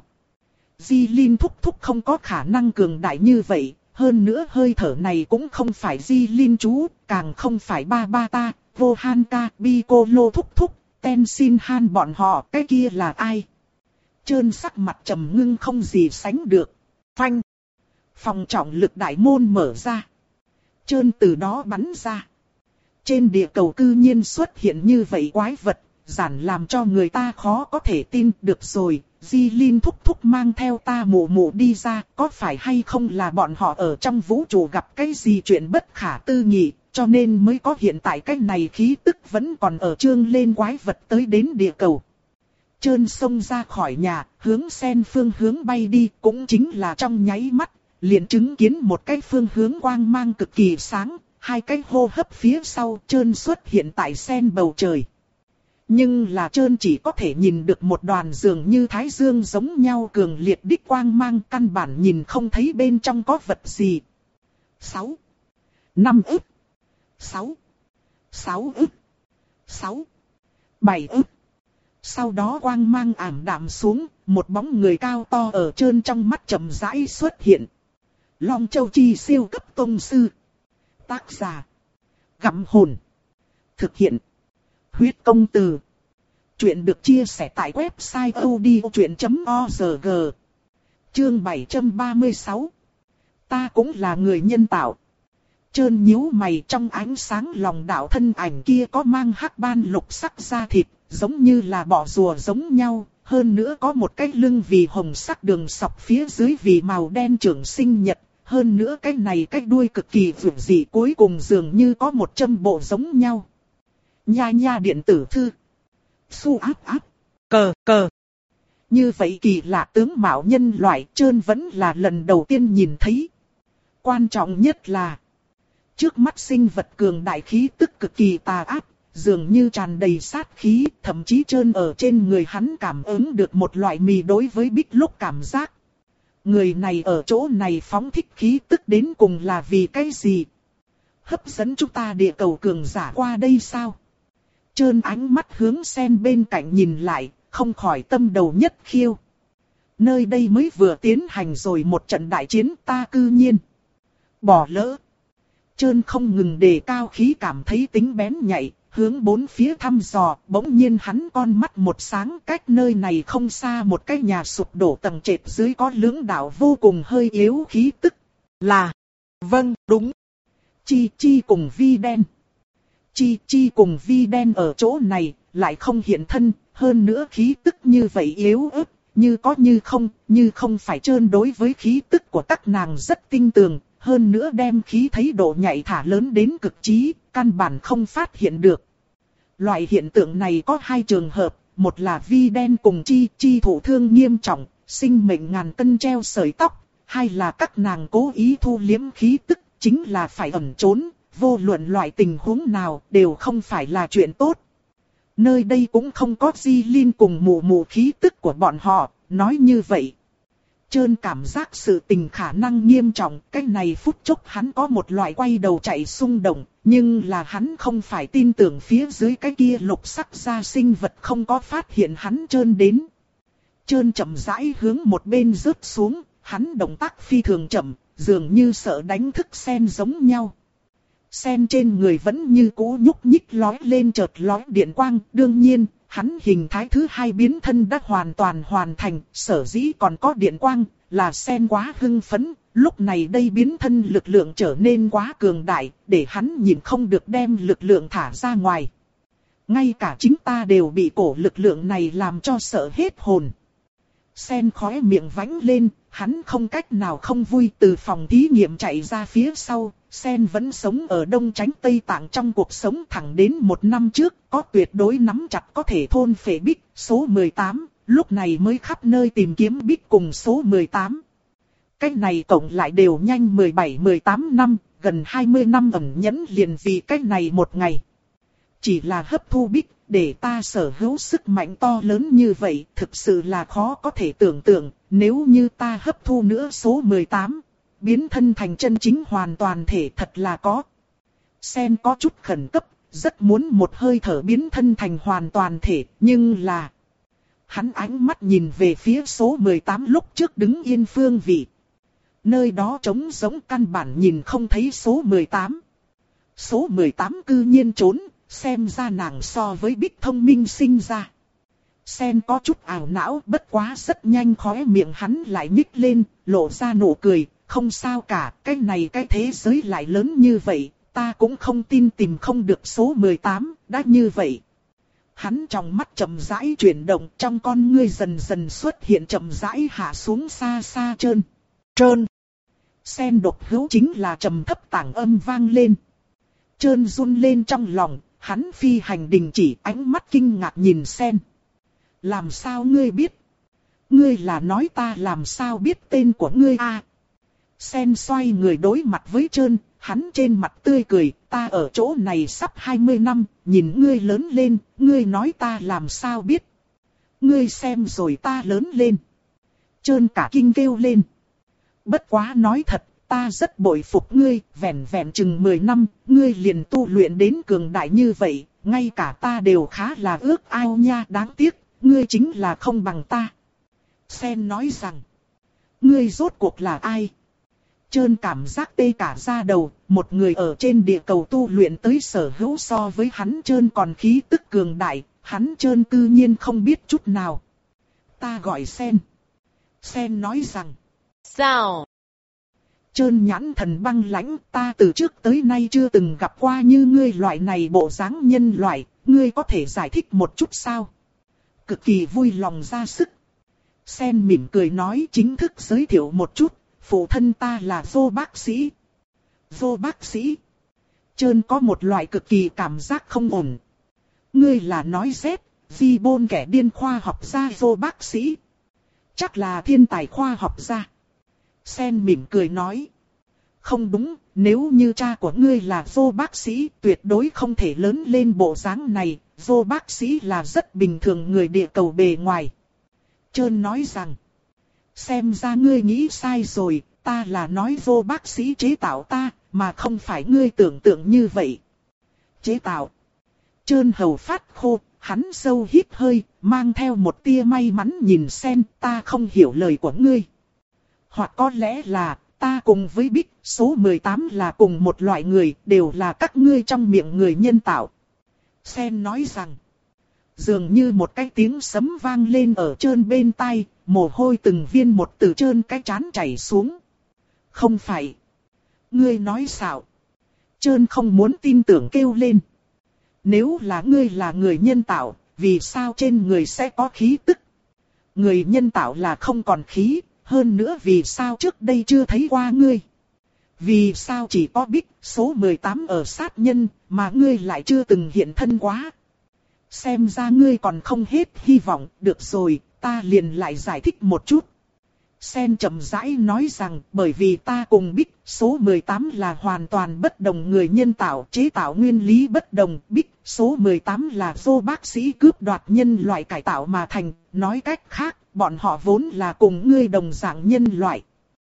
[SPEAKER 1] Di Linh thúc thúc không có khả năng cường đại như vậy, hơn nữa hơi thở này cũng không phải Di Linh chú, càng không phải ba ba ta, Vô Han ca, Piccolo thúc thúc, Tenshin Han bọn họ, cái kia là ai? Trơn sắc mặt trầm ngưng không gì sánh được. Phanh! Phòng trọng lực đại môn mở ra. Trơn từ đó bắn ra. Trên địa cầu cư nhiên xuất hiện như vậy quái vật, giản làm cho người ta khó có thể tin. Được rồi, Di Linh thúc thúc mang theo ta mụ mụ đi ra, có phải hay không là bọn họ ở trong vũ trụ gặp cái gì chuyện bất khả tư nghị, cho nên mới có hiện tại cái này khí tức vẫn còn ở trương lên quái vật tới đến địa cầu. Trơn xông ra khỏi nhà, hướng sen phương hướng bay đi, cũng chính là trong nháy mắt, liền chứng kiến một cái phương hướng quang mang cực kỳ sáng, hai cái hô hấp phía sau Trơn xuất hiện tại sen bầu trời. Nhưng là Trơn chỉ có thể nhìn được một đoàn dường như thái dương giống nhau cường liệt đích quang mang, căn bản nhìn không thấy bên trong có vật gì. sáu. năm ức, sáu, sáu ức, sáu, bảy ức. Sau đó quang mang ảm đạm xuống, một bóng người cao to ở trơn trong mắt chậm rãi xuất hiện. Long Châu Chi siêu cấp tông sư. Tác giả: Gặm Hồn. Thực hiện: Huyết Công Từ. Chuyện được chia sẻ tại website audiochuyện chấm org. Chương bảy trăm ba mươi sáu. Ta cũng là người nhân tạo. Trơn nhíu mày, trong ánh sáng lòng đạo thân ảnh kia có mang hắc ban lục sắc da thịt, giống như là bọ rùa giống nhau, hơn nữa có một cái lưng vì hồng sắc đường sọc phía dưới vì màu đen trưởng sinh nhật, hơn nữa cái này cái đuôi cực kỳ vượt dị, cuối cùng dường như có một châm bộ giống nhau. Nha nha điện tử thư. Su áp áp. Cờ cờ. Như vậy kỳ lạ tướng mạo nhân loại, Trơn vẫn là lần đầu tiên nhìn thấy. Quan trọng nhất là trước mắt sinh vật cường đại khí tức cực kỳ tà ác, dường như tràn đầy sát khí, thậm chí Trơn ở trên người hắn cảm ứng được một loại mì đối với Bích Lúc cảm giác. Người này ở chỗ này phóng thích khí tức đến cùng là vì cái gì? Hấp dẫn chúng ta địa cầu cường giả qua đây sao? Trơn ánh mắt hướng Sen bên cạnh nhìn lại, không khỏi tâm đầu nhất khiêu. Nơi đây mới vừa tiến hành rồi một trận đại chiến, ta cư nhiên bỏ lỡ. Trơn không ngừng đề cao khí, cảm thấy tính bén nhạy, hướng bốn phía thăm dò, bỗng nhiên hắn con mắt một sáng, cách nơi này không xa một cái nhà sụp đổ tầng trệt dưới có lưỡng đạo vô cùng hơi yếu khí tức. Là, vâng, đúng. Chi Chi cùng Vi Đen. Chi Chi cùng Vi Đen ở chỗ này, lại không hiện thân, hơn nữa khí tức như vậy yếu ớt, như có như không, như không phải. Trơn đối với khí tức của các nàng rất tinh tường, hơn nữa đem khí thấy độ nhạy thả lớn đến cực trí, căn bản không phát hiện được. Loại hiện tượng này có hai trường hợp, một là Vi Đen cùng Chi Chi thụ thương nghiêm trọng, sinh mệnh ngàn cân treo sợi tóc, hai là các nàng cố ý thu liếm khí tức, chính là phải ẩn trốn, vô luận loại tình huống nào đều không phải là chuyện tốt. Nơi đây cũng không có Di Linh cùng mù mù khí tức của bọn họ, nói như vậy. Trơn cảm giác sự tình khả năng nghiêm trọng, cái này phút chốc hắn có một loại quay đầu chạy xung động, nhưng là hắn không phải tin tưởng phía dưới cái kia lục sắc da sinh vật không có phát hiện hắn Trơn đến. Trơn chậm rãi hướng một bên rớt xuống, hắn động tác phi thường chậm, dường như sợ đánh thức Sen giống nhau. Sen trên người vẫn như cũ nhúc nhích lói lên chợt lói điện quang, đương nhiên, hắn hình thái thứ hai biến thân đã hoàn toàn hoàn thành, sở dĩ còn có điện quang, là Sen quá hưng phấn, lúc này đây biến thân lực lượng trở nên quá cường đại, để hắn nhìn không được đem lực lượng thả ra ngoài. Ngay cả chính ta đều bị cổ lực lượng này làm cho sợ hết hồn. Sen khóe miệng vánh lên, hắn không cách nào không vui, từ phòng thí nghiệm chạy ra phía sau. Sen vẫn sống ở Đông Chánh Tây Tạng trong cuộc sống thẳng đến một năm trước, có tuyệt đối nắm chặt có thể thôn phệ Bích, số mười tám, lúc này mới khắp nơi tìm kiếm Bích cùng số mười tám. Cái này cộng lại đều nhanh mười bảy mười tám năm, gần hai mươi năm ẩn nhẫn liền vì cái này một ngày. Chỉ là hấp thu Bích, để ta sở hữu sức mạnh to lớn như vậy, thực sự là khó có thể tưởng tượng, nếu như ta hấp thu nữa số mười tám. Biến thân thành chân chính hoàn toàn thể thật là có. Sen có chút khẩn cấp, rất muốn một hơi thở biến thân thành hoàn toàn thể, nhưng là... Hắn ánh mắt nhìn về phía số mười tám lúc trước đứng yên phương vị. Nơi đó trống giống, căn bản nhìn không thấy số mười tám. Số mười tám cư nhiên trốn, xem ra nàng so với Bích thông minh sinh ra. Sen có chút ảo não, bất quá rất nhanh khóe miệng hắn lại nhích lên, lộ ra nụ cười. Không sao cả, cái này cái thế giới lại lớn như vậy, ta cũng không tin tìm không được số mười tám, đã như vậy. Hắn trong mắt chậm rãi chuyển động, trong con ngươi dần dần xuất hiện chậm rãi hạ xuống xa xa Trơn. Trơn. Sen độc hữu chính là trầm thấp tảng âm vang lên. Trơn run lên trong lòng, hắn phi hành đình chỉ, ánh mắt kinh ngạc nhìn Sen. Làm sao ngươi biết? Ngươi là nói ta làm sao biết tên của ngươi à? Sen xoay người đối mặt với Trơn, hắn trên mặt tươi cười, ta ở chỗ này sắp hai mươi năm, nhìn ngươi lớn lên, ngươi nói ta làm sao biết. Ngươi xem rồi ta lớn lên. Trơn cả kinh kêu lên. Bất quá nói thật, ta rất bội phục ngươi, vẻn vẹn chừng mười năm, ngươi liền tu luyện đến cường đại như vậy, ngay cả ta đều khá là ước ao nha, đáng tiếc, ngươi chính là không bằng ta. Sen nói rằng, ngươi rốt cuộc là ai? Trơn cảm giác tê cả da đầu, một người ở trên địa cầu tu luyện tới sở hữu so với hắn Trơn còn khí tức cường đại, hắn Trơn tự nhiên không biết chút nào. Ta gọi Sen. Sen nói rằng,
[SPEAKER 2] sao?
[SPEAKER 1] Trơn nhãn thần băng lãnh, ta từ trước tới nay chưa từng gặp qua như ngươi loại này bộ dáng nhân loại, ngươi có thể giải thích một chút sao? Cực kỳ vui lòng ra sức. Sen mỉm cười nói, chính thức giới thiệu một chút, phụ thân ta là Vô bác sĩ. Vô bác sĩ. Trơn có một loại cực kỳ cảm giác không ổn. Ngươi là nói Z, di bôn kẻ điên khoa học gia Vô bác sĩ. Chắc là thiên tài khoa học gia. Sen mỉm cười nói. Không đúng, nếu như cha của ngươi là Vô bác sĩ, tuyệt đối không thể lớn lên bộ dáng này. Vô bác sĩ là rất bình thường người địa cầu bề ngoài. Trơn nói rằng, xem ra ngươi nghĩ sai rồi, ta là nói Vô bác sĩ chế tạo ta, mà không phải ngươi tưởng tượng như vậy. Chế tạo. Trơn hầu phát khô, hắn sâu hít hơi, mang theo một tia may mắn nhìn Sen, ta không hiểu lời của ngươi. Hoặc có lẽ là, ta cùng với Bích, số mười tám là cùng một loại người, đều là các ngươi trong miệng người nhân tạo. Sen nói rằng, dường như một cái tiếng sấm vang lên ở Trơn bên tai, mồ hôi từng viên một từ Trơn cái trán chảy xuống. Không phải. Ngươi nói xạo. Trơn không muốn tin tưởng kêu lên. Nếu là ngươi là người nhân tạo, vì sao trên người sẽ có khí tức? Người nhân tạo là không còn khí, hơn nữa vì sao trước đây chưa thấy qua ngươi? Vì sao chỉ có Bích, số mười tám ở sát nhân, mà ngươi lại chưa từng hiện thân quá? Xem ra ngươi còn không hết hy vọng, được rồi, ta liền lại giải thích một chút. Sen chậm rãi nói rằng, bởi vì ta cùng Bích, số mười tám là hoàn toàn bất đồng người nhân tạo, chế tạo nguyên lý bất đồng. Bích, số mười tám là Vô bác sĩ cướp đoạt nhân loại cải tạo mà thành, nói cách khác, bọn họ vốn là cùng ngươi đồng dạng nhân loại.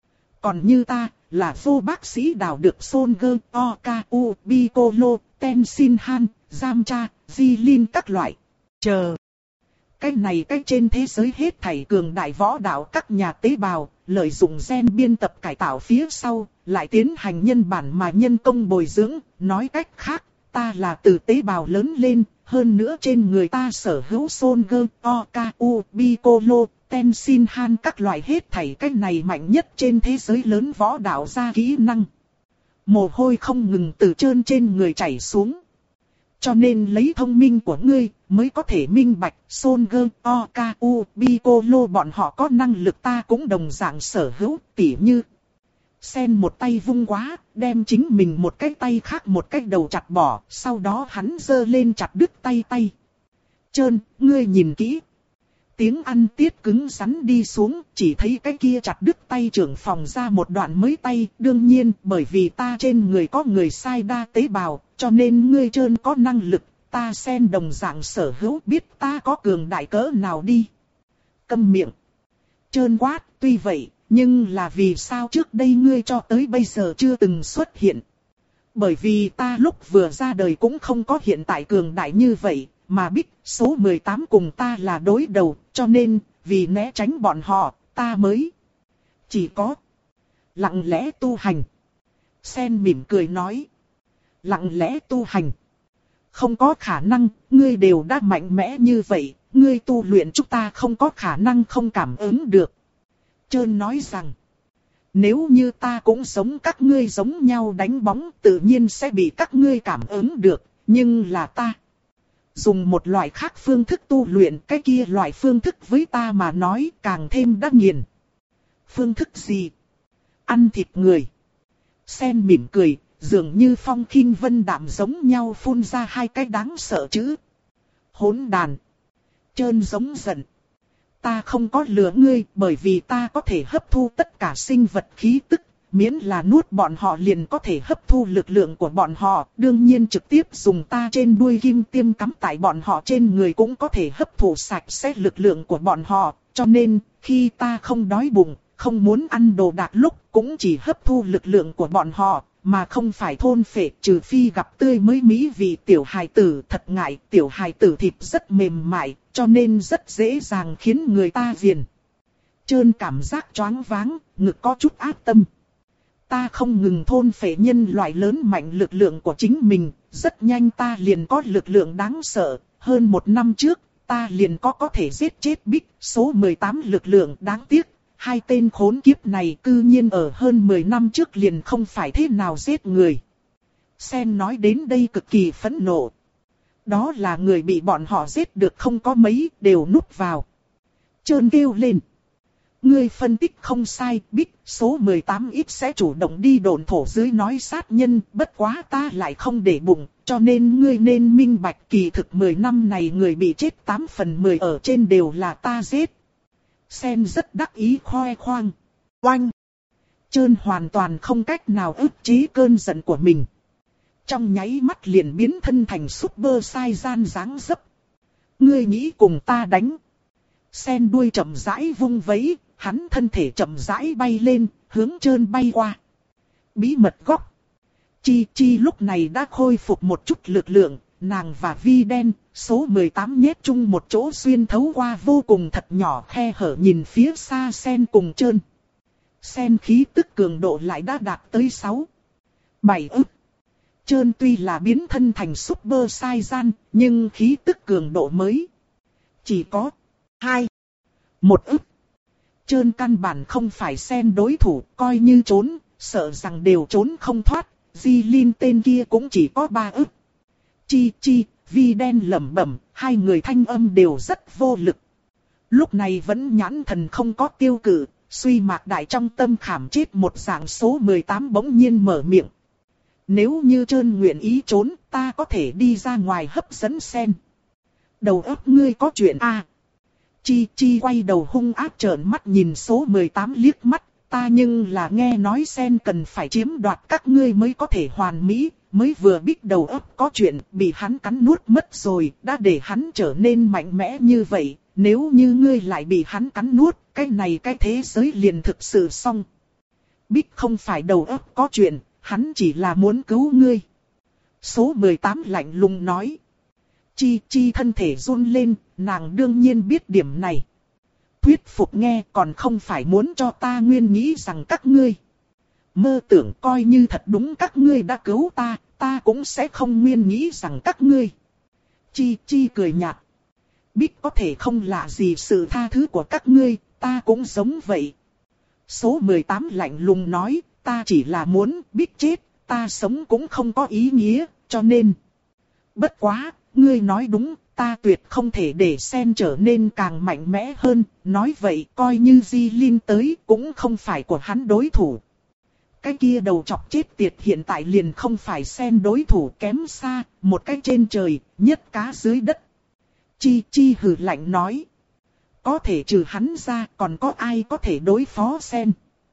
[SPEAKER 1] Còn như ta, là Vô bác sĩ đào được Solger, Oku, Piccolo, Tenshinhan, Yamcha, Jilin các loại. Chờ. Cái này cái trên thế giới hết thảy cường đại võ đạo các nhà tế bào, lợi dụng gen biên tập cải tạo phía sau, lại tiến hành nhân bản mà nhân công bồi dưỡng, nói cách khác, ta là từ tế bào lớn lên, hơn nữa trên người ta sở hữu Solger, Oku, Piccolo, Tenshinhan các loại hết thảy cái này mạnh nhất trên thế giới lớn võ đạo ra kỹ năng. Mồ hôi không ngừng từ trơn trên người chảy xuống. Cho nên lấy thông minh của ngươi mới có thể minh bạch Solger, Oku, Piccolo bọn họ có năng lực ta cũng đồng dạng sở hữu, tỉ như. Sen một tay vung quá, đem chính mình một cái tay khác một cái đầu chặt bỏ, sau đó hắn giơ lên chặt đứt tay tay. Trơn, ngươi nhìn kỹ. Tiếng ăn tiết cứng rắn đi xuống, chỉ thấy cái kia chặt đứt tay trưởng phòng ra một đoạn mới tay. Đương nhiên, bởi vì ta trên người có người sai đa tế bào, cho nên ngươi Trơn có năng lực, ta Sen đồng dạng sở hữu biết ta có cường đại cỡ nào đi. Câm miệng. Trơn quát, tuy vậy, nhưng là vì sao trước đây ngươi cho tới bây giờ chưa từng xuất hiện. Bởi vì ta lúc vừa ra đời cũng không có hiện tại cường đại như vậy. Mà Bích, số mười tám cùng ta là đối đầu, cho nên, vì né tránh bọn họ, ta mới chỉ có lặng lẽ tu hành. Sen mỉm cười nói, lặng lẽ tu hành. Không có khả năng, ngươi đều đã mạnh mẽ như vậy, ngươi tu luyện chúng ta không có khả năng không cảm ứng được. Trơn nói rằng, nếu như ta cũng giống các ngươi giống nhau đánh bóng, tự nhiên sẽ bị các ngươi cảm ứng được, nhưng là ta dùng một loại khác phương thức tu luyện, cái kia loại phương thức với ta mà nói càng thêm đắc nghiền. Phương thức gì? Ăn thịt người. Sen mỉm cười, dường như phong khinh vân đạm giống nhau phun ra hai cái đáng sợ chữ. Hỗn đàn. Trơn giống giận. Ta không có lừa ngươi, bởi vì ta có thể hấp thu tất cả sinh vật khí tức. Miễn là nuốt bọn họ liền có thể hấp thu lực lượng của bọn họ, đương nhiên trực tiếp dùng ta trên đuôi kim tiêm cắm tại bọn họ trên người cũng có thể hấp thụ sạch sẽ lực lượng của bọn họ, cho nên, khi ta không đói bụng, không muốn ăn đồ đạc lúc cũng chỉ hấp thu lực lượng của bọn họ, mà không phải thôn phệ, trừ phi gặp tươi mới mỹ vị tiểu hài tử. Thật ngại, tiểu hài tử thịt rất mềm mại, cho nên rất dễ dàng khiến người ta viền. Trơn cảm giác choáng váng, ngực có chút ác tâm. Ta không ngừng thôn phệ nhân loại lớn mạnh lực lượng của chính mình, rất nhanh ta liền có lực lượng đáng sợ. Hơn một năm trước, ta liền có có thể giết chết Bích, số mười tám lực lượng. Đáng tiếc, hai tên khốn kiếp này cư nhiên ở hơn mười năm trước liền không phải thế nào giết người. Sen nói đến đây cực kỳ phẫn nộ. Đó là người bị bọn họ giết được không có mấy, đều núp vào. Trơn kêu lên. Ngươi phân tích không sai, Bích, số mười tám ít sẽ chủ động đi đồn thổ dưới nói sát nhân, bất quá ta lại không để bụng, cho nên ngươi nên minh bạch kỳ thực mười năm này người bị chết tám phần mười ở trên đều là ta giết. Sen rất đắc ý khoe khoang. Oanh! Trơn hoàn toàn không cách nào ức chế cơn giận của mình. Trong nháy mắt liền biến thân thành Super Saiyan dáng dấp. Ngươi nghĩ cùng ta đánh? Sen đuôi chậm rãi vung vẫy, hắn thân thể chậm rãi bay lên, hướng Trơn bay qua. Bí mật góc. Chi Chi lúc này đã khôi phục một chút lực lượng, nàng và Vi Đen, số mười tám nhét chung một chỗ xuyên thấu qua vô cùng thật nhỏ khe hở nhìn phía xa Sen cùng Trơn. Sen khí tức cường độ lại đã đạt tới sáu, bảy ức. Trơn tuy là biến thân thành Super Saiyan, nhưng khí tức cường độ mới chỉ có hai, một ức. Trơn căn bản không phải Sen đối thủ, coi như trốn, sợ rằng đều trốn không thoát. Di Linh tên kia cũng chỉ có ba ức. Chi Chi, Vi Đen lẩm bẩm, hai người thanh âm đều rất vô lực. Lúc này vẫn nhãn thần không có tiêu cự, suy mạc đại trong tâm khảm chết một dạng số mười tám bỗng nhiên mở miệng. Nếu như Trơn nguyện ý trốn, ta có thể đi ra ngoài hấp dẫn Sen. Đầu óc ngươi có chuyện à? Chi Chi quay đầu hung ác trợn mắt nhìn số mười tám liếc mắt, ta nhưng là nghe nói Sen cần phải chiếm đoạt các ngươi mới có thể hoàn mỹ, mới vừa biết đầu óc có chuyện, bị hắn cắn nuốt mất rồi, đã để hắn trở nên mạnh mẽ như vậy, nếu như ngươi lại bị hắn cắn nuốt, cái này cái thế giới liền thực sự xong. Bích không phải đầu óc có chuyện, hắn chỉ là muốn cứu ngươi. Số mười tám lạnh lùng nói. Chi Chi thân thể run lên, nàng đương nhiên biết điểm này. Thuyết phục nghe còn không phải muốn cho ta nguyên nghĩ rằng các ngươi. Mơ tưởng coi như thật đúng các ngươi đã cứu ta, ta cũng sẽ không nguyên nghĩ rằng các ngươi. Chi Chi cười nhạt. Bích có thể không lạ gì sự tha thứ của các ngươi, ta cũng giống vậy. Số mười tám lạnh lùng nói, ta chỉ là muốn Bích chết, ta sống cũng không có ý nghĩa, cho nên. Bất quá, ngươi nói đúng, ta tuyệt không thể để Sen trở nên càng mạnh mẽ hơn, nói vậy coi như Di Linh tới cũng không phải của hắn đối thủ. Cái kia đầu chọc chết tiệt hiện tại liền không phải Sen đối thủ, kém xa, một cái trên trời, nhất cá dưới đất. Chi Chi hừ lạnh nói. Có thể trừ hắn ra còn có ai có thể đối phó Sen.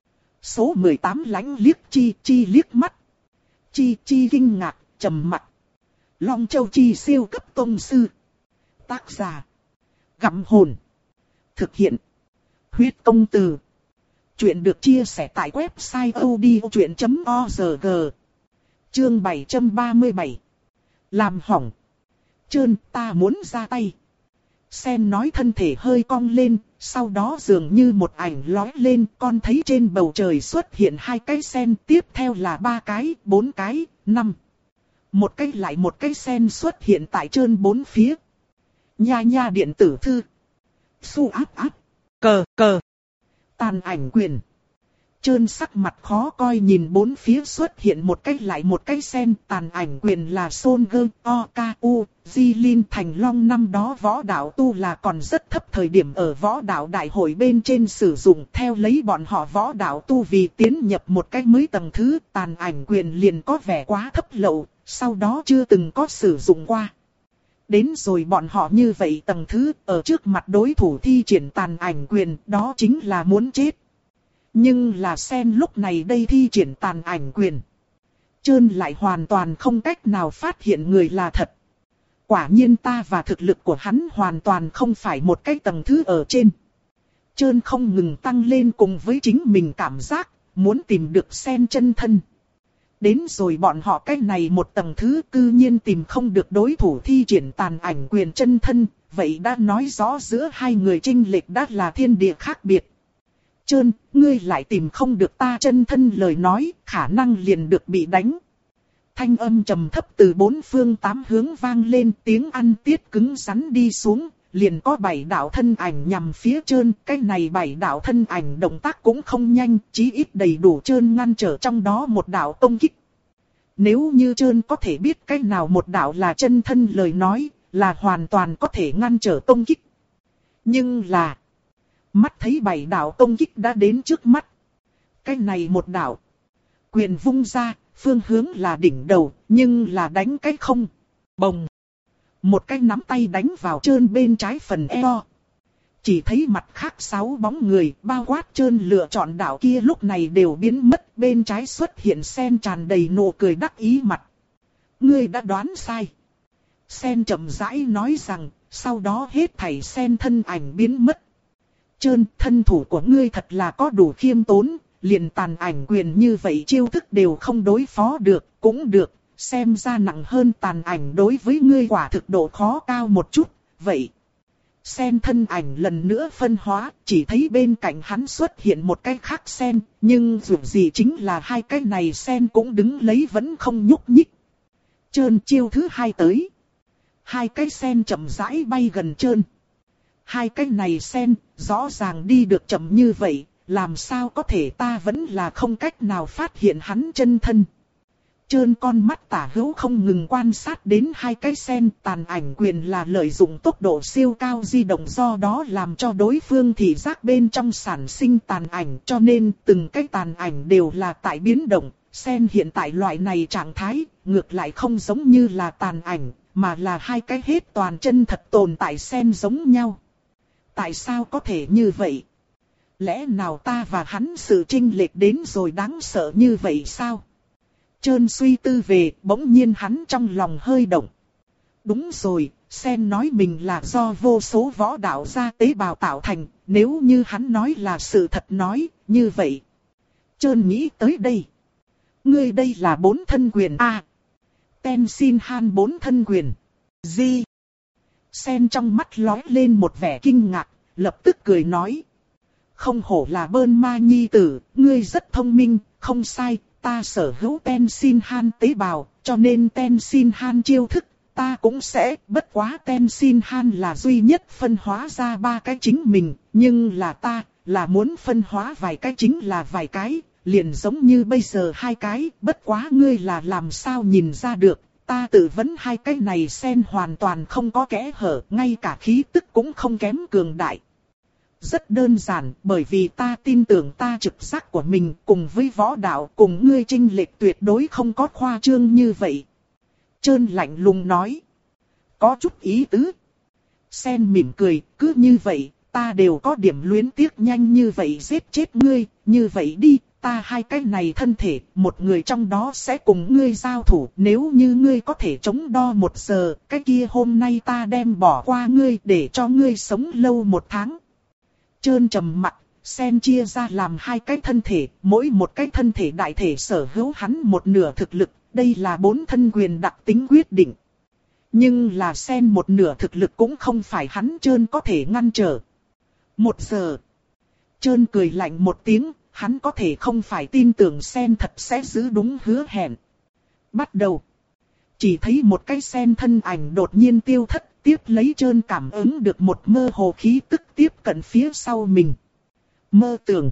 [SPEAKER 1] Số mười tám lãnh liếc Chi Chi liếc mắt. Chi Chi kinh ngạc, trầm mặt. Long Châu Chi siêu cấp tông sư. Tác giả. Gặm hồn. Thực hiện. Huyết công từ. Chuyện được chia sẻ tại website odchuyện chấm org. Chương bảy trăm ba mươi bảy. Làm hỏng. Trơn, ta muốn ra tay. Sen nói thân thể hơi cong lên, sau đó dường như một ảnh lóe lên, con thấy trên bầu trời xuất hiện hai cái sen, tiếp theo là ba cái, bốn cái, năm. Một cái lại một cái sen xuất hiện tại Trơn bốn phía. Nha nha điện tử thư. Su áp áp. Cờ cờ. Tàn ảnh quyền. Trơn sắc mặt khó coi nhìn bốn phía xuất hiện một cái lại một cái sen. Tàn ảnh quyền là Son Gơ, O K U, Di Linh Thành Long năm đó võ đạo tu là còn rất thấp thời điểm ở võ đạo đại hội bên trên sử dụng. Theo lấy bọn họ võ đạo tu vì tiến nhập một cái mới tầng thứ, tàn ảnh quyền liền có vẻ quá thấp lậu, sau đó chưa từng có sử dụng qua. Đến rồi bọn họ như vậy tầng thứ, ở trước mặt đối thủ thi triển tàn ảnh quyền, đó chính là muốn chết. Nhưng là Sen lúc này đây thi triển tàn ảnh quyền. Trơn lại hoàn toàn không cách nào phát hiện người là thật. Quả nhiên ta và thực lực của hắn hoàn toàn không phải một cái tầng thứ ở trên. Trơn không ngừng tăng lên cùng với chính mình cảm giác, muốn tìm được sen chân thân. Đến rồi bọn họ cái này một tầng thứ cư nhiên tìm không được đối thủ thi triển tàn ảnh quyền chân thân, vậy đã nói rõ giữa hai người chênh lệch đã là thiên địa khác biệt. Trơn, ngươi lại tìm không được ta chân thân lời nói, khả năng liền được bị đánh. Thanh âm trầm thấp từ bốn phương tám hướng vang lên, tiếng ăn tiết cứng rắn đi xuống, liền có bảy đạo thân ảnh nhằm phía Trơn. Cái này bảy đạo thân ảnh động tác cũng không nhanh, chí ít đầy đủ Trơn ngăn trở trong đó một đạo công kích. Nếu như Trơn có thể biết cái nào một đạo là chân thân lời nói, là hoàn toàn có thể ngăn trở công kích. Nhưng là, mắt thấy bảy đạo công kích đã đến trước mắt. Cái này một đạo, quyền vung ra, phương hướng là đỉnh đầu, nhưng là đánh cái không. Bồng. Một cái nắm tay đánh vào Trơn bên trái phần eo. Chỉ thấy mặt khác sáu bóng người, bao quát Trơn lựa chọn đạo kia lúc này đều biến mất. Bên trái xuất hiện Sen tràn đầy nụ cười đắc ý mặt. Ngươi đã đoán sai. Sen chậm rãi nói rằng, sau đó hết thảy Sen thân ảnh biến mất. Trơn, thân thủ của ngươi thật là có đủ khiêm tốn, liền tàn ảnh quyền như vậy chiêu thức đều không đối phó được, cũng được, xem ra nặng hơn tàn ảnh đối với ngươi quả thực độ khó cao một chút, vậy. Sen thân ảnh lần nữa phân hóa, chỉ thấy bên cạnh hắn xuất hiện một cái khác sen, nhưng dù gì chính là hai cái này sen cũng đứng lấy vẫn không nhúc nhích. Trơn chiêu thứ hai tới. Hai cái sen chậm rãi bay gần Trơn. Hai cái này sen, rõ ràng đi được chậm như vậy, làm sao có thể ta vẫn là không cách nào phát hiện hắn chân thân. Trơn con mắt tả hữu không ngừng quan sát đến hai cái sen, tàn ảnh quyền là lợi dụng tốc độ siêu cao di động, do đó làm cho đối phương thị giác bên trong sản sinh tàn ảnh, cho nên từng cái tàn ảnh đều là tại biến động. Sen hiện tại loại này trạng thái, ngược lại không giống như là tàn ảnh, mà là hai cái hết toàn chân thật tồn tại sen giống nhau. Tại sao có thể như vậy? Lẽ nào ta và hắn sự chênh lệch đến rồi đáng sợ như vậy sao? Trơn suy tư về, bỗng nhiên hắn trong lòng hơi động. Đúng rồi, Sen nói mình là do vô số võ đạo gia tế bào tạo thành, nếu như hắn nói là sự thật nói, như vậy. Trơn nghĩ tới đây. Ngươi đây là bốn thân quyền A. Tenshinhan bốn thân quyền. Gì? Sen trong mắt lóe lên một vẻ kinh ngạc, lập tức cười nói. Không hổ là Bơn Ma nhi tử, ngươi rất thông minh, không sai, ta sở hữu Tenshinhan tế bào, cho nên Tenshinhan chiêu thức, ta cũng sẽ, bất quá Tenshinhan là duy nhất phân hóa ra ba cái chính mình, nhưng là ta, là muốn phân hóa vài cái chính là vài cái, liền giống như bây giờ hai cái, bất quá ngươi là làm sao nhìn ra được, ta tự vấn hai cái này sen hoàn toàn không có kẽ hở, ngay cả khí tức cũng không kém cường đại. Rất đơn giản, bởi vì ta tin tưởng ta trực giác của mình cùng với võ đạo cùng ngươi chênh lệch tuyệt đối không có khoa trương như vậy. Trơn lạnh lùng nói. Có chút ý tứ. Sen mỉm cười, cứ như vậy, ta đều có điểm luyến tiếc nhanh như vậy giết chết ngươi, như vậy đi, ta hai cái này thân thể, một người trong đó sẽ cùng ngươi giao thủ, nếu như ngươi có thể chống đo một giờ, cái kia hôm nay ta đem bỏ qua ngươi để cho ngươi sống lâu một tháng. Trơn trầm mặt, Sen chia ra làm hai cái thân thể, mỗi một cái thân thể đại thể sở hữu hắn một nửa thực lực, đây là bốn thân quyền đặc tính quyết định. Nhưng là Sen một nửa thực lực cũng không phải hắn Trơn có thể ngăn trở. Một giờ. Trơn cười lạnh một tiếng, hắn có thể không phải tin tưởng Sen thật sẽ giữ đúng hứa hẹn. Bắt đầu. Chỉ thấy một cái Sen thân ảnh đột nhiên tiêu thất. Tiếp lấy Trơn cảm ứng được một mơ hồ khí tức tiếp cận phía sau mình. Mơ tưởng.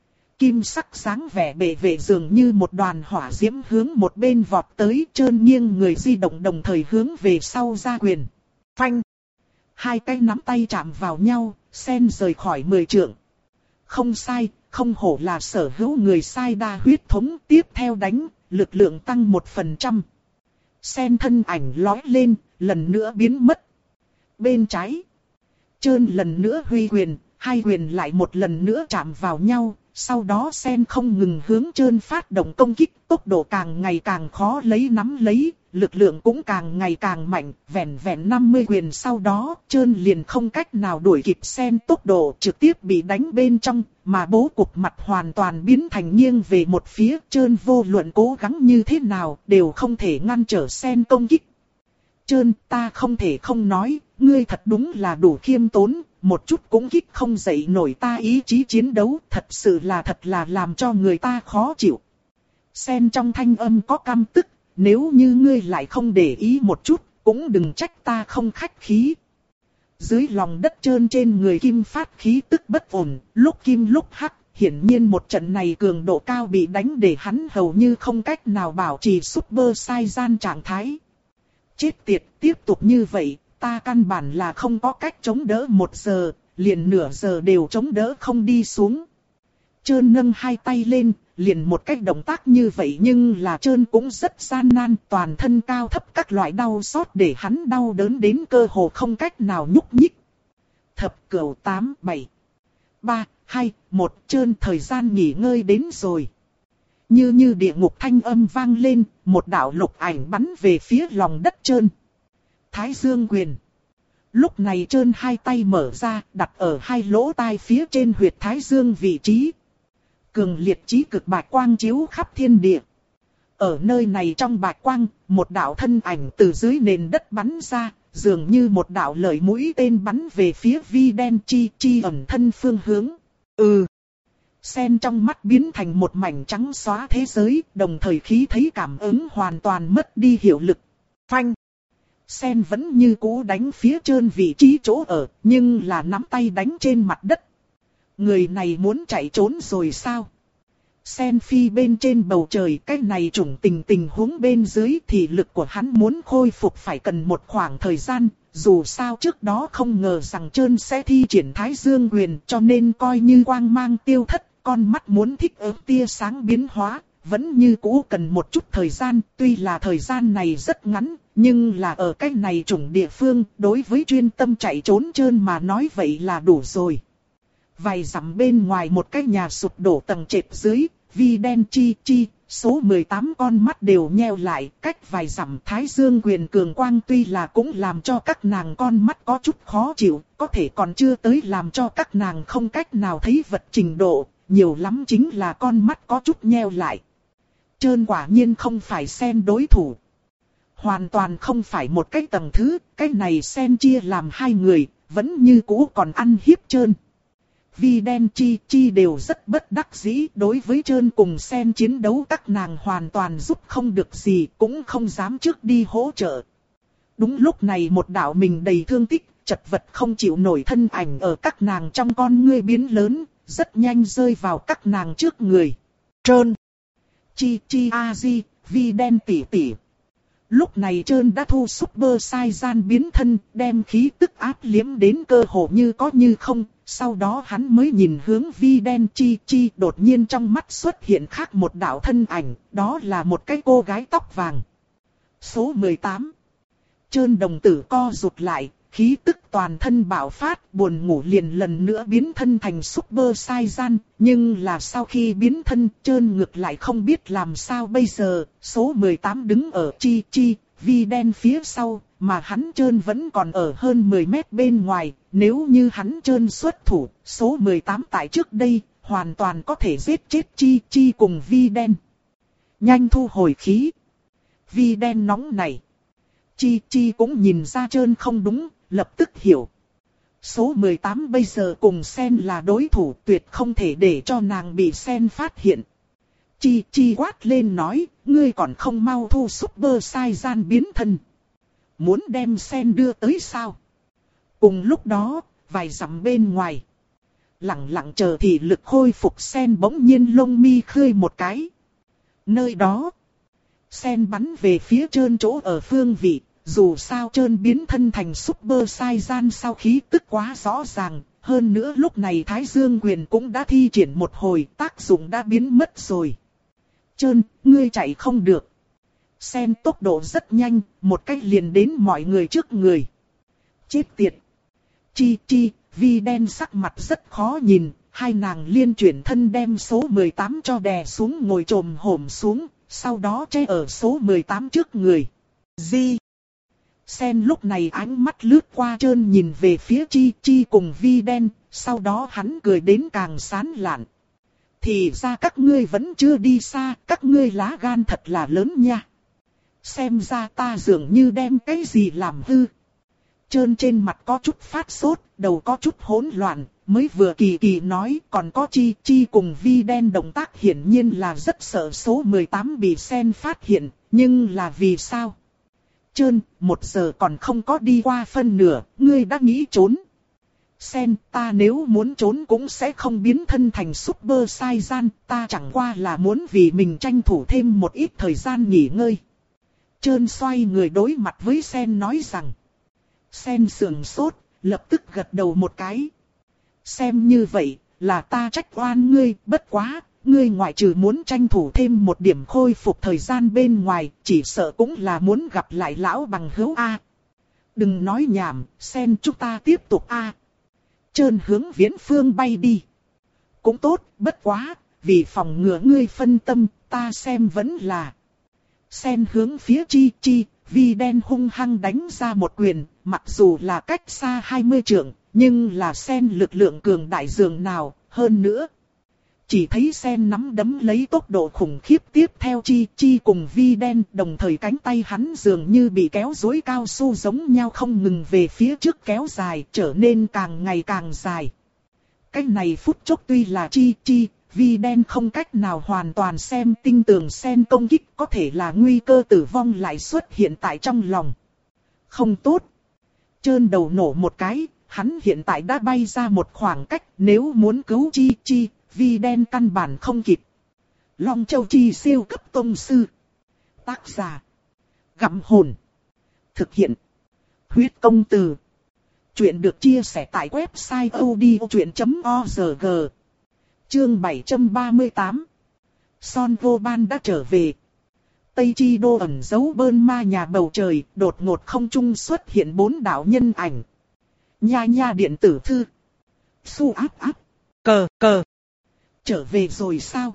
[SPEAKER 1] Kim sắc sáng vẻ bệ vệ dường như một đoàn hỏa diễm hướng một bên vọt tới. Trơn nghiêng người di động đồng thời hướng về sau ra quyền. Phanh. Hai cái nắm tay chạm vào nhau, Sen rời khỏi mười trượng. Không sai, không hổ là sở hữu người sai đa huyết thống, tiếp theo đánh, lực lượng tăng một phần trăm. Sen thân ảnh lói lên, lần nữa biến mất. Bên trái, Trơn lần nữa huy quyền, hai quyền lại một lần nữa chạm vào nhau, sau đó Sen không ngừng hướng Trơn phát động công kích, tốc độ càng ngày càng khó lấy nắm lấy, lực lượng cũng càng ngày càng mạnh, vẹn vẹn năm mươi quyền sau đó, Trơn liền không cách nào đuổi kịp Sen tốc độ, trực tiếp bị đánh bên trong, mà bố cục mặt hoàn toàn biến thành nghiêng về một phía. Trơn vô luận cố gắng như thế nào, đều không thể ngăn trở Sen công kích. Trơn, ta không thể không nói, ngươi thật đúng là đủ khiêm tốn, một chút cũng kích không dậy nổi ta ý chí chiến đấu, thật sự là thật là làm cho người ta khó chịu. Sen trong thanh âm có căm tức, nếu như ngươi lại không để ý một chút, cũng đừng trách ta không khách khí. Dưới lòng đất trơn trên người Kim phát khí tức bất ổn, lúc kim lúc hắc, hiển nhiên một trận này cường độ cao bị đánh để hắn hầu như không cách nào bảo trì Super Saiyan trạng thái. Chết tiệt, tiếp tục như vậy, ta căn bản là không có cách chống đỡ một giờ, liền nửa giờ đều chống đỡ không đi xuống. Trơn nâng hai tay lên, liền một cách động tác như vậy nhưng là Trơn cũng rất gian nan, toàn thân cao thấp các loại đau xót để hắn đau đớn đến cơ hồ không cách nào nhúc nhích. Thập cửu tám bảy ba hai một Trơn thời gian nghỉ ngơi đến rồi. Như như địa ngục thanh âm vang lên, một đạo lục ảnh bắn về phía lòng đất Trơn. Thái Dương quyền. Lúc này Trơn hai tay mở ra, đặt ở hai lỗ tai phía trên huyệt Thái Dương vị trí. Cường liệt chí cực bạch quang chiếu khắp thiên địa. Ở nơi này trong bạch quang, một đạo thân ảnh từ dưới nền đất bắn ra, dường như một đạo lợi mũi tên bắn về phía Vi Đen Chi Chi ẩn thân phương hướng. Ừ. Sen trong mắt biến thành một mảnh trắng xóa thế giới, đồng thời khí thấy cảm ứng hoàn toàn mất đi hiệu lực. Phanh. Sen vẫn như cũ đánh phía Trơn vị trí chỗ ở, nhưng là nắm tay đánh trên mặt đất. Người này muốn chạy trốn rồi sao? Sen phi bên trên bầu trời, cái này trùng tình tình huống bên dưới thì lực của hắn muốn khôi phục phải cần một khoảng thời gian. Dù sao trước đó không ngờ rằng Trơn sẽ thi triển Thái Dương quyền, cho nên coi như quang mang tiêu thất, con mắt muốn thích ứng tia sáng biến hóa, vẫn như cũ cần một chút thời gian. Tuy là thời gian này rất ngắn, nhưng là ở cái này trùng địa phương, đối với chuyên tâm chạy trốn Trơn mà nói vậy là đủ rồi. Vài dặm bên ngoài một cái nhà sụp đổ tầng trệt dưới, Vi Đen Chi Chi, số mười tám con mắt đều nheo lại, cách vài dặm Thái Dương quyền cường quang tuy là cũng làm cho các nàng con mắt có chút khó chịu, có thể còn chưa tới làm cho các nàng không cách nào thấy vật trình độ, nhiều lắm chính là con mắt có chút nheo lại. Trơn quả nhiên không phải Sen đối thủ. Hoàn toàn không phải một cái tầng thứ, cái này Sen chia làm hai người, vẫn như cũ còn ăn hiếp Trơn. Vi Đen Chi Chi đều rất bất đắc dĩ, đối với Trơn cùng Sen chiến đấu các nàng hoàn toàn giúp không được gì, cũng không dám trước đi hỗ trợ. Đúng lúc này một đạo mình đầy thương tích, chật vật không chịu nổi thân ảnh ở các nàng trong con ngươi biến lớn, rất nhanh rơi vào các nàng trước người. Trơn, Chi Chi a di, Vi Đen tỷ tỷ. Lúc này Trơn đã thu Super Saiyan biến thân, đem khí tức áp liếm đến cơ hồ như có như không. Sau đó hắn mới nhìn hướng Vi Đen Chi Chi, đột nhiên trong mắt xuất hiện khác một đạo thân ảnh, đó là một cái cô gái tóc vàng. Số mười tám. Trơn đồng tử co rụt lại, khí tức toàn thân bạo phát, buồn ngủ liền lần nữa biến thân thành Super Saiyan, nhưng là sau khi biến thân, Trơn ngược lại không biết làm sao bây giờ. Số mười tám đứng ở Chi Chi, Vi Đen phía sau, mà hắn Trơn vẫn còn ở hơn mười mét bên ngoài. Nếu như hắn Trơn xuất thủ, số mười tám tại trước đây, hoàn toàn có thể giết chết Chi Chi cùng Vi Đen. Nhanh thu hồi khí. Vi Đen nóng này. Chi Chi cũng nhìn ra Trơn không đúng, lập tức hiểu. Số mười tám bây giờ cùng Sen là đối thủ, tuyệt không thể để cho nàng bị Sen phát hiện. Chi Chi quát lên nói, ngươi còn không mau thu Super Saiyan biến thân. Muốn đem Sen đưa tới sao? Cùng lúc đó, vài dặm bên ngoài. Lặng lặng chờ thì lực khôi phục Sen bỗng nhiên lông mi khơi một cái. Nơi đó, Sen bắn về phía Trơn chỗ ở phương vị. Dù sao Trơn biến thân thành Super Saiyan sau khí tức quá rõ ràng. Hơn nữa lúc này Thái Dương quyền cũng đã thi triển một hồi, tác dụng đã biến mất rồi. Trơn, ngươi chạy không được. Sen tốc độ rất nhanh, một cách liền đến mọi người trước người. Chết tiệt. Chi Chi, Vi Đen sắc mặt rất khó nhìn, hai nàng liên chuyển thân đem số mười tám cho đè xuống ngồi trồm hổm xuống, sau đó che ở số mười tám trước người. Gì? Sen lúc này ánh mắt lướt qua trơn nhìn về phía Chi Chi cùng Vi đen, sau đó hắn cười đến càng sán lạn. Thì ra các ngươi vẫn chưa đi xa, các ngươi lá gan thật là lớn nha. Xem ra ta dường như đem cái gì làm hư. Trơn trên mặt có chút phát sốt, đầu có chút hỗn loạn, mới vừa kỳ kỳ nói còn có Chi Chi cùng Vi đen động tác hiển nhiên là rất sợ số mười tám bị Sen phát hiện, nhưng là vì sao? Trơn, một giờ còn không có đi qua phân nửa, ngươi đã nghĩ trốn. Sen, ta nếu muốn trốn cũng sẽ không biến thân thành Super Saiyan, ta chẳng qua là muốn vì mình tranh thủ thêm một ít thời gian nghỉ ngơi. Trơn xoay người đối mặt với Sen nói rằng. Sen sườn sốt, lập tức gật đầu một cái. Xem như vậy, là ta trách oan ngươi, bất quá, ngươi ngoại trừ muốn tranh thủ thêm một điểm khôi phục thời gian bên ngoài, chỉ sợ cũng là muốn gặp lại lão bằng hữu A. Đừng nói nhảm, Sen chúng ta tiếp tục A. Trơn hướng Viễn Phương bay đi. Cũng tốt, bất quá, vì phòng ngừa ngươi phân tâm, ta xem vẫn là. Sen hướng phía Chi Chi, Vi đen hung hăng đánh ra một quyền, mặc dù là cách xa hai mươi trượng, nhưng là Sen lực lượng cường đại dường nào, hơn nữa. Chỉ thấy Sen nắm đấm lấy tốc độ khủng khiếp tiếp theo Chi Chi cùng Vi đen, đồng thời cánh tay hắn dường như bị kéo duỗi cao su giống nhau không ngừng về phía trước kéo dài, trở nên càng ngày càng dài. Cái này phút chốc tuy là Chi Chi, Vi đen không cách nào hoàn toàn xem tinh tường Sen công kích, có thể là nguy cơ tử vong lại xuất hiện tại trong lòng. Không tốt. Trơn đầu nổ một cái, hắn hiện tại đã bay ra một khoảng cách, nếu muốn cứu Chi Chi, Vi đen căn bản không kịp. Long Châu Chi siêu cấp tông sư. Tác giả. Gặm hồn. Thực hiện. Huyết công từ. Chuyện được chia sẻ tại website odchuyện chấm org. Chương bảy trăm ba mươi tám. Son Vô Ban đã trở về. Tây Chi Đô ẩn giấu bơn ma nhà bầu trời, đột ngột không trung xuất hiện bốn đạo nhân ảnh. Nha nha điện tử thư. Su áp áp. Cờ cờ. Trở về rồi sao?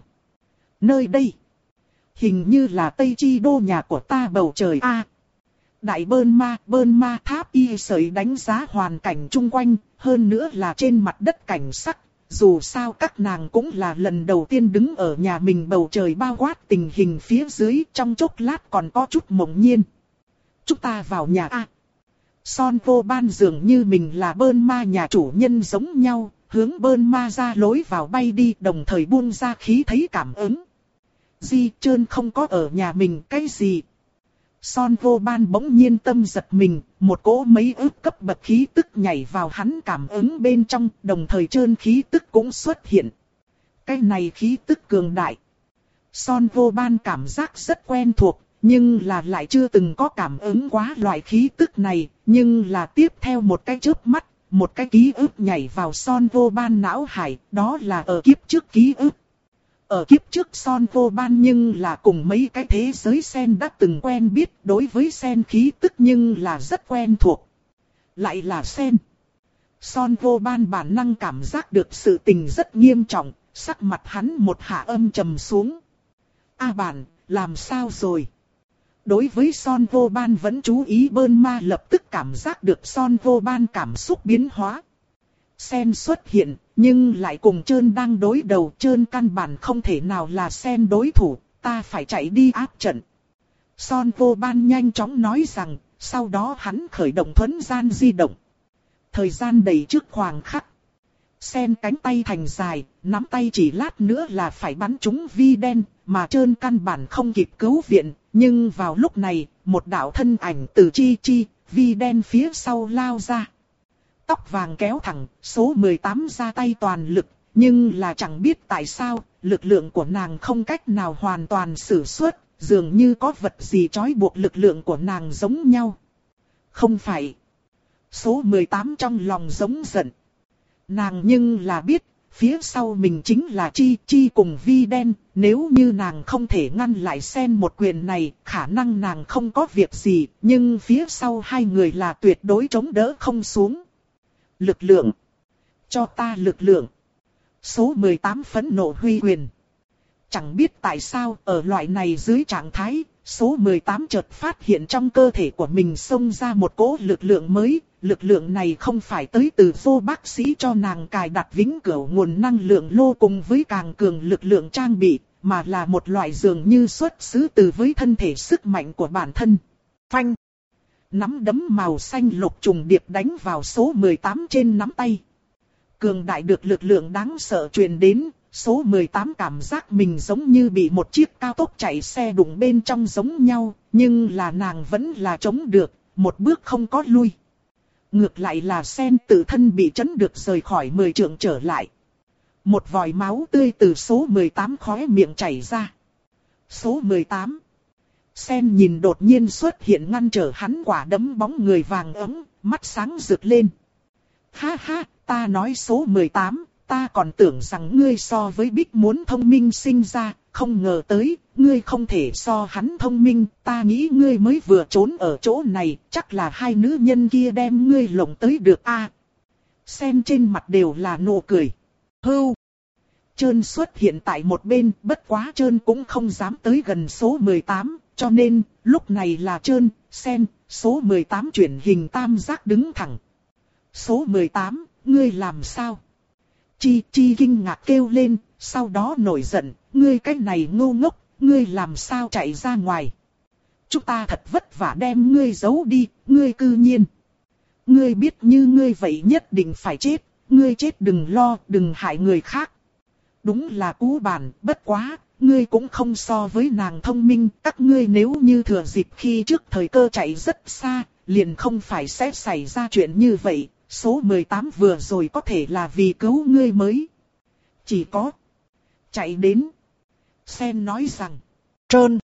[SPEAKER 1] Nơi đây. Hình như là Tây Chi Đô nhà của ta bầu trời a. Đại bơn ma, bơn ma tháp y sợi đánh giá hoàn cảnh chung quanh, hơn nữa là trên mặt đất cảnh sắc. Dù sao các nàng cũng là lần đầu tiên đứng ở nhà mình bầu trời bao quát tình hình phía dưới, trong chốc lát còn có chút mộng nhiên. Chúng ta vào nhà a. Son Vô Ban dường như mình là bơn ma nhà chủ nhân giống nhau, hướng bơn ma ra lối vào bay đi, đồng thời buông ra khí thấy cảm ứng. Di Trơn không có ở nhà mình cái gì. Son Vô Ban bỗng nhiên tâm giật mình, một cỗ mấy ức cấp bậc khí tức nhảy vào hắn cảm ứng bên trong, đồng thời Trơn khí tức cũng xuất hiện. Cái này khí tức cường đại. Son Vô Ban cảm giác rất quen thuộc, nhưng là lại chưa từng có cảm ứng quá loại khí tức này, nhưng là tiếp theo một cái chớp mắt, một cái ký ức nhảy vào Son Vô Ban não hải, đó là ở kiếp trước ký ức. Ở kiếp trước Son Vô Ban nhưng là cùng mấy cái thế giới Sen đã từng quen biết, đối với Sen khí tức nhưng là rất quen thuộc. Lại là Sen. Son Vô Ban bản năng cảm giác được sự tình rất nghiêm trọng, sắc mặt hắn một hạ âm trầm xuống. A bản, làm sao rồi? Đối với Son Vô Ban vẫn chú ý bơn ma lập tức cảm giác được Son Vô Ban cảm xúc biến hóa. Sen xuất hiện, nhưng lại cùng Trơn đang đối đầu, Trơn căn bản không thể nào là Sen đối thủ, ta phải chạy đi áp trận. Son Vô Ban nhanh chóng nói rằng, sau đó hắn khởi động thuấn gian di động. Thời gian đầy trước khoảng khắc. Sen cánh tay thành dài, nắm tay chỉ lát nữa là phải bắn trúng Vi đen, mà Trơn căn bản không kịp cứu viện, nhưng vào lúc này, một đạo thân ảnh từ Chi Chi, Vi đen phía sau lao ra. Tóc vàng kéo thẳng, số mười tám ra tay toàn lực, nhưng là chẳng biết tại sao, lực lượng của nàng không cách nào hoàn toàn sử xuất, dường như có vật gì trói buộc lực lượng của nàng giống nhau. Không phải. Số mười tám trong lòng giống giận. Nàng nhưng là biết, phía sau mình chính là Chi Chi cùng Vi đen, nếu như nàng không thể ngăn lại Sen một quyền này, khả năng nàng không có việc gì, nhưng phía sau hai người là tuyệt đối chống đỡ không xuống. Lực lượng. Cho ta lực lượng. Số mười tám phẫn nộ huy quyền. Chẳng biết tại sao ở loại này dưới trạng thái, số mười tám chợt phát hiện trong cơ thể của mình xông ra một cỗ lực lượng mới. Lực lượng này không phải tới từ vô bác sĩ cho nàng cài đặt vĩnh cửu nguồn năng lượng lô cùng với càng cường lực lượng trang bị, mà là một loại dường như xuất xứ từ với thân thể sức mạnh của bản thân. Phanh! Nắm đấm màu xanh lục trùng điệp đánh vào số mười tám trên nắm tay. Cường đại được lực lượng đáng sợ truyền đến, số mười tám cảm giác mình giống như bị một chiếc cao tốc chạy xe đụng bên trong giống nhau, nhưng là nàng vẫn là chống được, một bước không có lui. Ngược lại là Sen tự thân bị chấn được rời khỏi mười trượng trở lại. Một vòi máu tươi từ số mười tám khóe miệng chảy ra. Số mười tám. Sen nhìn đột nhiên xuất hiện ngăn trở hắn quả đấm bóng người vàng ấm, mắt sáng rực lên. Ha ha, ta nói số mười tám, ta còn tưởng rằng ngươi so với Bích muốn thông minh sinh ra, không ngờ tới, ngươi không thể so hắn thông minh, ta nghĩ ngươi mới vừa trốn ở chỗ này, chắc là hai nữ nhân kia đem ngươi lộng tới được a. À, Sen trên mặt đều là nụ cười. Hưu. Trơn xuất hiện tại một bên, bất quá Trơn cũng không dám tới gần số mười tám, cho nên, lúc này là Trơn, Sen, số mười tám chuyển hình tam giác đứng thẳng. Số mười tám, ngươi làm sao? Chi Chi kinh ngạc kêu lên, sau đó nổi giận, ngươi cái này ngu ngốc, ngươi làm sao chạy ra ngoài? Chúng ta thật vất vả đem ngươi giấu đi, ngươi cư nhiên. Ngươi biết như ngươi vậy nhất định phải chết, ngươi chết đừng lo, đừng hại người khác. Đúng là cú bản, bất quá, ngươi cũng không so với nàng thông minh, các ngươi nếu như thừa dịp khi trước thời cơ chạy rất xa, liền không phải sẽ xảy ra chuyện như vậy. Số mười tám vừa rồi có thể là vì cứu ngươi mới. Chỉ có chạy đến. Sen nói rằng, Trơn.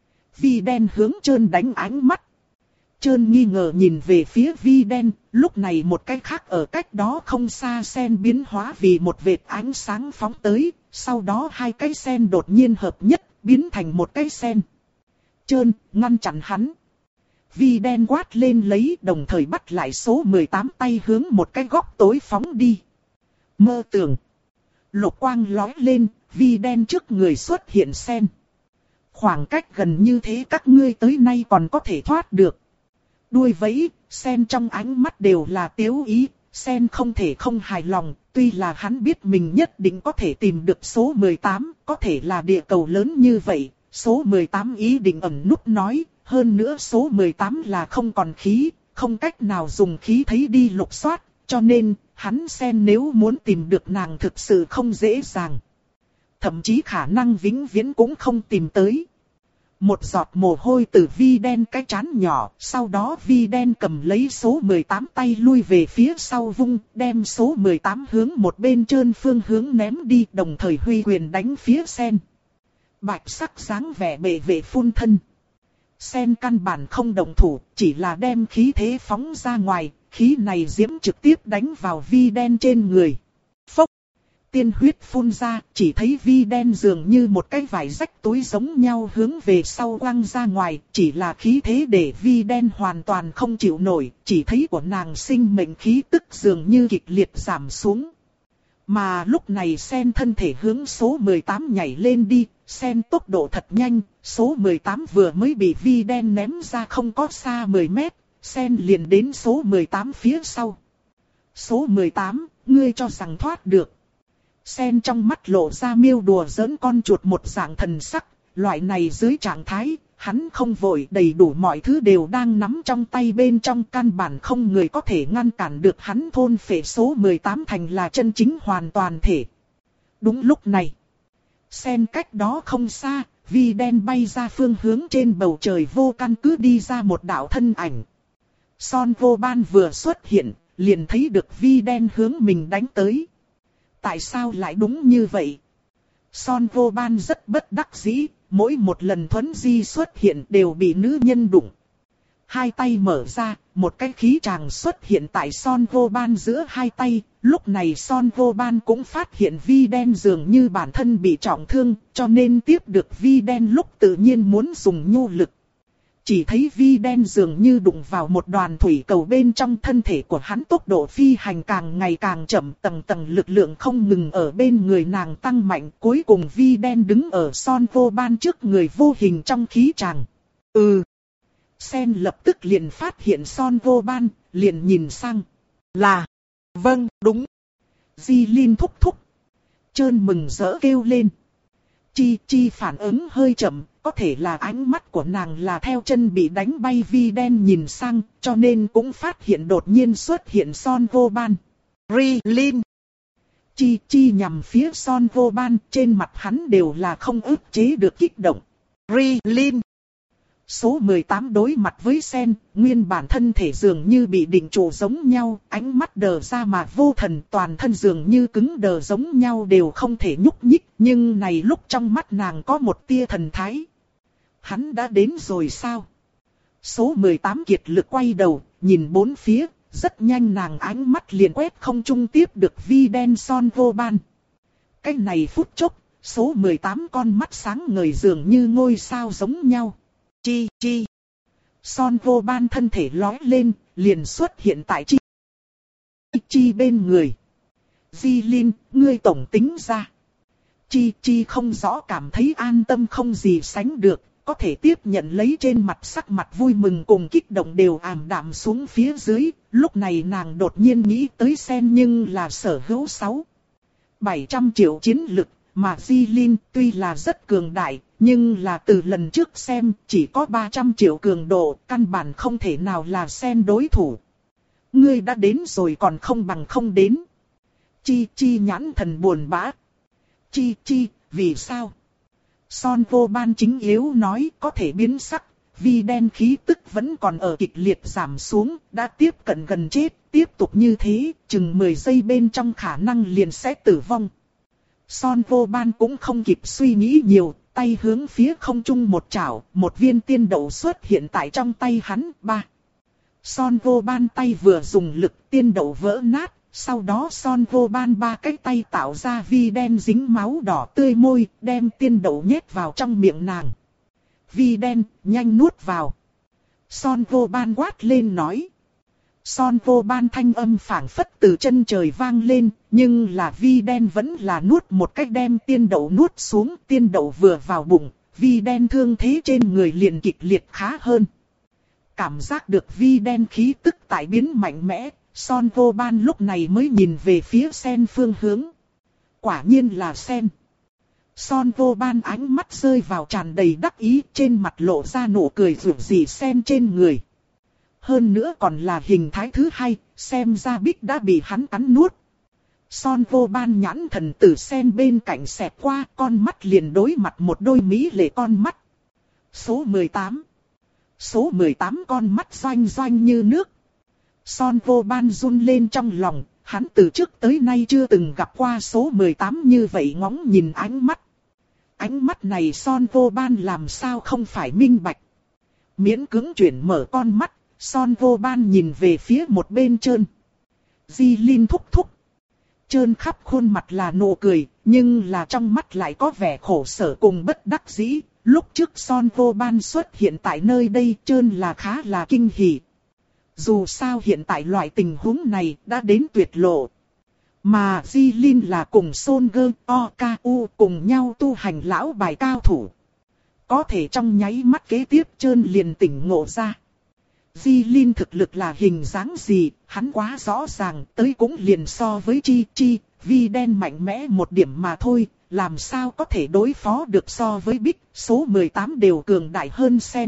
[SPEAKER 1] Vi đen hướng Trơn đánh ánh mắt. Trơn nghi ngờ nhìn về phía Vi đen, lúc này một cái khác ở cách đó không xa Sen biến hóa vì một vệt ánh sáng phóng tới, sau đó hai cái sen đột nhiên hợp nhất, biến thành một cái sen. Trơn, ngăn chặn hắn. Vi đen quát lên lấy, đồng thời bắt lại số mười tám tay hướng một cái góc tối phóng đi. Mơ tưởng. Lục quang lói lên, Vi đen trước người xuất hiện sen. Khoảng cách gần như thế các ngươi tới nay còn có thể thoát được. Đuôi vẫy, sen trong ánh mắt đều là tiếu ý, sen không thể không hài lòng, tuy là hắn biết mình nhất định có thể tìm được số mười tám, có thể là địa cầu lớn như vậy, số mười tám ý định ẩn núp nói. Hơn nữa số mười tám là không còn khí, không cách nào dùng khí thấy đi lục soát, cho nên, hắn Sen nếu muốn tìm được nàng thực sự không dễ dàng. Thậm chí khả năng vĩnh viễn cũng không tìm tới. Một giọt mồ hôi từ Vi đen cái trán nhỏ, sau đó Vi đen cầm lấy số mười tám tay lui về phía sau vung, đem số mười tám hướng một bên Trơn phương hướng ném đi, đồng thời huy quyền đánh phía Sen. Bạch sắc dáng vẻ bệ vệ phun thân. Sen căn bản không động thủ, chỉ là đem khí thế phóng ra ngoài, khí này diễm trực tiếp đánh vào Vi đen trên người. Phốc! Tiên huyết phun ra, chỉ thấy Vi đen dường như một cái vải rách túi giống nhau hướng về sau quăng ra ngoài, chỉ là khí thế để Vi đen hoàn toàn không chịu nổi, chỉ thấy của nàng sinh mệnh khí tức dường như kịch liệt giảm xuống. Mà lúc này Sen thân thể hướng số mười tám nhảy lên đi, Sen tốc độ thật nhanh, số mười tám vừa mới bị Vi đen ném ra không có xa mười mét, Sen liền đến số mười tám phía sau. Số mười tám, ngươi cho rằng thoát được. Sen trong mắt lộ ra miêu đùa giỡn con chuột một dạng thần sắc, loại này dưới trạng thái, hắn không vội, đầy đủ mọi thứ đều đang nắm trong tay bên trong, căn bản không người có thể ngăn cản được hắn thôn phệ số mười tám thành là chân chính hoàn toàn thể. Đúng lúc này, Sen cách đó không xa, Vi đen bay ra phương hướng trên bầu trời vô căn cứ đi ra một đạo thân ảnh. Son vô ban vừa xuất hiện, liền thấy được Vi đen hướng mình đánh tới. Tại sao lại đúng như vậy? Son vô ban rất bất đắc dĩ, mỗi một lần thuấn di xuất hiện đều bị nữ nhân đụng. Hai tay mở ra, một cái khí tràng xuất hiện tại Son vô ban giữa hai tay. Lúc này Son vô ban cũng phát hiện Vi đen dường như bản thân bị trọng thương, cho nên tiếp được Vi đen lúc tự nhiên muốn dùng nhu lực. Chỉ thấy Vi đen dường như đụng vào một đoàn thủy cầu bên trong, thân thể của hắn tốc độ phi hành càng ngày càng chậm, tầng tầng lực lượng không ngừng ở bên người nàng tăng mạnh. Cuối cùng Vi đen đứng ở Son vô ban trước người vô hình trong khí tràng. Ừ. Sen lập tức liền phát hiện Son Vô Ban, liền nhìn sang. Là. Vâng, đúng. Di Linh thúc thúc. Trơn mừng rỡ kêu lên. Chi Chi phản ứng hơi chậm, có thể là ánh mắt của nàng là theo chân bị đánh bay vi đen nhìn sang, cho nên cũng phát hiện đột nhiên xuất hiện Son Vô Ban. Ri Linh. Chi Chi nhằm phía Son Vô Ban, trên mặt hắn đều là không ức chế được kích động. Ri Linh. Số mười tám đối mặt với Sen, nguyên bản thân thể dường như bị định trụ giống nhau, ánh mắt đờ ra mà vô thần, toàn thân dường như cứng đờ giống nhau đều không thể nhúc nhích, nhưng này lúc trong mắt nàng có một tia thần thái. Hắn đã đến rồi sao? Số mười tám kiệt lực quay đầu, nhìn bốn phía, rất nhanh nàng ánh mắt liền quét không trung tiếp được vi đen Son Vô Ban. Cái này phút chốc, số mười tám con mắt sáng ngời dường như ngôi sao giống nhau. Chi Chi. Son Vô Ban thân thể lói lên, liền xuất hiện tại Chi Chi bên người. Di Linh, ngươi tổng tính ra. Chi Chi không rõ cảm thấy an tâm không gì sánh được, có thể tiếp nhận lấy trên mặt sắc mặt vui mừng cùng kích động đều ảm đạm xuống phía dưới. Lúc này nàng đột nhiên nghĩ tới Sen nhưng là sở hữu sáu bảy trăm triệu chiến lực. Mà Di Linh tuy là rất cường đại, nhưng là từ lần trước xem chỉ có ba trăm triệu cường độ, căn bản không thể nào là Sen đối thủ. Ngươi đã đến rồi còn không bằng không đến. Chi Chi nhãn thần buồn bã. Chi Chi, vì sao? Son Vô Ban chính yếu nói có thể biến sắc, vì đen khí tức vẫn còn ở kịch liệt giảm xuống, đã tiếp cận gần chết, tiếp tục như thế, chừng mười giây bên trong khả năng liền sẽ tử vong. Son Vô Ban cũng không kịp suy nghĩ nhiều, tay hướng phía không trung một chảo, một viên tiên đậu xuất hiện tại trong tay hắn. Ba. Son Vô Ban tay vừa dùng lực, tiên đậu vỡ nát, sau đó Son Vô Ban ba cái tay tạo ra vi đen dính máu đỏ tươi môi, đem tiên đậu nhét vào trong miệng nàng. Vi đen, nhanh nuốt vào. Son Vô Ban quát lên nói. Son Vô Ban thanh âm phảng phất từ chân trời vang lên, nhưng là vi đen vẫn là nuốt một cách đem tiên đậu nuốt xuống. Tiên đậu vừa vào bụng, vi đen thương thế trên người liền kịch liệt khá hơn. Cảm giác được vi đen khí tức tại biến mạnh mẽ, Son Vô Ban lúc này mới nhìn về phía Sen phương hướng. Quả nhiên là Sen. Son Vô Ban ánh mắt rơi vào tràn đầy đắc ý, trên mặt lộ ra nụ cười rủ rỉ Sen trên người. Hơn nữa còn là hình thái thứ hai, xem ra Bích đã bị hắn cắn nuốt. Son Vô Ban nhãn thần từ Sen bên cạnh xẹt qua, con mắt liền đối mặt một đôi mỹ lệ con mắt. Số mười tám. Số mười tám con mắt doanh doanh như nước. Son Vô Ban run lên trong lòng, hắn từ trước tới nay chưa từng gặp qua số mười tám như vậy ngóng nhìn ánh mắt. Ánh mắt này Son Vô Ban làm sao không phải minh bạch. Miễn cưỡng chuyển mở con mắt, Son Vô Ban nhìn về phía một bên Trơn. Di Linh thúc thúc. Trơn khắp khuôn mặt là nụ cười, nhưng là trong mắt lại có vẻ khổ sở cùng bất đắc dĩ. Lúc trước Son Vô Ban xuất hiện tại nơi đây Trơn là khá là kinh hỉ. Dù sao hiện tại loại tình huống này đã đến tuyệt lộ. Mà Di Linh là cùng Son Gơ, O K U cùng nhau tu hành lão bài cao thủ. Có thể trong nháy mắt kế tiếp Trơn liền tỉnh ngộ ra. Di Linh thực lực là hình dáng gì, hắn quá rõ ràng, tới cũng liền so với Chi Chi, vi đen mạnh mẽ một điểm mà thôi, làm sao có thể đối phó được so với Bích, số mười tám đều cường đại hơn Sen.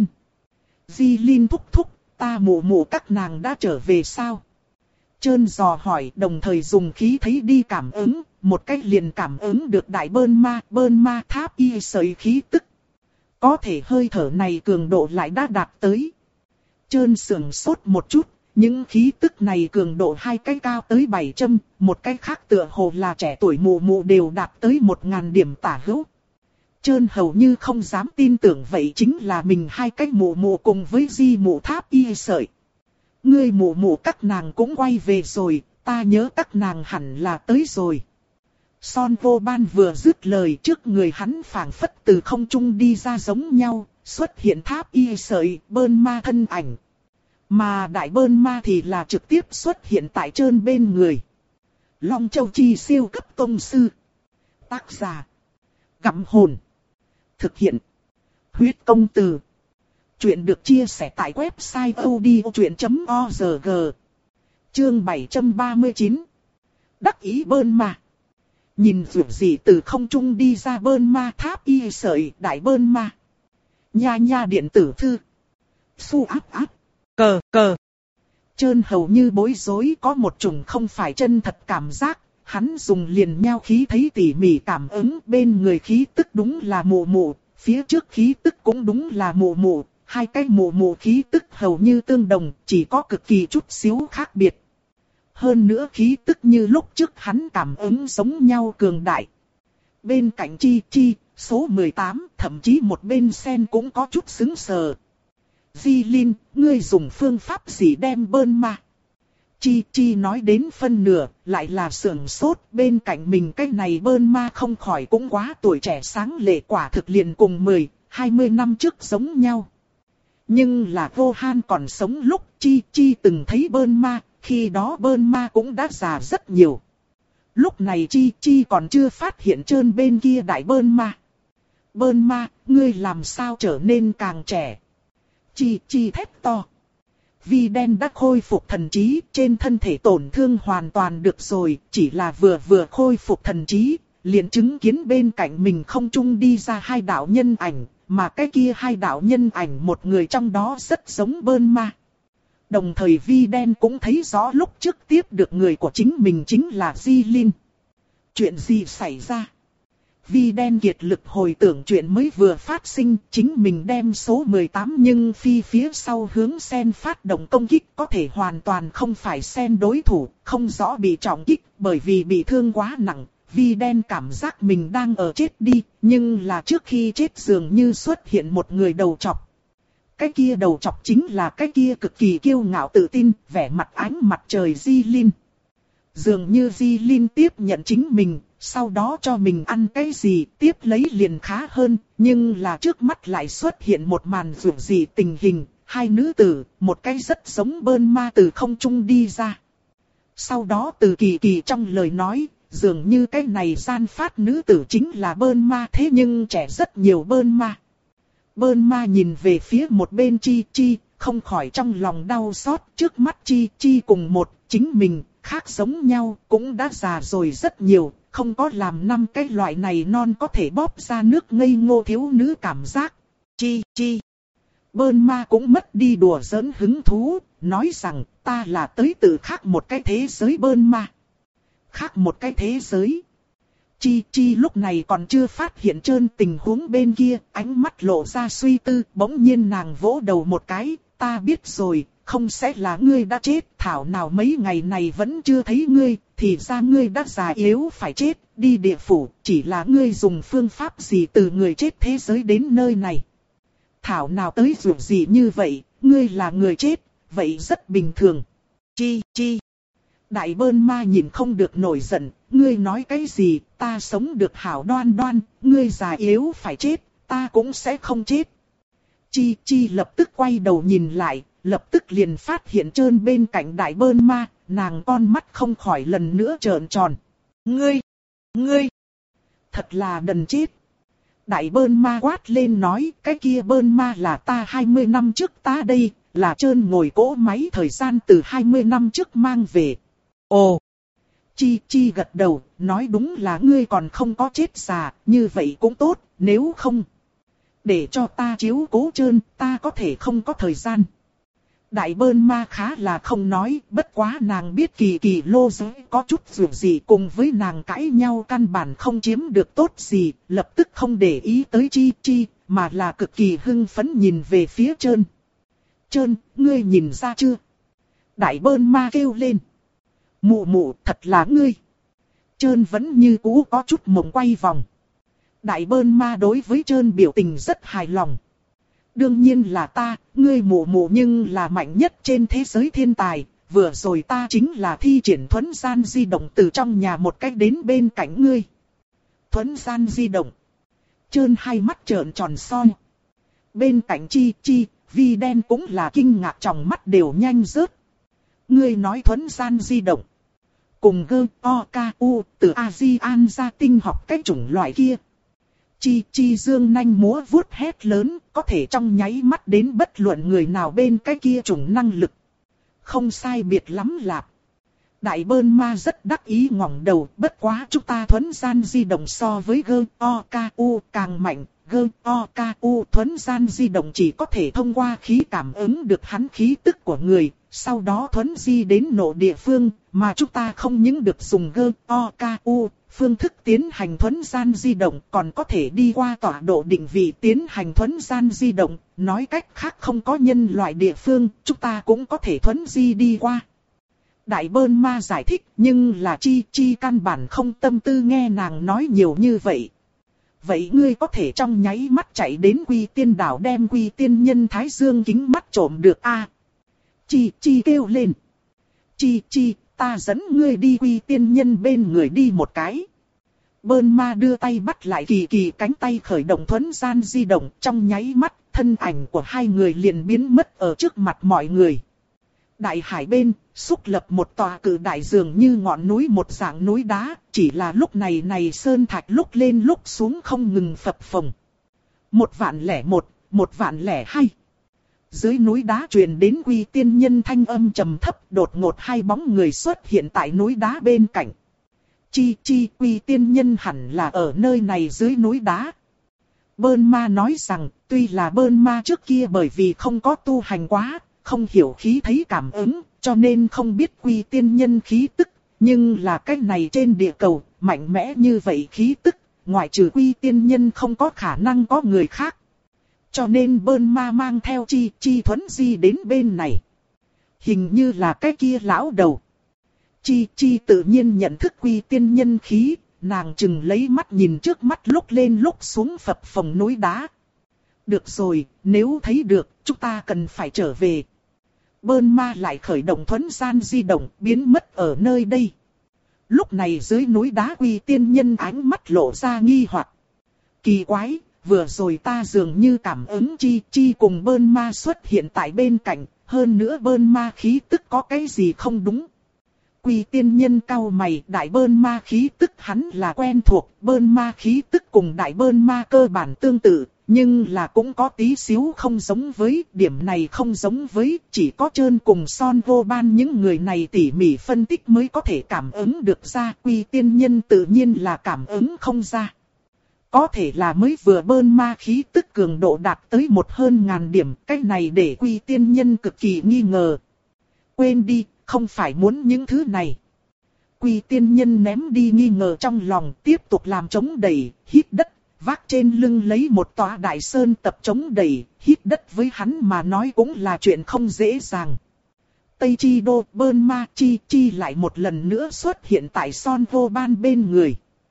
[SPEAKER 1] Di Linh thúc thúc, ta mụ mụ các nàng đã trở về sao? Trơn dò hỏi đồng thời dùng khí thấy đi cảm ứng, một cách liền cảm ứng được đại bơn ma, bơn ma tháp y sợi khí tức. Có thể hơi thở này cường độ lại đã đạt tới. Trơn sưởng sốt một chút, những khí tức này cường độ hai cái cao tới bảy trăm, một cái khác tựa hồ là trẻ tuổi mụ mụ đều đạt tới một nghìn điểm tả hữu. Trơn hầu như không dám tin tưởng vậy chính là mình hai cái mụ mụ cùng với di mụ tháp y sợi. Ngươi mụ mụ các nàng cũng quay về rồi, ta nhớ các nàng hẳn là tới rồi. Son Vô Ban vừa dứt lời trước người hắn phảng phất từ không trung đi ra giống nhau, xuất hiện tháp y sợi bơn ma thân ảnh. Mà đại bơn ma thì là trực tiếp xuất hiện tại Trơn bên người. Long Châu Chi siêu cấp tông sư. Tác giả. Gặm hồn. Thực hiện. Huyết công từ. Chuyện được chia sẻ tại website audiochuyện chấm org. Chương bảy trăm ba mươi chín. Đắc ý bơn ma. Nhìn dù gì từ không trung đi ra bơn ma tháp y sợi đại bơn ma. Nha nha điện tử thư. Su áp áp. Cờ cờ. Trơn hầu như bối rối, có một chủng không phải chân thật cảm giác. Hắn dùng liền nhao khí thấy tỉ mỉ cảm ứng, bên người khí tức đúng là mụ mụ, phía trước khí tức cũng đúng là mụ mụ. Hai cái mụ mụ khí tức hầu như tương đồng, chỉ có cực kỳ chút xíu khác biệt. Hơn nữa khí tức như lúc trước hắn cảm ứng giống nhau cường đại. Bên cạnh Chi Chi, số mười tám, thậm chí một bên sen cũng có chút sững sờ. Di Linh, ngươi dùng phương pháp gì đem bơn ma? Chi Chi nói đến phân nửa, lại là sưởng sốt, bên cạnh mình cái này bơn ma không khỏi cũng quá tuổi trẻ sáng lệ, quả thực liền cùng mười, hai mươi năm trước giống nhau. Nhưng là Vô Han còn sống lúc Chi Chi từng thấy bơn ma, khi đó bơn ma cũng đã già rất nhiều. Lúc này Chi Chi còn chưa phát hiện trơn bên kia đại bơn ma. Bơn ma, ngươi làm sao trở nên càng trẻ? Chi Chi thét to. Vi đen đã khôi phục thần trí, trên thân thể tổn thương hoàn toàn được rồi, chỉ là vừa vừa khôi phục thần trí, liền chứng kiến bên cạnh mình không trung đi ra hai đạo nhân ảnh, mà cái kia hai đạo nhân ảnh một người trong đó rất giống bơn ma. Đồng thời Vi đen cũng thấy rõ lúc trước tiếp được người của chính mình chính là Di Linh. Chuyện gì xảy ra? Vi đen kiệt lực hồi tưởng chuyện mới vừa phát sinh, chính mình đem số mười tám nhưng phi phía sau hướng sen phát động công kích, có thể hoàn toàn không phải sen đối thủ, không rõ bị trọng kích, bởi vì bị thương quá nặng. Vi đen cảm giác mình đang ở chết đi, nhưng là trước khi chết dường như xuất hiện một người đầu trọc. Cái kia đầu trọc chính là cái kia cực kỳ kiêu ngạo tự tin, vẻ mặt ánh mặt trời Di Linh. Dường như Di Linh tiếp nhận chính mình, sau đó cho mình ăn cái gì, tiếp lấy liền khá hơn, nhưng là trước mắt lại xuất hiện một màn rủi dị tình hình, hai nữ tử, một cái rất giống bơn ma từ không trung đi ra. Sau đó từ kỳ kỳ trong lời nói, dường như cái này gian phát nữ tử chính là bơn ma, thế nhưng trẻ rất nhiều bơn ma. Bơn ma nhìn về phía một bên Chi Chi, không khỏi trong lòng đau xót, trước mắt Chi Chi cùng một, chính mình, khác giống nhau, cũng đã già rồi rất nhiều, không có làm năm cái loại này non có thể bóp ra nước ngây ngô thiếu nữ cảm giác. Chi Chi. Bơn ma cũng mất đi đùa giỡn hứng thú, nói rằng ta là tới từ khác một cái thế giới bơn ma. Khác một cái thế giới. Chi Chi lúc này còn chưa phát hiện trơn tình huống bên kia, ánh mắt lộ ra suy tư, bỗng nhiên nàng vỗ đầu một cái, ta biết rồi, không sẽ là ngươi đã chết, thảo nào mấy ngày này vẫn chưa thấy ngươi, thì ra ngươi đã già yếu phải chết, đi địa phủ, chỉ là ngươi dùng phương pháp gì từ người chết thế giới đến nơi này. Thảo nào tới dù gì như vậy, ngươi là người chết, vậy rất bình thường. Chi Chi. Đại bơn ma nhìn không được nổi giận, ngươi nói cái gì, ta sống được hảo đoan đoan, ngươi già yếu phải chết, ta cũng sẽ không chết. Chi Chi lập tức quay đầu nhìn lại, lập tức liền phát hiện trơn bên cạnh đại bơn ma, nàng con mắt không khỏi lần nữa trợn tròn. Ngươi, ngươi, thật là đần chết. Đại bơn ma quát lên nói, cái kia bơn ma là ta hai mươi năm trước ta đây, là trơn ngồi cỗ máy thời gian từ hai mươi năm trước mang về. Ồ! Chi Chi gật đầu, nói đúng là ngươi còn không có chết già, như vậy cũng tốt, nếu không. Để cho ta chiếu cố trơn, ta có thể không có thời gian. Đại bơn ma khá là không nói, bất quá nàng biết kỳ kỳ lô giới có chút dù gì cùng với nàng cãi nhau căn bản không chiếm được tốt gì, lập tức không để ý tới Chi Chi, mà là cực kỳ hưng phấn nhìn về phía trơn. Trơn, ngươi nhìn ra chưa? Đại bơn ma kêu lên. Mụ mụ, thật là ngươi. Trơn vẫn như cũ có chút mộng quay vòng. Đại bơn ma đối với trơn biểu tình rất hài lòng. Đương nhiên là ta, ngươi mụ mụ nhưng là mạnh nhất trên thế giới thiên tài. Vừa rồi ta chính là thi triển thuấn gian di động từ trong nhà một cách đến bên cạnh ngươi. Thuấn gian di động. Trơn hai mắt trợn tròn soi. Bên cạnh Chi Chi, Vi đen cũng là kinh ngạc, tròng mắt đều nhanh rớt. Ngươi nói thuấn gian di động. Cùng gơ, o, ca, u, từ A-di-an ra tinh học cái chủng loại kia. Chi chi dương nanh múa vuốt hét lớn, có thể trong nháy mắt đến bất luận người nào bên cái kia chủng năng lực. Không sai biệt lắm lạp. Đại bơn ma rất đắc ý ngẩng đầu, bất quá chúng ta thuấn gian di động so với gơ o ca u càng mạnh. Gơ o ca u thuấn gian di động chỉ có thể thông qua khí cảm ứng được hắn khí tức của người, sau đó thuấn di đến nội địa phương, mà chúng ta không những được dùng gơ o ca u phương thức tiến hành thuấn gian di động, còn có thể đi qua tọa độ định vị tiến hành thuấn gian di động, nói cách khác không có nhân loại địa phương, chúng ta cũng có thể thuấn di đi qua. Đại bơn ma giải thích, nhưng là chi chi căn bản không tâm tư nghe nàng nói nhiều như vậy. Vậy ngươi có thể trong nháy mắt chạy đến Quy Tiên đảo đem Quy Tiên nhân Thái Dương kính mắt trộm được a? À, chi chi kêu lên. Chi chi, ta dẫn ngươi đi Quy Tiên nhân bên người đi một cái. Bơn ma đưa tay bắt lại kỳ kỳ cánh tay khởi động thuấn gian di động, trong nháy mắt, thân ảnh của hai người liền biến mất ở trước mặt mọi người. Đại hải bên, xúc lập một tòa cự đại dường như ngọn núi một dạng núi đá, chỉ là lúc này này sơn thạch lúc lên lúc xuống không ngừng phập phồng. Một vạn lẻ một, một vạn lẻ hai. Dưới núi đá truyền đến Quy Tiên nhân thanh âm trầm thấp, đột ngột hai bóng người xuất hiện tại núi đá bên cạnh. Chi chi, Quy Tiên nhân hẳn là ở nơi này dưới núi đá. Bơn ma nói rằng, tuy là bơn ma trước kia bởi vì không có tu hành quá, không hiểu khí thấy cảm ứng, cho nên không biết Quy Tiên nhân khí tức, nhưng là cái này trên địa cầu, mạnh mẽ như vậy khí tức, ngoại trừ Quy Tiên nhân không có khả năng có người khác. Cho nên bơn ma mang theo chi chi thuấn di đến bên này. Hình như là cái kia lão đầu. Chi chi tự nhiên nhận thức Quy Tiên nhân khí, nàng chừng lấy mắt nhìn trước mắt lúc lên lúc xuống phập phồng núi đá. Được rồi, nếu thấy được, chúng ta cần phải trở về. Bơn ma lại khởi động thuấn gian di động, biến mất ở nơi đây. Lúc này dưới núi đá Quy Tiên nhân ánh mắt lộ ra nghi hoặc. Kỳ quái, vừa rồi ta dường như cảm ứng chi chi cùng bơn ma xuất hiện tại bên cạnh, hơn nữa bơn ma khí tức có cái gì không đúng. Quy Tiên nhân cau mày, đại bơn ma khí tức hắn là quen thuộc, bơn ma khí tức cùng đại bơn ma cơ bản tương tự. Nhưng là cũng có tí xíu không giống với, điểm này không giống với, chỉ có Trơn cùng Son vô ban những người này tỉ mỉ phân tích mới có thể cảm ứng được ra, Quy Tiên nhân tự nhiên là cảm ứng không ra. Có thể là mới vừa bơn ma khí tức cường độ đạt tới một hơn ngàn điểm, cái này để Quy Tiên nhân cực kỳ nghi ngờ. Quên đi, không phải muốn những thứ này. Quy Tiên nhân ném đi nghi ngờ trong lòng, tiếp tục làm chống đẩy, hít đất. Vác trên lưng lấy một tòa đại sơn tập chống đẩy, hít đất với hắn mà nói cũng là chuyện không dễ dàng. Tây Chi Đô, bơn ma chi chi lại một lần nữa xuất hiện tại Son vô ban bên người.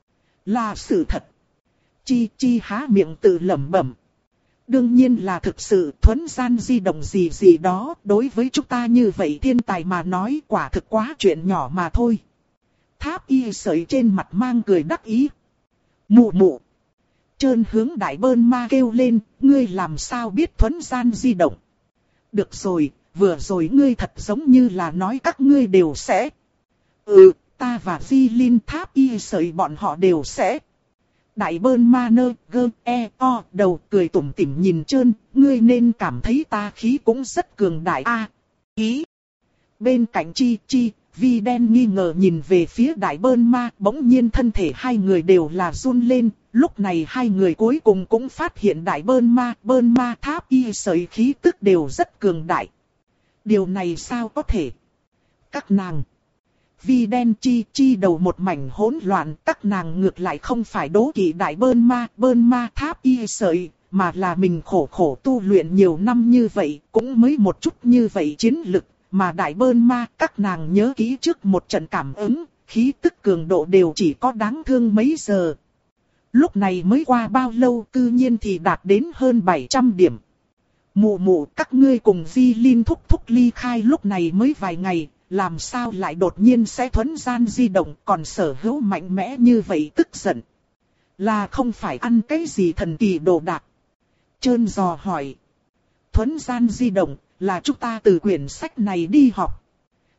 [SPEAKER 1] Là sự thật. Chi chi há miệng tự lẩm bẩm. Đương nhiên là thực sự, thuấn gian di động gì gì đó, đối với chúng ta như vậy thiên tài mà nói quả thực quá chuyện nhỏ mà thôi. Tháp y sợi trên mặt mang cười đắc ý. Mụ mụ. Trơn hướng đại bơn ma kêu lên, ngươi làm sao biết thuấn gian di động. Được rồi, vừa rồi ngươi thật giống như là nói các ngươi đều sẽ. Ừ, ta và Di Linh Tháp y sợi bọn họ đều sẽ. Đại bơn ma nơ, gơ, e, o, đầu cười tủm tỉm nhìn Trơn, ngươi nên cảm thấy ta khí cũng rất cường đại a. À, ý. Bên cạnh chi chi, Vi đen nghi ngờ nhìn về phía đại bơn ma, bỗng nhiên thân thể hai người đều là run lên. Lúc này hai người cuối cùng cũng phát hiện đại bơn ma, bơn ma tháp y sợi khí tức đều rất cường đại. Điều này sao có thể? Các nàng. Vi đen chi chi đầu một mảnh hỗn loạn, các nàng ngược lại không phải đố kỵ đại bơn ma, bơn ma tháp y sợi, mà là mình khổ khổ tu luyện nhiều năm như vậy, cũng mới một chút như vậy chiến lực, mà đại bơn ma các nàng nhớ kỹ trước một trận cảm ứng, khí tức cường độ đều chỉ có đáng thương mấy giờ. Lúc này mới qua bao lâu cư nhiên thì đạt đến hơn bảy trăm điểm. Mụ mụ các ngươi cùng Di Linh thúc thúc ly khai lúc này mới vài ngày, làm sao lại đột nhiên sẽ thuấn gian di động còn sở hữu mạnh mẽ như vậy tức giận. Là không phải ăn cái gì thần kỳ đồ đạc. Trơn dò hỏi. Thuấn gian di động là chúng ta từ quyển sách này đi học.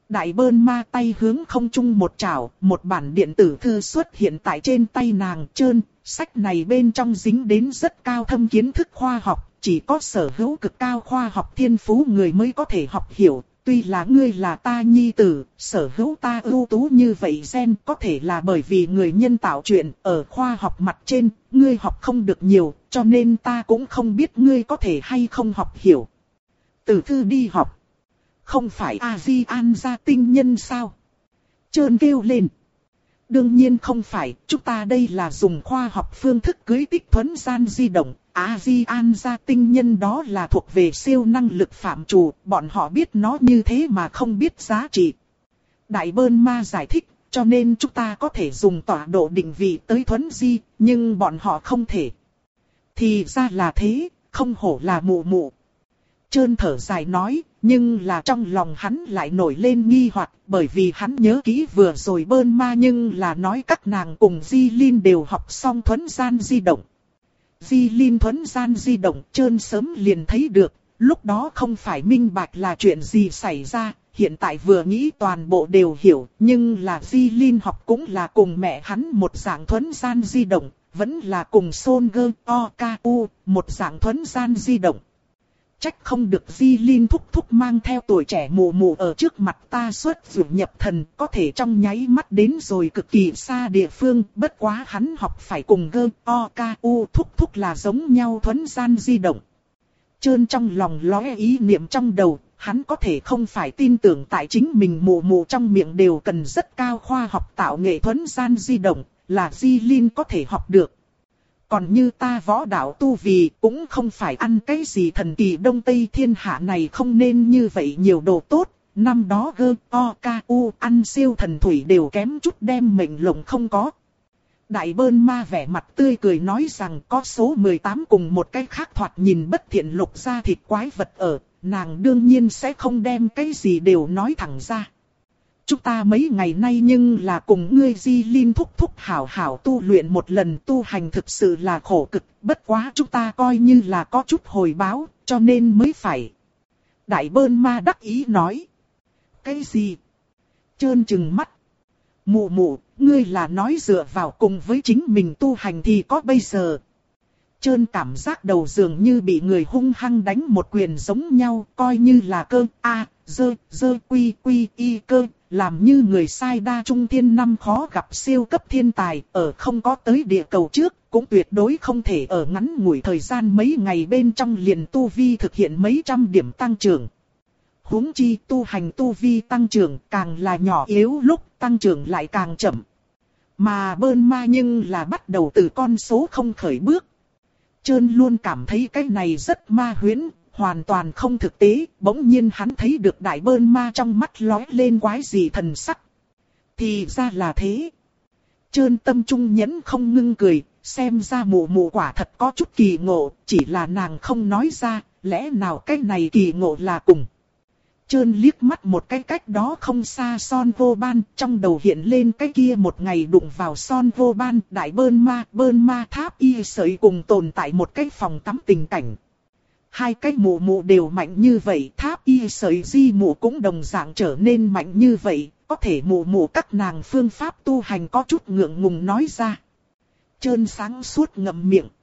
[SPEAKER 1] Đại bơn ma tay hướng không trung một chảo, một bản điện tử thư xuất hiện tại trên tay nàng. Trơn, sách này bên trong dính đến rất cao thâm kiến thức khoa học, chỉ có sở hữu cực cao khoa học thiên phú người mới có thể học hiểu. Tuy là ngươi là ta nhi tử, sở hữu ta ưu tú như vậy gen có thể là bởi vì người nhân tạo chuyện ở khoa học mặt trên, ngươi học không được nhiều, cho nên ta cũng không biết ngươi có thể hay không học hiểu. Từ thư đi học. Không phải A-di-an gia tinh nhân sao? Trơn kêu lên. Đương nhiên không phải, chúng ta đây là dùng khoa học phương thức cưới tích thuấn gian di động. A-di-an gia tinh nhân đó là thuộc về siêu năng lực phạm trù, bọn họ biết nó như thế mà không biết giá trị. Đại bơn ma giải thích, cho nên chúng ta có thể dùng tọa độ định vị tới thuấn di, nhưng bọn họ không thể. Thì ra là thế, không hổ là mụ mụ. Trơn thở dài nói, nhưng là trong lòng hắn lại nổi lên nghi hoặc, bởi vì hắn nhớ kỹ vừa rồi bơn ma nhưng là nói các nàng cùng Di Linh đều học xong thuấn gian di động. Di Linh thuấn gian di động Trơn sớm liền thấy được, lúc đó không phải minh bạch là chuyện gì xảy ra, hiện tại vừa nghĩ toàn bộ đều hiểu, nhưng là Di Linh học cũng là cùng mẹ hắn một dạng thuấn gian di động, vẫn là cùng Solger Oku một dạng thuấn gian di động. Trách không được Di Linh thúc thúc mang theo tuổi trẻ mù mù ở trước mặt ta xuất dụ nhập thần, có thể trong nháy mắt đến rồi cực kỳ xa địa phương, bất quá hắn học phải cùng gơ o ca u thúc thúc là giống nhau thuấn gian di động. Trơn trong lòng lóe ý niệm trong đầu, hắn có thể không phải tin tưởng tại chính mình mù mù trong miệng đều cần rất cao khoa học tạo nghệ thuấn gian di động, là Di Linh có thể học được. Còn như ta võ đạo tu vì cũng không phải ăn cái gì thần kỳ đông tây thiên hạ này không nên như vậy nhiều đồ tốt. Năm đó gơ o ca u ăn siêu thần thủy đều kém chút đem mệnh lộng không có. Đại bơn ma vẻ mặt tươi cười nói rằng có số mười tám cùng một cái khác thoạt nhìn bất thiện lục ra thịt quái vật ở. Nàng đương nhiên sẽ không đem cái gì đều nói thẳng ra. Chúng ta mấy ngày nay nhưng là cùng ngươi Di Linh thúc thúc hảo hảo tu luyện một lần, tu hành thực sự là khổ cực, bất quá chúng ta coi như là có chút hồi báo, cho nên mới phải. Đại bơn ma đắc ý nói. Cái gì? Trơn trừng mắt. Mụ mụ, ngươi là nói dựa vào cùng với chính mình tu hành thì có bây giờ. Trơn cảm giác đầu dường như bị người hung hăng đánh một quyền giống nhau, coi như là cơ, a, dơ, dơ quy quy y cơ. Làm như người sai đa trung thiên năm khó gặp siêu cấp thiên tài, ở không có tới địa cầu trước, cũng tuyệt đối không thể ở ngắn ngủi thời gian mấy ngày bên trong liền tu vi thực hiện mấy trăm điểm tăng trưởng. Huống chi tu hành tu vi tăng trưởng càng là nhỏ yếu lúc tăng trưởng lại càng chậm. Mà bơn ma nhưng là bắt đầu từ con số không khởi bước. Trơn luôn cảm thấy cái này rất ma huyễn. Hoàn toàn không thực tế, bỗng nhiên hắn thấy được đại bơn ma trong mắt lóe lên quái gì thần sắc. Thì ra là thế. Trơn tâm trung nhẫn không ngưng cười, xem ra mụ mụ quả thật có chút kỳ ngộ, chỉ là nàng không nói ra, lẽ nào cái này kỳ ngộ là cùng. Trơn liếc mắt một cái cách đó không xa Son Vô Ban, trong đầu hiện lên cái kia một ngày đụng vào Son Vô Ban, đại bơn ma, bơn ma tháp y sợi cùng tồn tại một cái phòng tắm tình cảnh. Hai cái mụ mụ đều mạnh như vậy, tháp y sợi di mụ cũng đồng dạng trở nên mạnh như vậy, có thể mụ mụ các nàng phương pháp tu hành có chút ngượng ngùng nói ra. Trơn sáng suốt ngậm miệng.